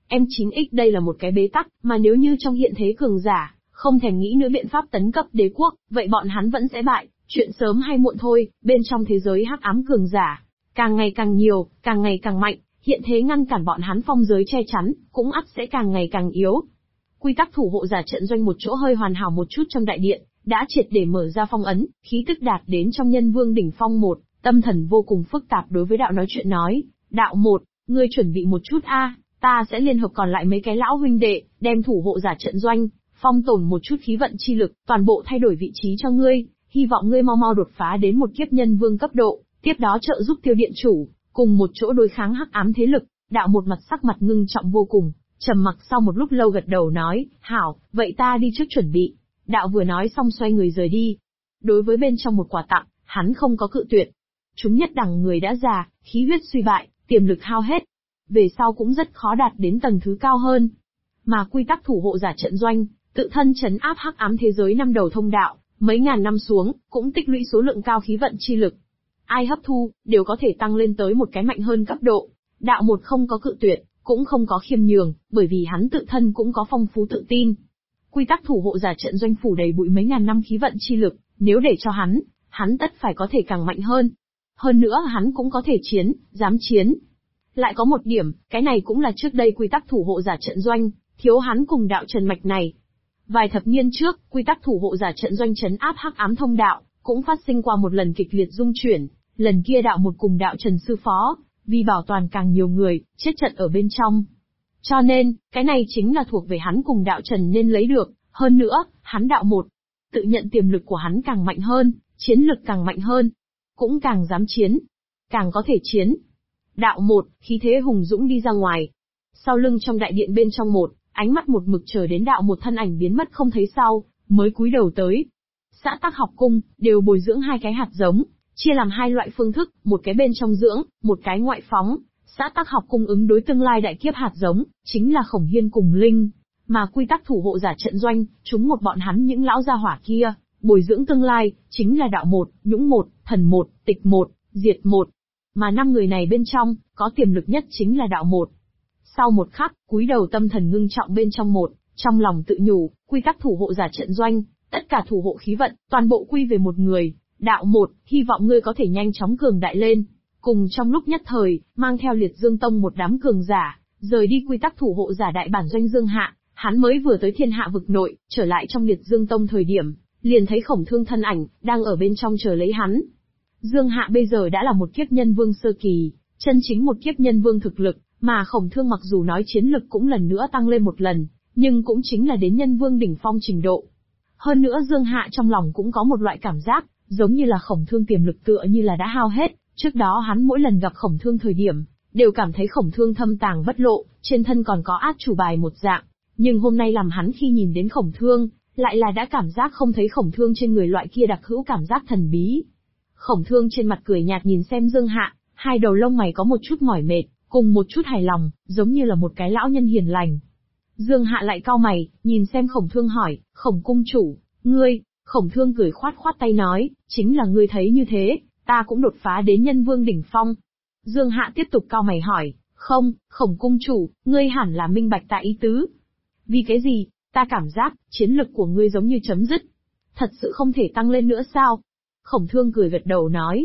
M9X đây là một cái bế tắc, mà nếu như trong hiện thế cường giả, không thèm nghĩ nữa biện pháp tấn cấp đế quốc, vậy bọn hắn vẫn sẽ bại, chuyện sớm hay muộn thôi, bên trong thế giới hắc ám cường giả, càng ngày càng nhiều, càng ngày càng mạnh, hiện thế ngăn cản bọn hắn phong giới che chắn, cũng ắt sẽ càng ngày càng yếu. Quy tắc thủ hộ giả trận doanh một chỗ hơi hoàn hảo một chút trong đại điện, đã triệt để mở ra phong ấn, khí tức đạt đến trong nhân vương đỉnh phong 1, tâm thần vô cùng phức tạp đối với đạo nói chuyện nói, đạo 1, ngươi chuẩn bị một chút a, ta sẽ liên hợp còn lại mấy cái lão huynh đệ, đem thủ hộ giả trận doanh, phong tổn một chút khí vận chi lực, toàn bộ thay đổi vị trí cho ngươi, hy vọng ngươi mau mau đột phá đến một kiếp nhân vương cấp độ, tiếp đó trợ giúp Tiêu điện chủ, cùng một chỗ đối kháng hắc ám thế lực. Đạo một mặt sắc mặt ngưng trọng vô cùng, trầm mặc sau một lúc lâu gật đầu nói, hảo, vậy ta đi trước chuẩn bị. Đạo vừa nói xong xoay người rời đi. Đối với bên trong một quà tặng, hắn không có cự tuyệt. Chúng nhất đẳng người đã già, khí huyết suy bại, tiềm lực hao hết. Về sau cũng rất khó đạt đến tầng thứ cao hơn. Mà quy tắc thủ hộ giả trận doanh, tự thân trấn áp hắc ám thế giới năm đầu thông đạo, mấy ngàn năm xuống, cũng tích lũy số lượng cao khí vận chi lực. Ai hấp thu, đều có thể tăng lên tới một cái mạnh hơn cấp độ. Đạo một không có cự tuyệt, cũng không có khiêm nhường, bởi vì hắn tự thân cũng có phong phú tự tin. Quy tắc thủ hộ giả trận doanh phủ đầy bụi mấy ngàn năm khí vận chi lực, nếu để cho hắn tất phải có thể càng mạnh hơn. Hơn nữa hắn cũng có thể chiến, dám chiến. Lại có một điểm, cái này cũng là trước đây quy tắc thủ hộ giả trận doanh, thiếu hắn cùng đạo Trần mạch này. Vài thập niên trước, quy tắc thủ hộ giả trận doanh trấn áp hắc ám thông đạo, cũng phát sinh qua một lần kịch liệt dung chuyển, lần kia đạo một cùng đạo Trần sư phó, vì bảo toàn càng nhiều người, chết trận ở bên trong. Cho nên, cái này chính là thuộc về hắn cùng đạo Trần nên lấy được, hơn nữa, hắn đạo một, tự nhận tiềm lực của hắn càng mạnh hơn, chiến lực càng mạnh hơn, cũng càng dám chiến, càng có thể chiến. Đạo một, khí thế hùng dũng đi ra ngoài. Sau lưng trong đại điện bên trong một, ánh mắt một mực chờ đến đạo một thân ảnh biến mất không thấy sau, mới cúi đầu tới. Xã Tắc học cung, đều bồi dưỡng 2 cái hạt giống, chia làm 2 loại phương thức, một cái bên trong dưỡng, một cái ngoại phóng. Xã Tắc học cung ứng đối tương lai đại kiếp hạt giống, chính là Khổng Hiên cùng Linh. Mà quy tắc thủ hộ giả trận doanh, chúng một bọn hắn những lão gia hỏa kia, bồi dưỡng tương lai, chính là đạo một, nhũng một, thần một, tịch một, diệt một. mà 5 người này bên trong, có tiềm lực nhất chính là đạo một. Sau một khắc, cúi đầu tâm thần ngưng trọng bên trong một, trong lòng tự nhủ, quy tắc thủ hộ giả trận doanh, tất cả thủ hộ khí vận, toàn bộ quy về một người, đạo một, hy vọng ngươi có thể nhanh chóng cường đại lên. Cùng trong lúc nhất thời, mang theo Liệt Dương Tông một đám cường giả, rời đi quy tắc thủ hộ giả đại bản doanh Dương Hạ, hắn mới vừa tới Thiên Hạ vực nội, trở lại trong Liệt Dương Tông thời điểm, liền thấy Khổng Thương thân ảnh, đang ở bên trong chờ lấy hắn. Dương Hạ bây giờ đã là một kiếp nhân vương sơ kỳ, chân chính một kiếp nhân vương thực lực, mà Khổng Thương mặc dù nói chiến lực cũng lần nữa tăng lên một lần, nhưng cũng chính là đến nhân vương đỉnh phong trình độ. Hơn nữa Dương Hạ trong lòng cũng có một loại cảm giác, giống như là Khổng Thương tiềm lực tựa như là đã hao hết, trước đó hắn mỗi lần gặp Khổng Thương thời điểm, đều cảm thấy Khổng Thương thâm tàng bất lộ, trên thân còn có át chủ bài một dạng, nhưng hôm nay làm hắn khi nhìn đến Khổng Thương, lại là đã cảm giác không thấy Khổng Thương trên người loại kia đặc hữu cảm giác thần bí. Khổng Thương trên mặt cười nhạt nhìn xem Dương Hạ, hai đầu lông mày có một chút mỏi mệt, cùng một chút hài lòng, giống như là một cái lão nhân hiền lành. Dương Hạ lại cau mày, nhìn xem Khổng Thương hỏi, Khổng cung chủ, ngươi, Khổng Thương cười khoát khoát tay nói, chính là ngươi thấy như thế, ta cũng đột phá đến nhân vương đỉnh phong. Dương Hạ tiếp tục cau mày hỏi, không, Khổng cung chủ, ngươi hẳn là minh bạch ta ý tứ. Vì cái gì, ta cảm giác, chiến lực của ngươi giống như chấm dứt. Thật sự không thể tăng lên nữa sao? Khổng Thương cười gật đầu nói,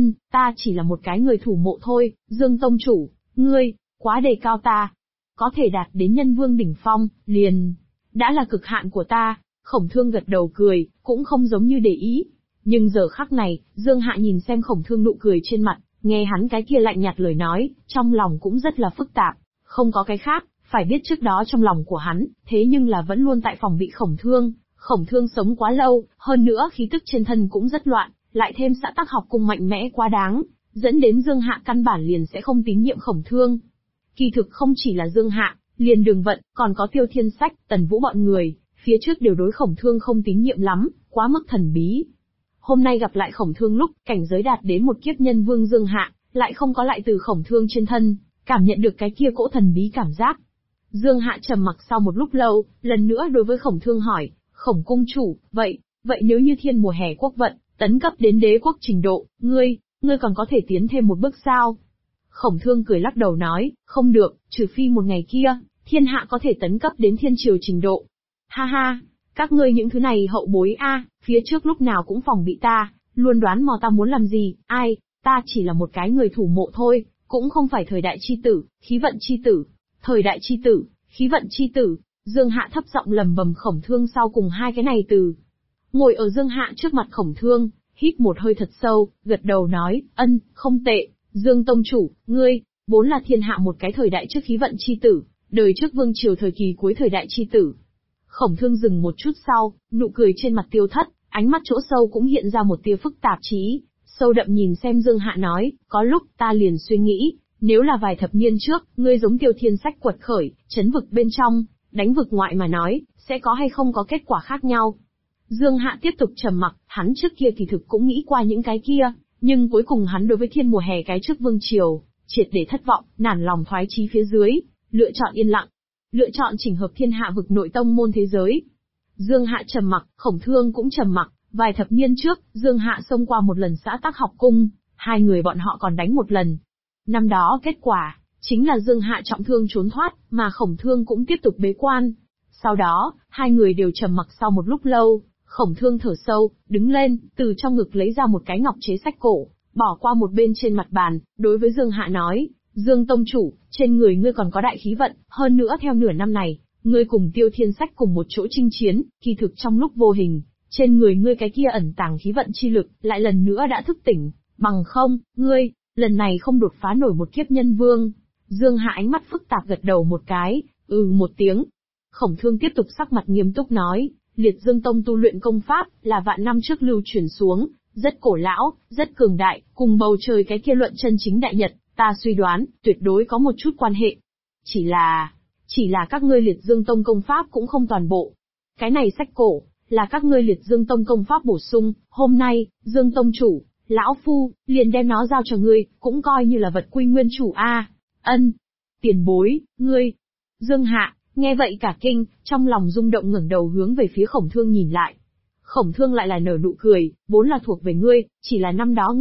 ta chỉ là một cái người thủ mộ thôi, Dương tông chủ, ngươi, quá đề cao ta. Có thể đạt đến nhân vương đỉnh phong, liền, đã là cực hạn của ta. Khổng Thương gật đầu cười, cũng không giống như để ý. Nhưng giờ khắc này, Dương Hạ nhìn xem Khổng Thương nụ cười trên mặt, nghe hắn cái kia lạnh nhạt lời nói, trong lòng cũng rất là phức tạp, không có cái khác, phải biết trước đó trong lòng của hắn, thế nhưng là vẫn luôn tại phòng bị Khổng Thương. Khổng Thương sống quá lâu, hơn nữa khí tức trên thân cũng rất loạn, lại thêm xã tắc học cung mạnh mẽ quá đáng, dẫn đến Dương Hạ căn bản liền sẽ không tín nhiệm Khổng Thương. Kỳ thực không chỉ là Dương Hạ, liền Đường Vận, còn có Tiêu Thiên Sách, Tần Vũ bọn người, phía trước đều đối Khổng Thương không tín nhiệm lắm, quá mức thần bí. Hôm nay gặp lại Khổng Thương lúc, cảnh giới đạt đến một kiếp nhân vương Dương Hạ, lại không có lại từ Khổng Thương trên thân, cảm nhận được cái kia cỗ thần bí cảm giác. Dương Hạ trầm mặc sau một lúc lâu, lần nữa đối với Khổng Thương hỏi, Khổng cung chủ, vậy nếu như thiên mùa hè quốc vận, tấn cấp đến đế quốc trình độ, ngươi còn có thể tiến thêm một bước sao? Khổng Thương cười lắc đầu nói, không được, trừ phi một ngày kia, thiên hạ có thể tấn cấp đến thiên triều trình độ. Ha ha, các ngươi những thứ này hậu bối phía trước lúc nào cũng phòng bị ta, luôn đoán mò ta muốn làm gì, ta chỉ là một cái người thủ mộ thôi, cũng không phải thời đại chi tử, khí vận chi tử. Thời đại chi tử, khí vận chi tử, Dương Hạ thấp giọng lầm bầm Khổng Thương sau cùng hai cái này từ. Ngồi ở Dương Hạ trước mặt Khổng Thương, hít một hơi thật sâu, gật đầu nói, không tệ, Dương tông chủ, ngươi, vốn là thiên hạ một cái thời đại trước khí vận chi tử, đời trước vương triều thời kỳ cuối thời đại chi tử. Khổng Thương dừng một chút sau, nụ cười trên mặt tiêu thất, ánh mắt chỗ sâu cũng hiện ra một tia phức tạp trí, sâu đậm nhìn xem Dương Hạ nói, có lúc ta liền suy nghĩ, nếu là vài thập niên trước, ngươi giống Tiêu Thiên Sách quật khởi, chấn vực bên trong, đánh vực ngoại mà nói, sẽ có hay không có kết quả khác nhau. Dương Hạ tiếp tục trầm mặc, hắn trước kia kỳ thực cũng nghĩ qua những cái kia, nhưng cuối cùng hắn đối với thiên mùa hè cái trước vương triều, triệt để thất vọng, nản lòng thoái chí phía dưới, lựa chọn yên lặng, lựa chọn chỉnh hợp thiên hạ vực nội tông môn thế giới. Dương Hạ trầm mặc, Khổng Thương cũng trầm mặc, vài thập niên trước, Dương Hạ xông qua một lần xã tắc học cung, hai người bọn họ còn đánh một lần. Năm đó kết quả, chính là Dương Hạ trọng thương trốn thoát, mà Khổng Thương cũng tiếp tục bế quan. Sau đó, hai người đều trầm mặc sau một lúc lâu, Khổng Thương thở sâu, đứng lên, từ trong ngực lấy ra một cái ngọc chế sách cổ, bỏ qua một bên trên mặt bàn, đối với Dương Hạ nói, Dương tông chủ, trên người ngươi còn có đại khí vận, hơn nữa theo nửa năm này, ngươi cùng Tiêu Thiên Sách cùng một chỗ chinh chiến, kỳ thực trong lúc vô hình, trên người ngươi cái kia ẩn tàng khí vận chi lực, lại lần nữa đã thức tỉnh, bằng không, ngươi, lần này không đột phá nổi một kiếp nhân vương. Dương Hạ ánh mắt phức tạp gật đầu một cái, một tiếng. Khổng Thương tiếp tục sắc mặt nghiêm túc nói, Liệt Dương Tông tu luyện công pháp, là vạn năm trước lưu truyền xuống, rất cổ lão, rất cường đại, cùng bầu trời cái kia luận chân chính đại nhật, ta suy đoán, tuyệt đối có một chút quan hệ. Chỉ là các ngươi Liệt Dương Tông công pháp cũng không toàn bộ. Cái này sách cổ, là các ngươi Liệt Dương Tông công pháp bổ sung, hôm nay, Dương Tông chủ, lão phu, liền đem nó giao cho ngươi, cũng coi như là vật quy nguyên chủ Tiền bối, ngươi. Dương Hạ, nghe vậy cả kinh, trong lòng rung động ngẩng đầu hướng về phía Khổng Thương nhìn lại. Khổng Thương lại là nở nụ cười, vốn là thuộc về ngươi, chỉ là năm đó ngươi,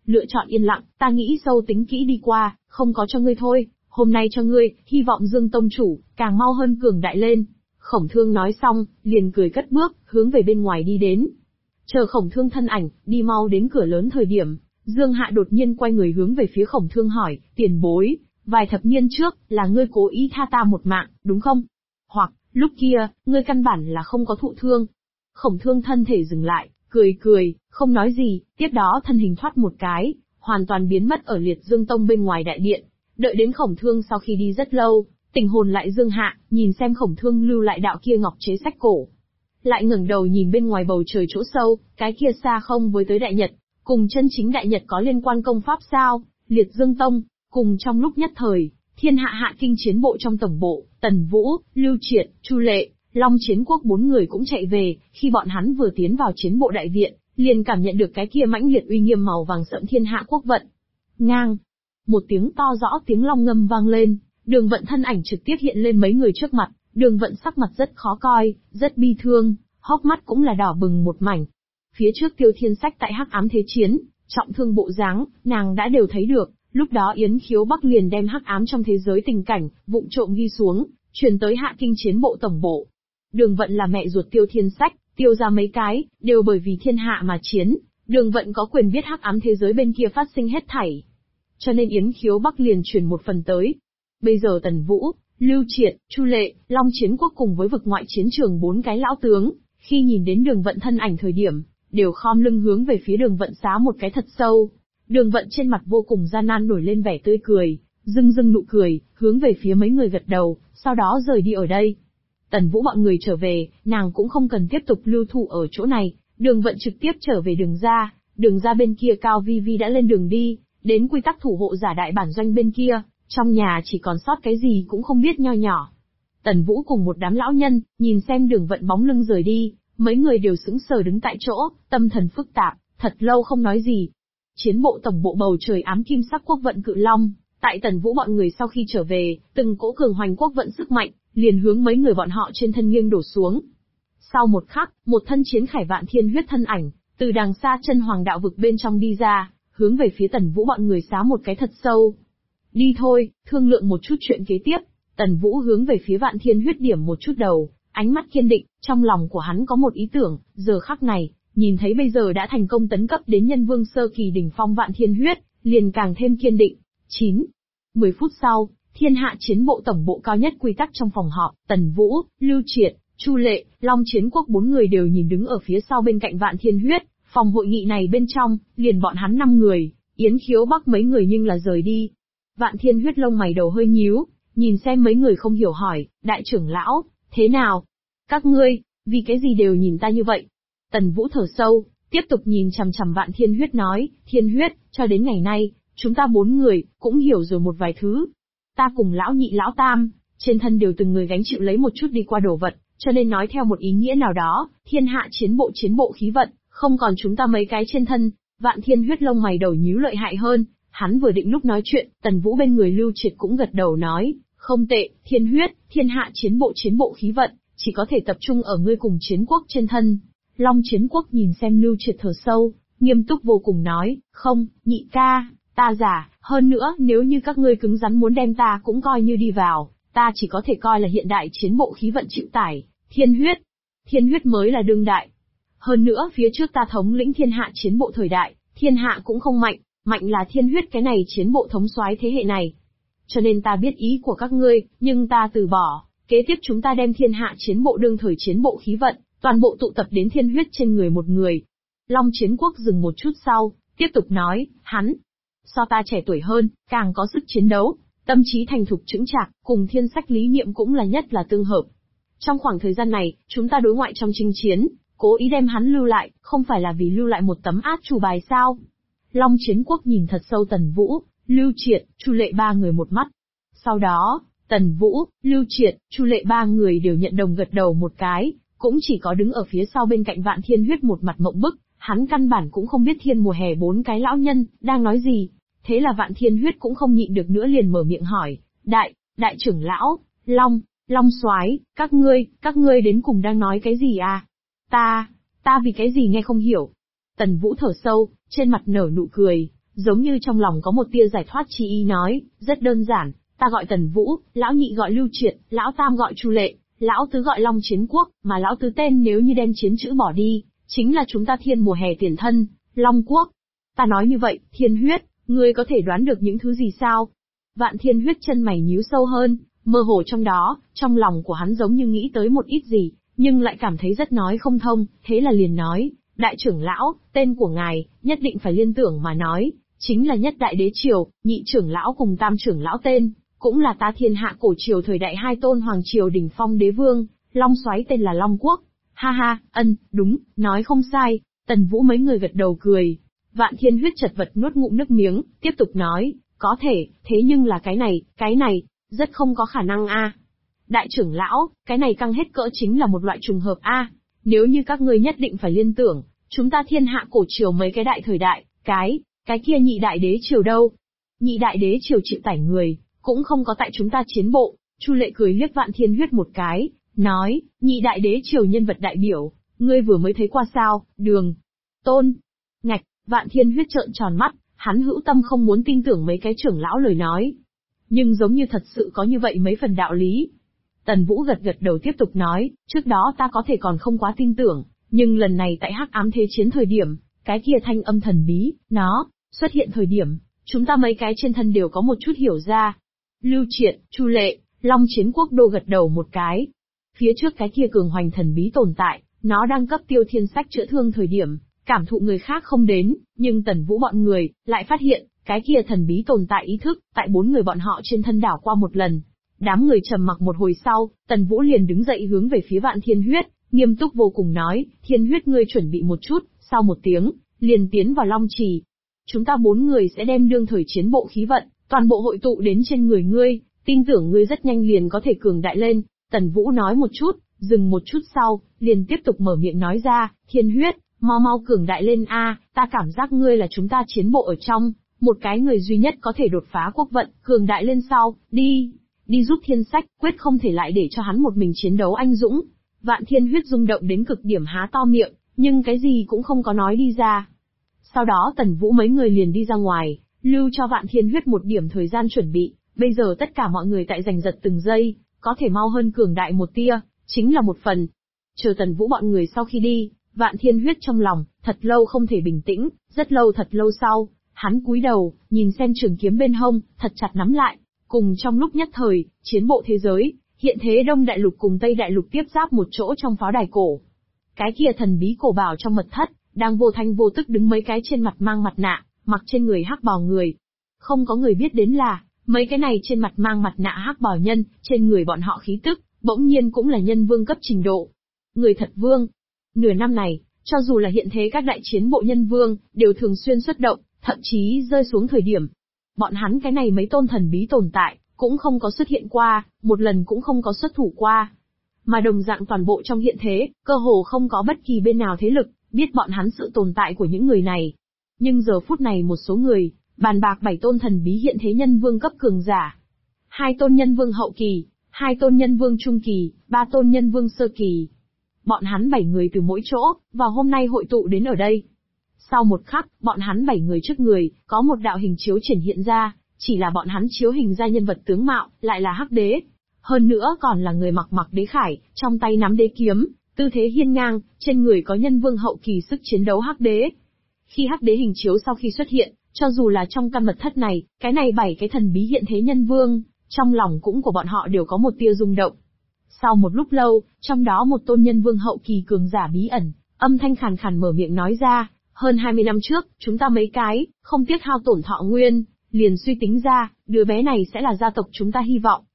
lựa chọn yên lặng, ta nghĩ sâu tính kỹ đi qua, không có cho ngươi thôi, hôm nay cho ngươi, hy vọng Dương tông chủ, càng mau hơn cường đại lên. Khổng Thương nói xong, liền cười cất bước, hướng về bên ngoài đi đến. Chờ Khổng Thương thân ảnh, đi mau đến cửa lớn thời điểm, Dương Hạ đột nhiên quay người hướng về phía Khổng Thương hỏi, tiền bối, vài thập niên trước, là ngươi cố ý tha ta một mạng, đúng không? Hoặc, lúc kia, ngươi căn bản là không có thụ thương. Khổng Thương thân thể dừng lại, cười, không nói gì, tiếp đó thân hình thoát một cái, hoàn toàn biến mất ở Liệt Dương Tông bên ngoài đại điện. Đợi đến Khổng Thương sau khi đi rất lâu, tình hồn lại Dương Hạ, nhìn xem Khổng Thương lưu lại đạo kia ngọc chế sách cổ. Lại ngẩng đầu nhìn bên ngoài bầu trời chỗ sâu, cái kia xa không với tới Đại Nhật, cùng chân chính Đại Nhật có liên quan công pháp sao, Liệt Dương Tông, cùng trong lúc nhất thời, Thiên Hạ Hạ Kinh chiến bộ trong tổng bộ, Tần Vũ, Lưu Triệt, Chu Lệ, Long Chiến Quốc bốn người cũng chạy về, khi bọn hắn vừa tiến vào chiến bộ đại viện, liền cảm nhận được cái kia mãnh liệt uy nghiêm màu vàng sẫm Thiên Hạ Quốc vận. Ngang, một tiếng to rõ tiếng long ngâm vang lên, Đường Vận thân ảnh trực tiếp hiện lên mấy người trước mặt, Đường Vận sắc mặt rất khó coi, rất bi thương, hốc mắt cũng là đỏ bừng một mảnh. Phía trước Tiêu Thiên Sách tại Hắc Ám Thế Chiến, trọng thương bộ dáng, nàng đã đều thấy được, lúc đó Yến Khiếu Bắc liền đem hắc ám trong thế giới tình cảnh, vụng trộm ghi xuống, truyền tới Hạ Kinh chiến bộ tổng bộ. Đường Vận là mẹ ruột Tiêu Thiên Sách, Tiêu ra mấy cái, đều bởi vì thiên hạ mà chiến, Đường Vận có quyền biết hắc ám thế giới bên kia phát sinh hết thảy. Cho nên Yến Khiếu Bắc liền truyền một phần tới. Bây giờ Tần Vũ, Lưu Triệt, Chu Lệ, Long Chiến Quốc cùng với vực ngoại chiến trường bốn cái lão tướng, khi nhìn đến Đường Vận thân ảnh thời điểm, đều khom lưng hướng về phía Đường Vận xá một cái thật sâu. Đường Vận trên mặt vô cùng gian nan nổi lên vẻ tươi cười, dưng nụ cười, hướng về phía mấy người gật đầu, sau đó rời đi ở đây. Tần Vũ bọn người trở về, nàng cũng không cần tiếp tục lưu thủ ở chỗ này, Đường Vận trực tiếp trở về đường ra bên kia Cao Vi Vi đã lên đường đi, đến quy tắc thủ hộ giả đại bản doanh bên kia, trong nhà chỉ còn sót cái gì cũng không biết nho nhỏ. Tần Vũ cùng một đám lão nhân, nhìn xem Đường Vận bóng lưng rời đi, mấy người đều sững sờ đứng tại chỗ, tâm thần phức tạp, thật lâu không nói gì. Chiến bộ tổng bộ bầu trời ám kim sắc quốc vận cự long, tại Tần Vũ bọn người sau khi trở về, từng cỗ cường hoành quốc vận sức mạnh, liền hướng mấy người bọn họ trên thân nghiêng đổ xuống. Sau một khắc, một thân chiến khải vạn thiên huyết thân ảnh, từ đằng xa chân hoàng đạo vực bên trong đi ra, hướng về phía Tần Vũ bọn người xá một cái thật sâu. Đi thôi, thương lượng một chút chuyện kế tiếp. Tần Vũ hướng về phía vạn thiên huyết điểm một chút đầu, ánh mắt kiên định, trong lòng của hắn có một ý tưởng, giờ khắc này, nhìn thấy bây giờ đã thành công tấn cấp đến nhân vương sơ kỳ đỉnh phong vạn thiên huyết, liền càng thêm kiên định. 10 phút sau, Thiên Hạ chiến bộ tổng bộ cao nhất quy tắc trong phòng họp, Tần Vũ, Lưu Triệt, Chu Lệ, Long Chiến Quốc bốn người đều nhìn đứng ở phía sau bên cạnh vạn thiên huyết, phòng hội nghị này bên trong, liền bọn hắn 5 người, Yến Khiếu Bắc mấy người nhưng là rời đi. Vạn thiên huyết lông mày đầu hơi nhíu, nhìn xem mấy người không hiểu hỏi, đại trưởng lão, thế nào? Các ngươi, vì cái gì đều nhìn ta như vậy? Tần Vũ thở sâu, tiếp tục nhìn chằm chằm vạn thiên huyết nói, thiên huyết, cho đến ngày nay, chúng ta 4 người, cũng hiểu rồi một vài thứ. Ta cùng lão nhị lão tam, trên thân đều từng người gánh chịu lấy một chút đi qua đồ vật, cho nên nói theo một ý nghĩa nào đó, thiên hạ chiến bộ khí vận, không còn chúng ta mấy cái trên thân. Vạn thiên huyết lông mày đầu nhíu lợi hại hơn, hắn vừa định lúc nói chuyện, Tần Vũ bên người Lưu Triệt cũng gật đầu nói, không tệ, thiên huyết, thiên hạ chiến bộ khí vận, chỉ có thể tập trung ở ngươi cùng chiến quốc trên thân. Long Chiến Quốc nhìn xem Lưu Triệt thở sâu, nghiêm túc vô cùng nói, không, nhị ca, ta giả, hơn nữa nếu như các ngươi cứng rắn muốn đem ta cũng coi như đi vào, ta chỉ có thể coi là hiện đại chiến bộ khí vận chịu tải, thiên huyết mới là đương đại. Hơn nữa phía trước ta thống lĩnh thiên hạ chiến bộ thời đại, thiên hạ cũng không mạnh, mạnh là thiên huyết cái này chiến bộ thống soái thế hệ này. Cho nên ta biết ý của các ngươi, nhưng ta từ bỏ, kế tiếp chúng ta đem thiên hạ chiến bộ đương thời chiến bộ khí vận, toàn bộ tụ tập đến thiên huyết trên người một người. Long Chiến Quốc dừng một chút sau, tiếp tục nói, hắn, so ta trẻ tuổi hơn, càng có sức chiến đấu, tâm trí thành thục chững chạc, cùng Thiên Sách lý niệm cũng là nhất là tương hợp. Trong khoảng thời gian này, chúng ta đối ngoại trong chinh chiến, cố ý đem hắn lưu lại, không phải là vì lưu lại một tấm át chủ bài sao? Long Chiến Quốc nhìn thật sâu Tần Vũ, Lưu Triệt, Chu Lệ ba người một mắt. Sau đó, Tần Vũ, Lưu Triệt, Chu Lệ ba người đều nhận đồng gật đầu một cái, cũng chỉ có đứng ở phía sau bên cạnh Vạn Thiên Huyết một mặt mộng bức, hắn căn bản cũng không biết thiên mùa hè 4 cái lão nhân đang nói gì. Thế là Vạn Thiên Huyết cũng không nhịn được nữa liền mở miệng hỏi, đại trưởng lão, Long soái, các ngươi đến cùng đang nói cái gì à? Ta vì cái gì nghe không hiểu. Tần Vũ thở sâu, trên mặt nở nụ cười, giống như trong lòng có một tia giải thoát chi ý nói, rất đơn giản, ta gọi Tần Vũ, lão nhị gọi Lưu Triệt, lão tam gọi Chu Lệ, lão tứ gọi Long Chiến Quốc, mà lão tứ tên nếu như đem chiến chữ bỏ đi, chính là chúng ta Thiên mùa hè tiền thân, Long Quốc. Ta nói như vậy, Thiên Huyết, ngươi có thể đoán được những thứ gì sao? Vạn Thiên Huyết chân mày nhíu sâu hơn, mơ hồ trong đó, trong lòng của hắn giống như nghĩ tới một ít gì, nhưng lại cảm thấy rất nói không thông, thế là liền nói, đại trưởng lão, tên của ngài, nhất định phải liên tưởng mà nói, chính là nhất đại đế triều, nhị trưởng lão cùng tam trưởng lão tên, cũng là ta thiên hạ cổ triều thời đại hai tôn hoàng triều đỉnh phong đế vương, Long Soái tên là Long Quốc. Ha ha, đúng, nói không sai. Tần Vũ mấy người gật đầu cười. Vạn Thiên Huyết chật vật nuốt ngụm nước miếng, tiếp tục nói, có thể, thế nhưng là cái này, rất không có khả năng a. Đại trưởng lão, cái này căng hết cỡ chính là một loại trùng hợp a. Nếu như các ngươi nhất định phải liên tưởng, chúng ta thiên hạ cổ triều mấy cái đại thời đại, cái kia nhị đại đế triều đâu? Nhị đại đế triều chịu tải người, cũng không có tại chúng ta chiến bộ. Chu Lệ cười liếc Vạn Thiên Huyết một cái, nói, nhị đại đế triều nhân vật đại biểu, ngươi vừa mới thấy qua sao, Đường, Tôn, Ngạch. Vạn Thiên Huyết trợn tròn mắt, hắn hữu tâm không muốn tin tưởng mấy cái trưởng lão lời nói. Nhưng giống như thật sự có như vậy mấy phần đạo lý. Tần Vũ gật đầu tiếp tục nói, trước đó ta có thể còn không quá tin tưởng, nhưng lần này tại Hắc Ám Thế Chiến thời điểm, cái kia thanh âm thần bí, nó xuất hiện thời điểm, chúng ta mấy cái trên thân đều có một chút hiểu ra. Lưu Triệt, Chu Lệ, Long Chiến Quốc đô gật đầu một cái. Phía trước cái kia cường hoành thần bí tồn tại, nó đang cấp Tiêu Thiên Sách chữa thương thời điểm, cảm thụ người khác không đến, nhưng Tần Vũ bọn người lại phát hiện, cái kia thần bí tồn tại ý thức, tại bốn người bọn họ trên thân đảo qua một lần. Đám người trầm mặc một hồi sau, Tần Vũ liền đứng dậy hướng về phía Vạn Thiên Huyết, nghiêm túc vô cùng nói, Thiên Huyết ngươi chuẩn bị một chút, sau một tiếng, liền tiến vào Long Trì. Chúng ta bốn người sẽ đem đương thời chiến bộ khí vận, toàn bộ hội tụ đến trên người ngươi, tin tưởng ngươi rất nhanh liền có thể cường đại lên. Tần Vũ nói một chút, dừng một chút sau, liền tiếp tục mở miệng nói ra, Thiên Huyết, mau cường đại lên a, ta cảm giác ngươi là chúng ta chiến bộ ở trong, một cái người duy nhất có thể đột phá quốc vận, cường đại lên sau, đi giúp Thiên Sách, quyết không thể lại để cho hắn một mình chiến đấu anh dũng. Vạn Thiên Huyết rung động đến cực điểm há to miệng, nhưng cái gì cũng không có nói đi ra. Sau đó Tần Vũ mấy người liền đi ra ngoài, lưu cho Vạn Thiên Huyết một điểm thời gian chuẩn bị, bây giờ tất cả mọi người tại giành giật từng giây, có thể mau hơn cường đại một tia, chính là một phần. Chờ Tần Vũ bọn người sau khi đi, Vạn Thiên Huyết trong lòng, thật lâu không thể bình tĩnh, rất lâu thật lâu sau, hắn cúi đầu, nhìn xem trường kiếm bên hông, thật chặt nắm lại. Cùng trong lúc nhất thời, chiến bộ thế giới, hiện thế Đông Đại Lục cùng Tây Đại Lục tiếp giáp một chỗ trong pháo đài cổ. Cái kia thần bí cổ bảo trong mật thất, đang vô thanh vô tức đứng mấy cái trên mặt mang mặt nạ, mặc trên người hắc bào người. Không có người biết đến là, mấy cái này trên mặt mang mặt nạ hắc bào nhân, trên người bọn họ khí tức, bỗng nhiên cũng là nhân vương cấp trình độ. Người thật vương. Nửa năm này, cho dù là hiện thế các đại chiến bộ nhân vương, đều thường xuyên xuất động, thậm chí rơi xuống thời điểm. Bọn hắn cái này mấy tôn thần bí tồn tại, cũng không có xuất hiện qua, một lần cũng không có xuất thủ qua. Mà đồng dạng toàn bộ trong hiện thế, cơ hồ không có bất kỳ bên nào thế lực, biết bọn hắn sự tồn tại của những người này. Nhưng giờ phút này một số người, bàn bạc 7 tôn thần bí hiện thế nhân vương cấp cường giả. 2 tôn nhân vương hậu kỳ, 2 tôn nhân vương trung kỳ, 3 tôn nhân vương sơ kỳ. Bọn hắn 7 người từ mỗi chỗ, và hôm nay hội tụ đến ở đây. Sau một khắc, bọn hắn 7 người trước người, có một đạo hình chiếu triển hiện ra, chỉ là bọn hắn chiếu hình ra nhân vật tướng mạo, lại là Hắc Đế. Hơn nữa còn là người mặc đế khải, trong tay nắm đế kiếm, tư thế hiên ngang, trên người có nhân vương hậu kỳ sức chiến đấu Hắc Đế. Khi Hắc Đế hình chiếu sau khi xuất hiện, cho dù là trong căn mật thất này, cái này 7 cái thần bí hiện thế nhân vương, trong lòng cũng của bọn họ đều có một tia rung động. Sau một lúc lâu, trong đó một tôn nhân vương hậu kỳ cường giả bí ẩn, âm thanh khàn khàn mở miệng nói ra, hơn 20 năm trước, chúng ta mấy cái, không tiếc hao tổn thọ nguyên, liền suy tính ra, đứa bé này sẽ là gia tộc chúng ta hy vọng,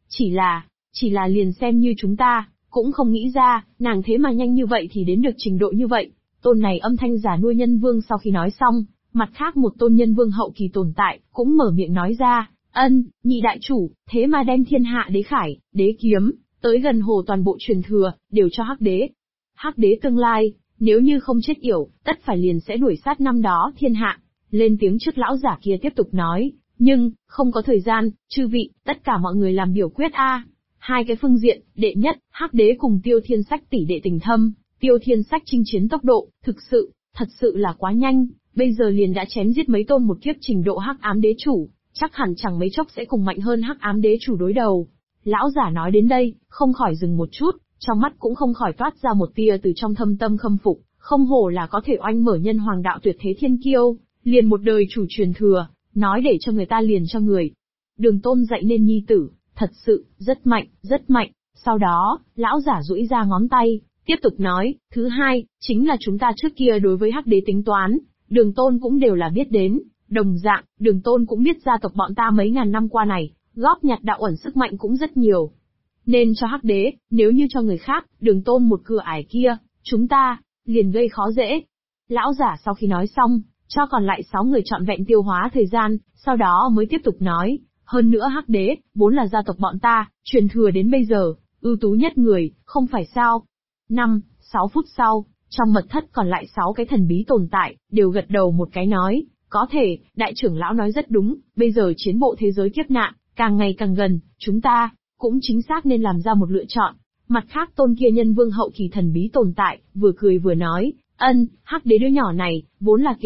chỉ là liền xem như chúng ta, cũng không nghĩ ra, nàng thế mà nhanh như vậy thì đến được trình độ như vậy. Tôn này âm thanh giả nuôi nhân vương sau khi nói xong, mặt khác một tôn nhân vương hậu kỳ tồn tại, cũng mở miệng nói ra, nhị đại chủ, thế mà đem thiên hạ đế khải, đế kiếm, tới gần hồ toàn bộ truyền thừa, đều cho Hắc Đế. Hắc Đế tương lai, nếu như không chết yểu, tất phải liền sẽ đuổi sát năm đó thiên hạ. Lên tiếng trước lão giả kia tiếp tục nói, nhưng, không có thời gian, chư vị, tất cả mọi người làm biểu quyết a. Hai cái phương diện, đệ nhất, Hắc Đế cùng Tiêu Thiên Sách tỷ đệ tình thâm, Tiêu Thiên Sách chinh chiến tốc độ, thật sự là quá nhanh, bây giờ liền đã chém giết mấy tôn một kiếp trình độ hắc ám đế chủ, chắc hẳn chẳng mấy chốc sẽ cùng mạnh hơn hắc ám đế chủ đối đầu. Lão giả nói đến đây, không khỏi dừng một chút, trong mắt cũng không khỏi toát ra một tia từ trong thâm tâm khâm phục, không hổ là có thể oanh mở nhân hoàng đạo tuyệt thế thiên kiêu, liền một đời chủ truyền thừa, nói để cho người ta liền cho người. Đường Tôn dạy nên nhi tử, thật sự, rất mạnh, rất mạnh. Sau đó, lão giả duỗi ra ngón tay, tiếp tục nói, thứ hai, chính là chúng ta trước kia đối với hắc đế tính toán, Đường Tôn cũng đều là biết đến, đồng dạng, Đường Tôn cũng biết gia tộc bọn ta mấy ngàn năm qua này, góp nhặt đạo ẩn sức mạnh cũng rất nhiều. Nên cho hắc đế, nếu như cho người khác, Đường Tôn một cửa ải kia, chúng ta, liền gây khó dễ. Lão giả sau khi nói xong, cho còn lại 6 người trọn vẹn tiêu hóa thời gian, sau đó mới tiếp tục nói, hơn nữa hắc đế, vốn là gia tộc bọn ta, truyền thừa đến bây giờ, ưu tú nhất người, không phải sao. 6 phút sau, trong mật thất còn lại 6 cái thần bí tồn tại, đều gật đầu một cái nói, có thể, đại trưởng lão nói rất đúng, bây giờ chiến bộ thế giới kiếp nạn, càng ngày càng gần, chúng ta, cũng chính xác nên làm ra một lựa chọn. Mặt khác tôn kia nhân vương hậu kỳ thần bí tồn tại, vừa cười vừa nói, hắc đế đứa nhỏ này, vốn là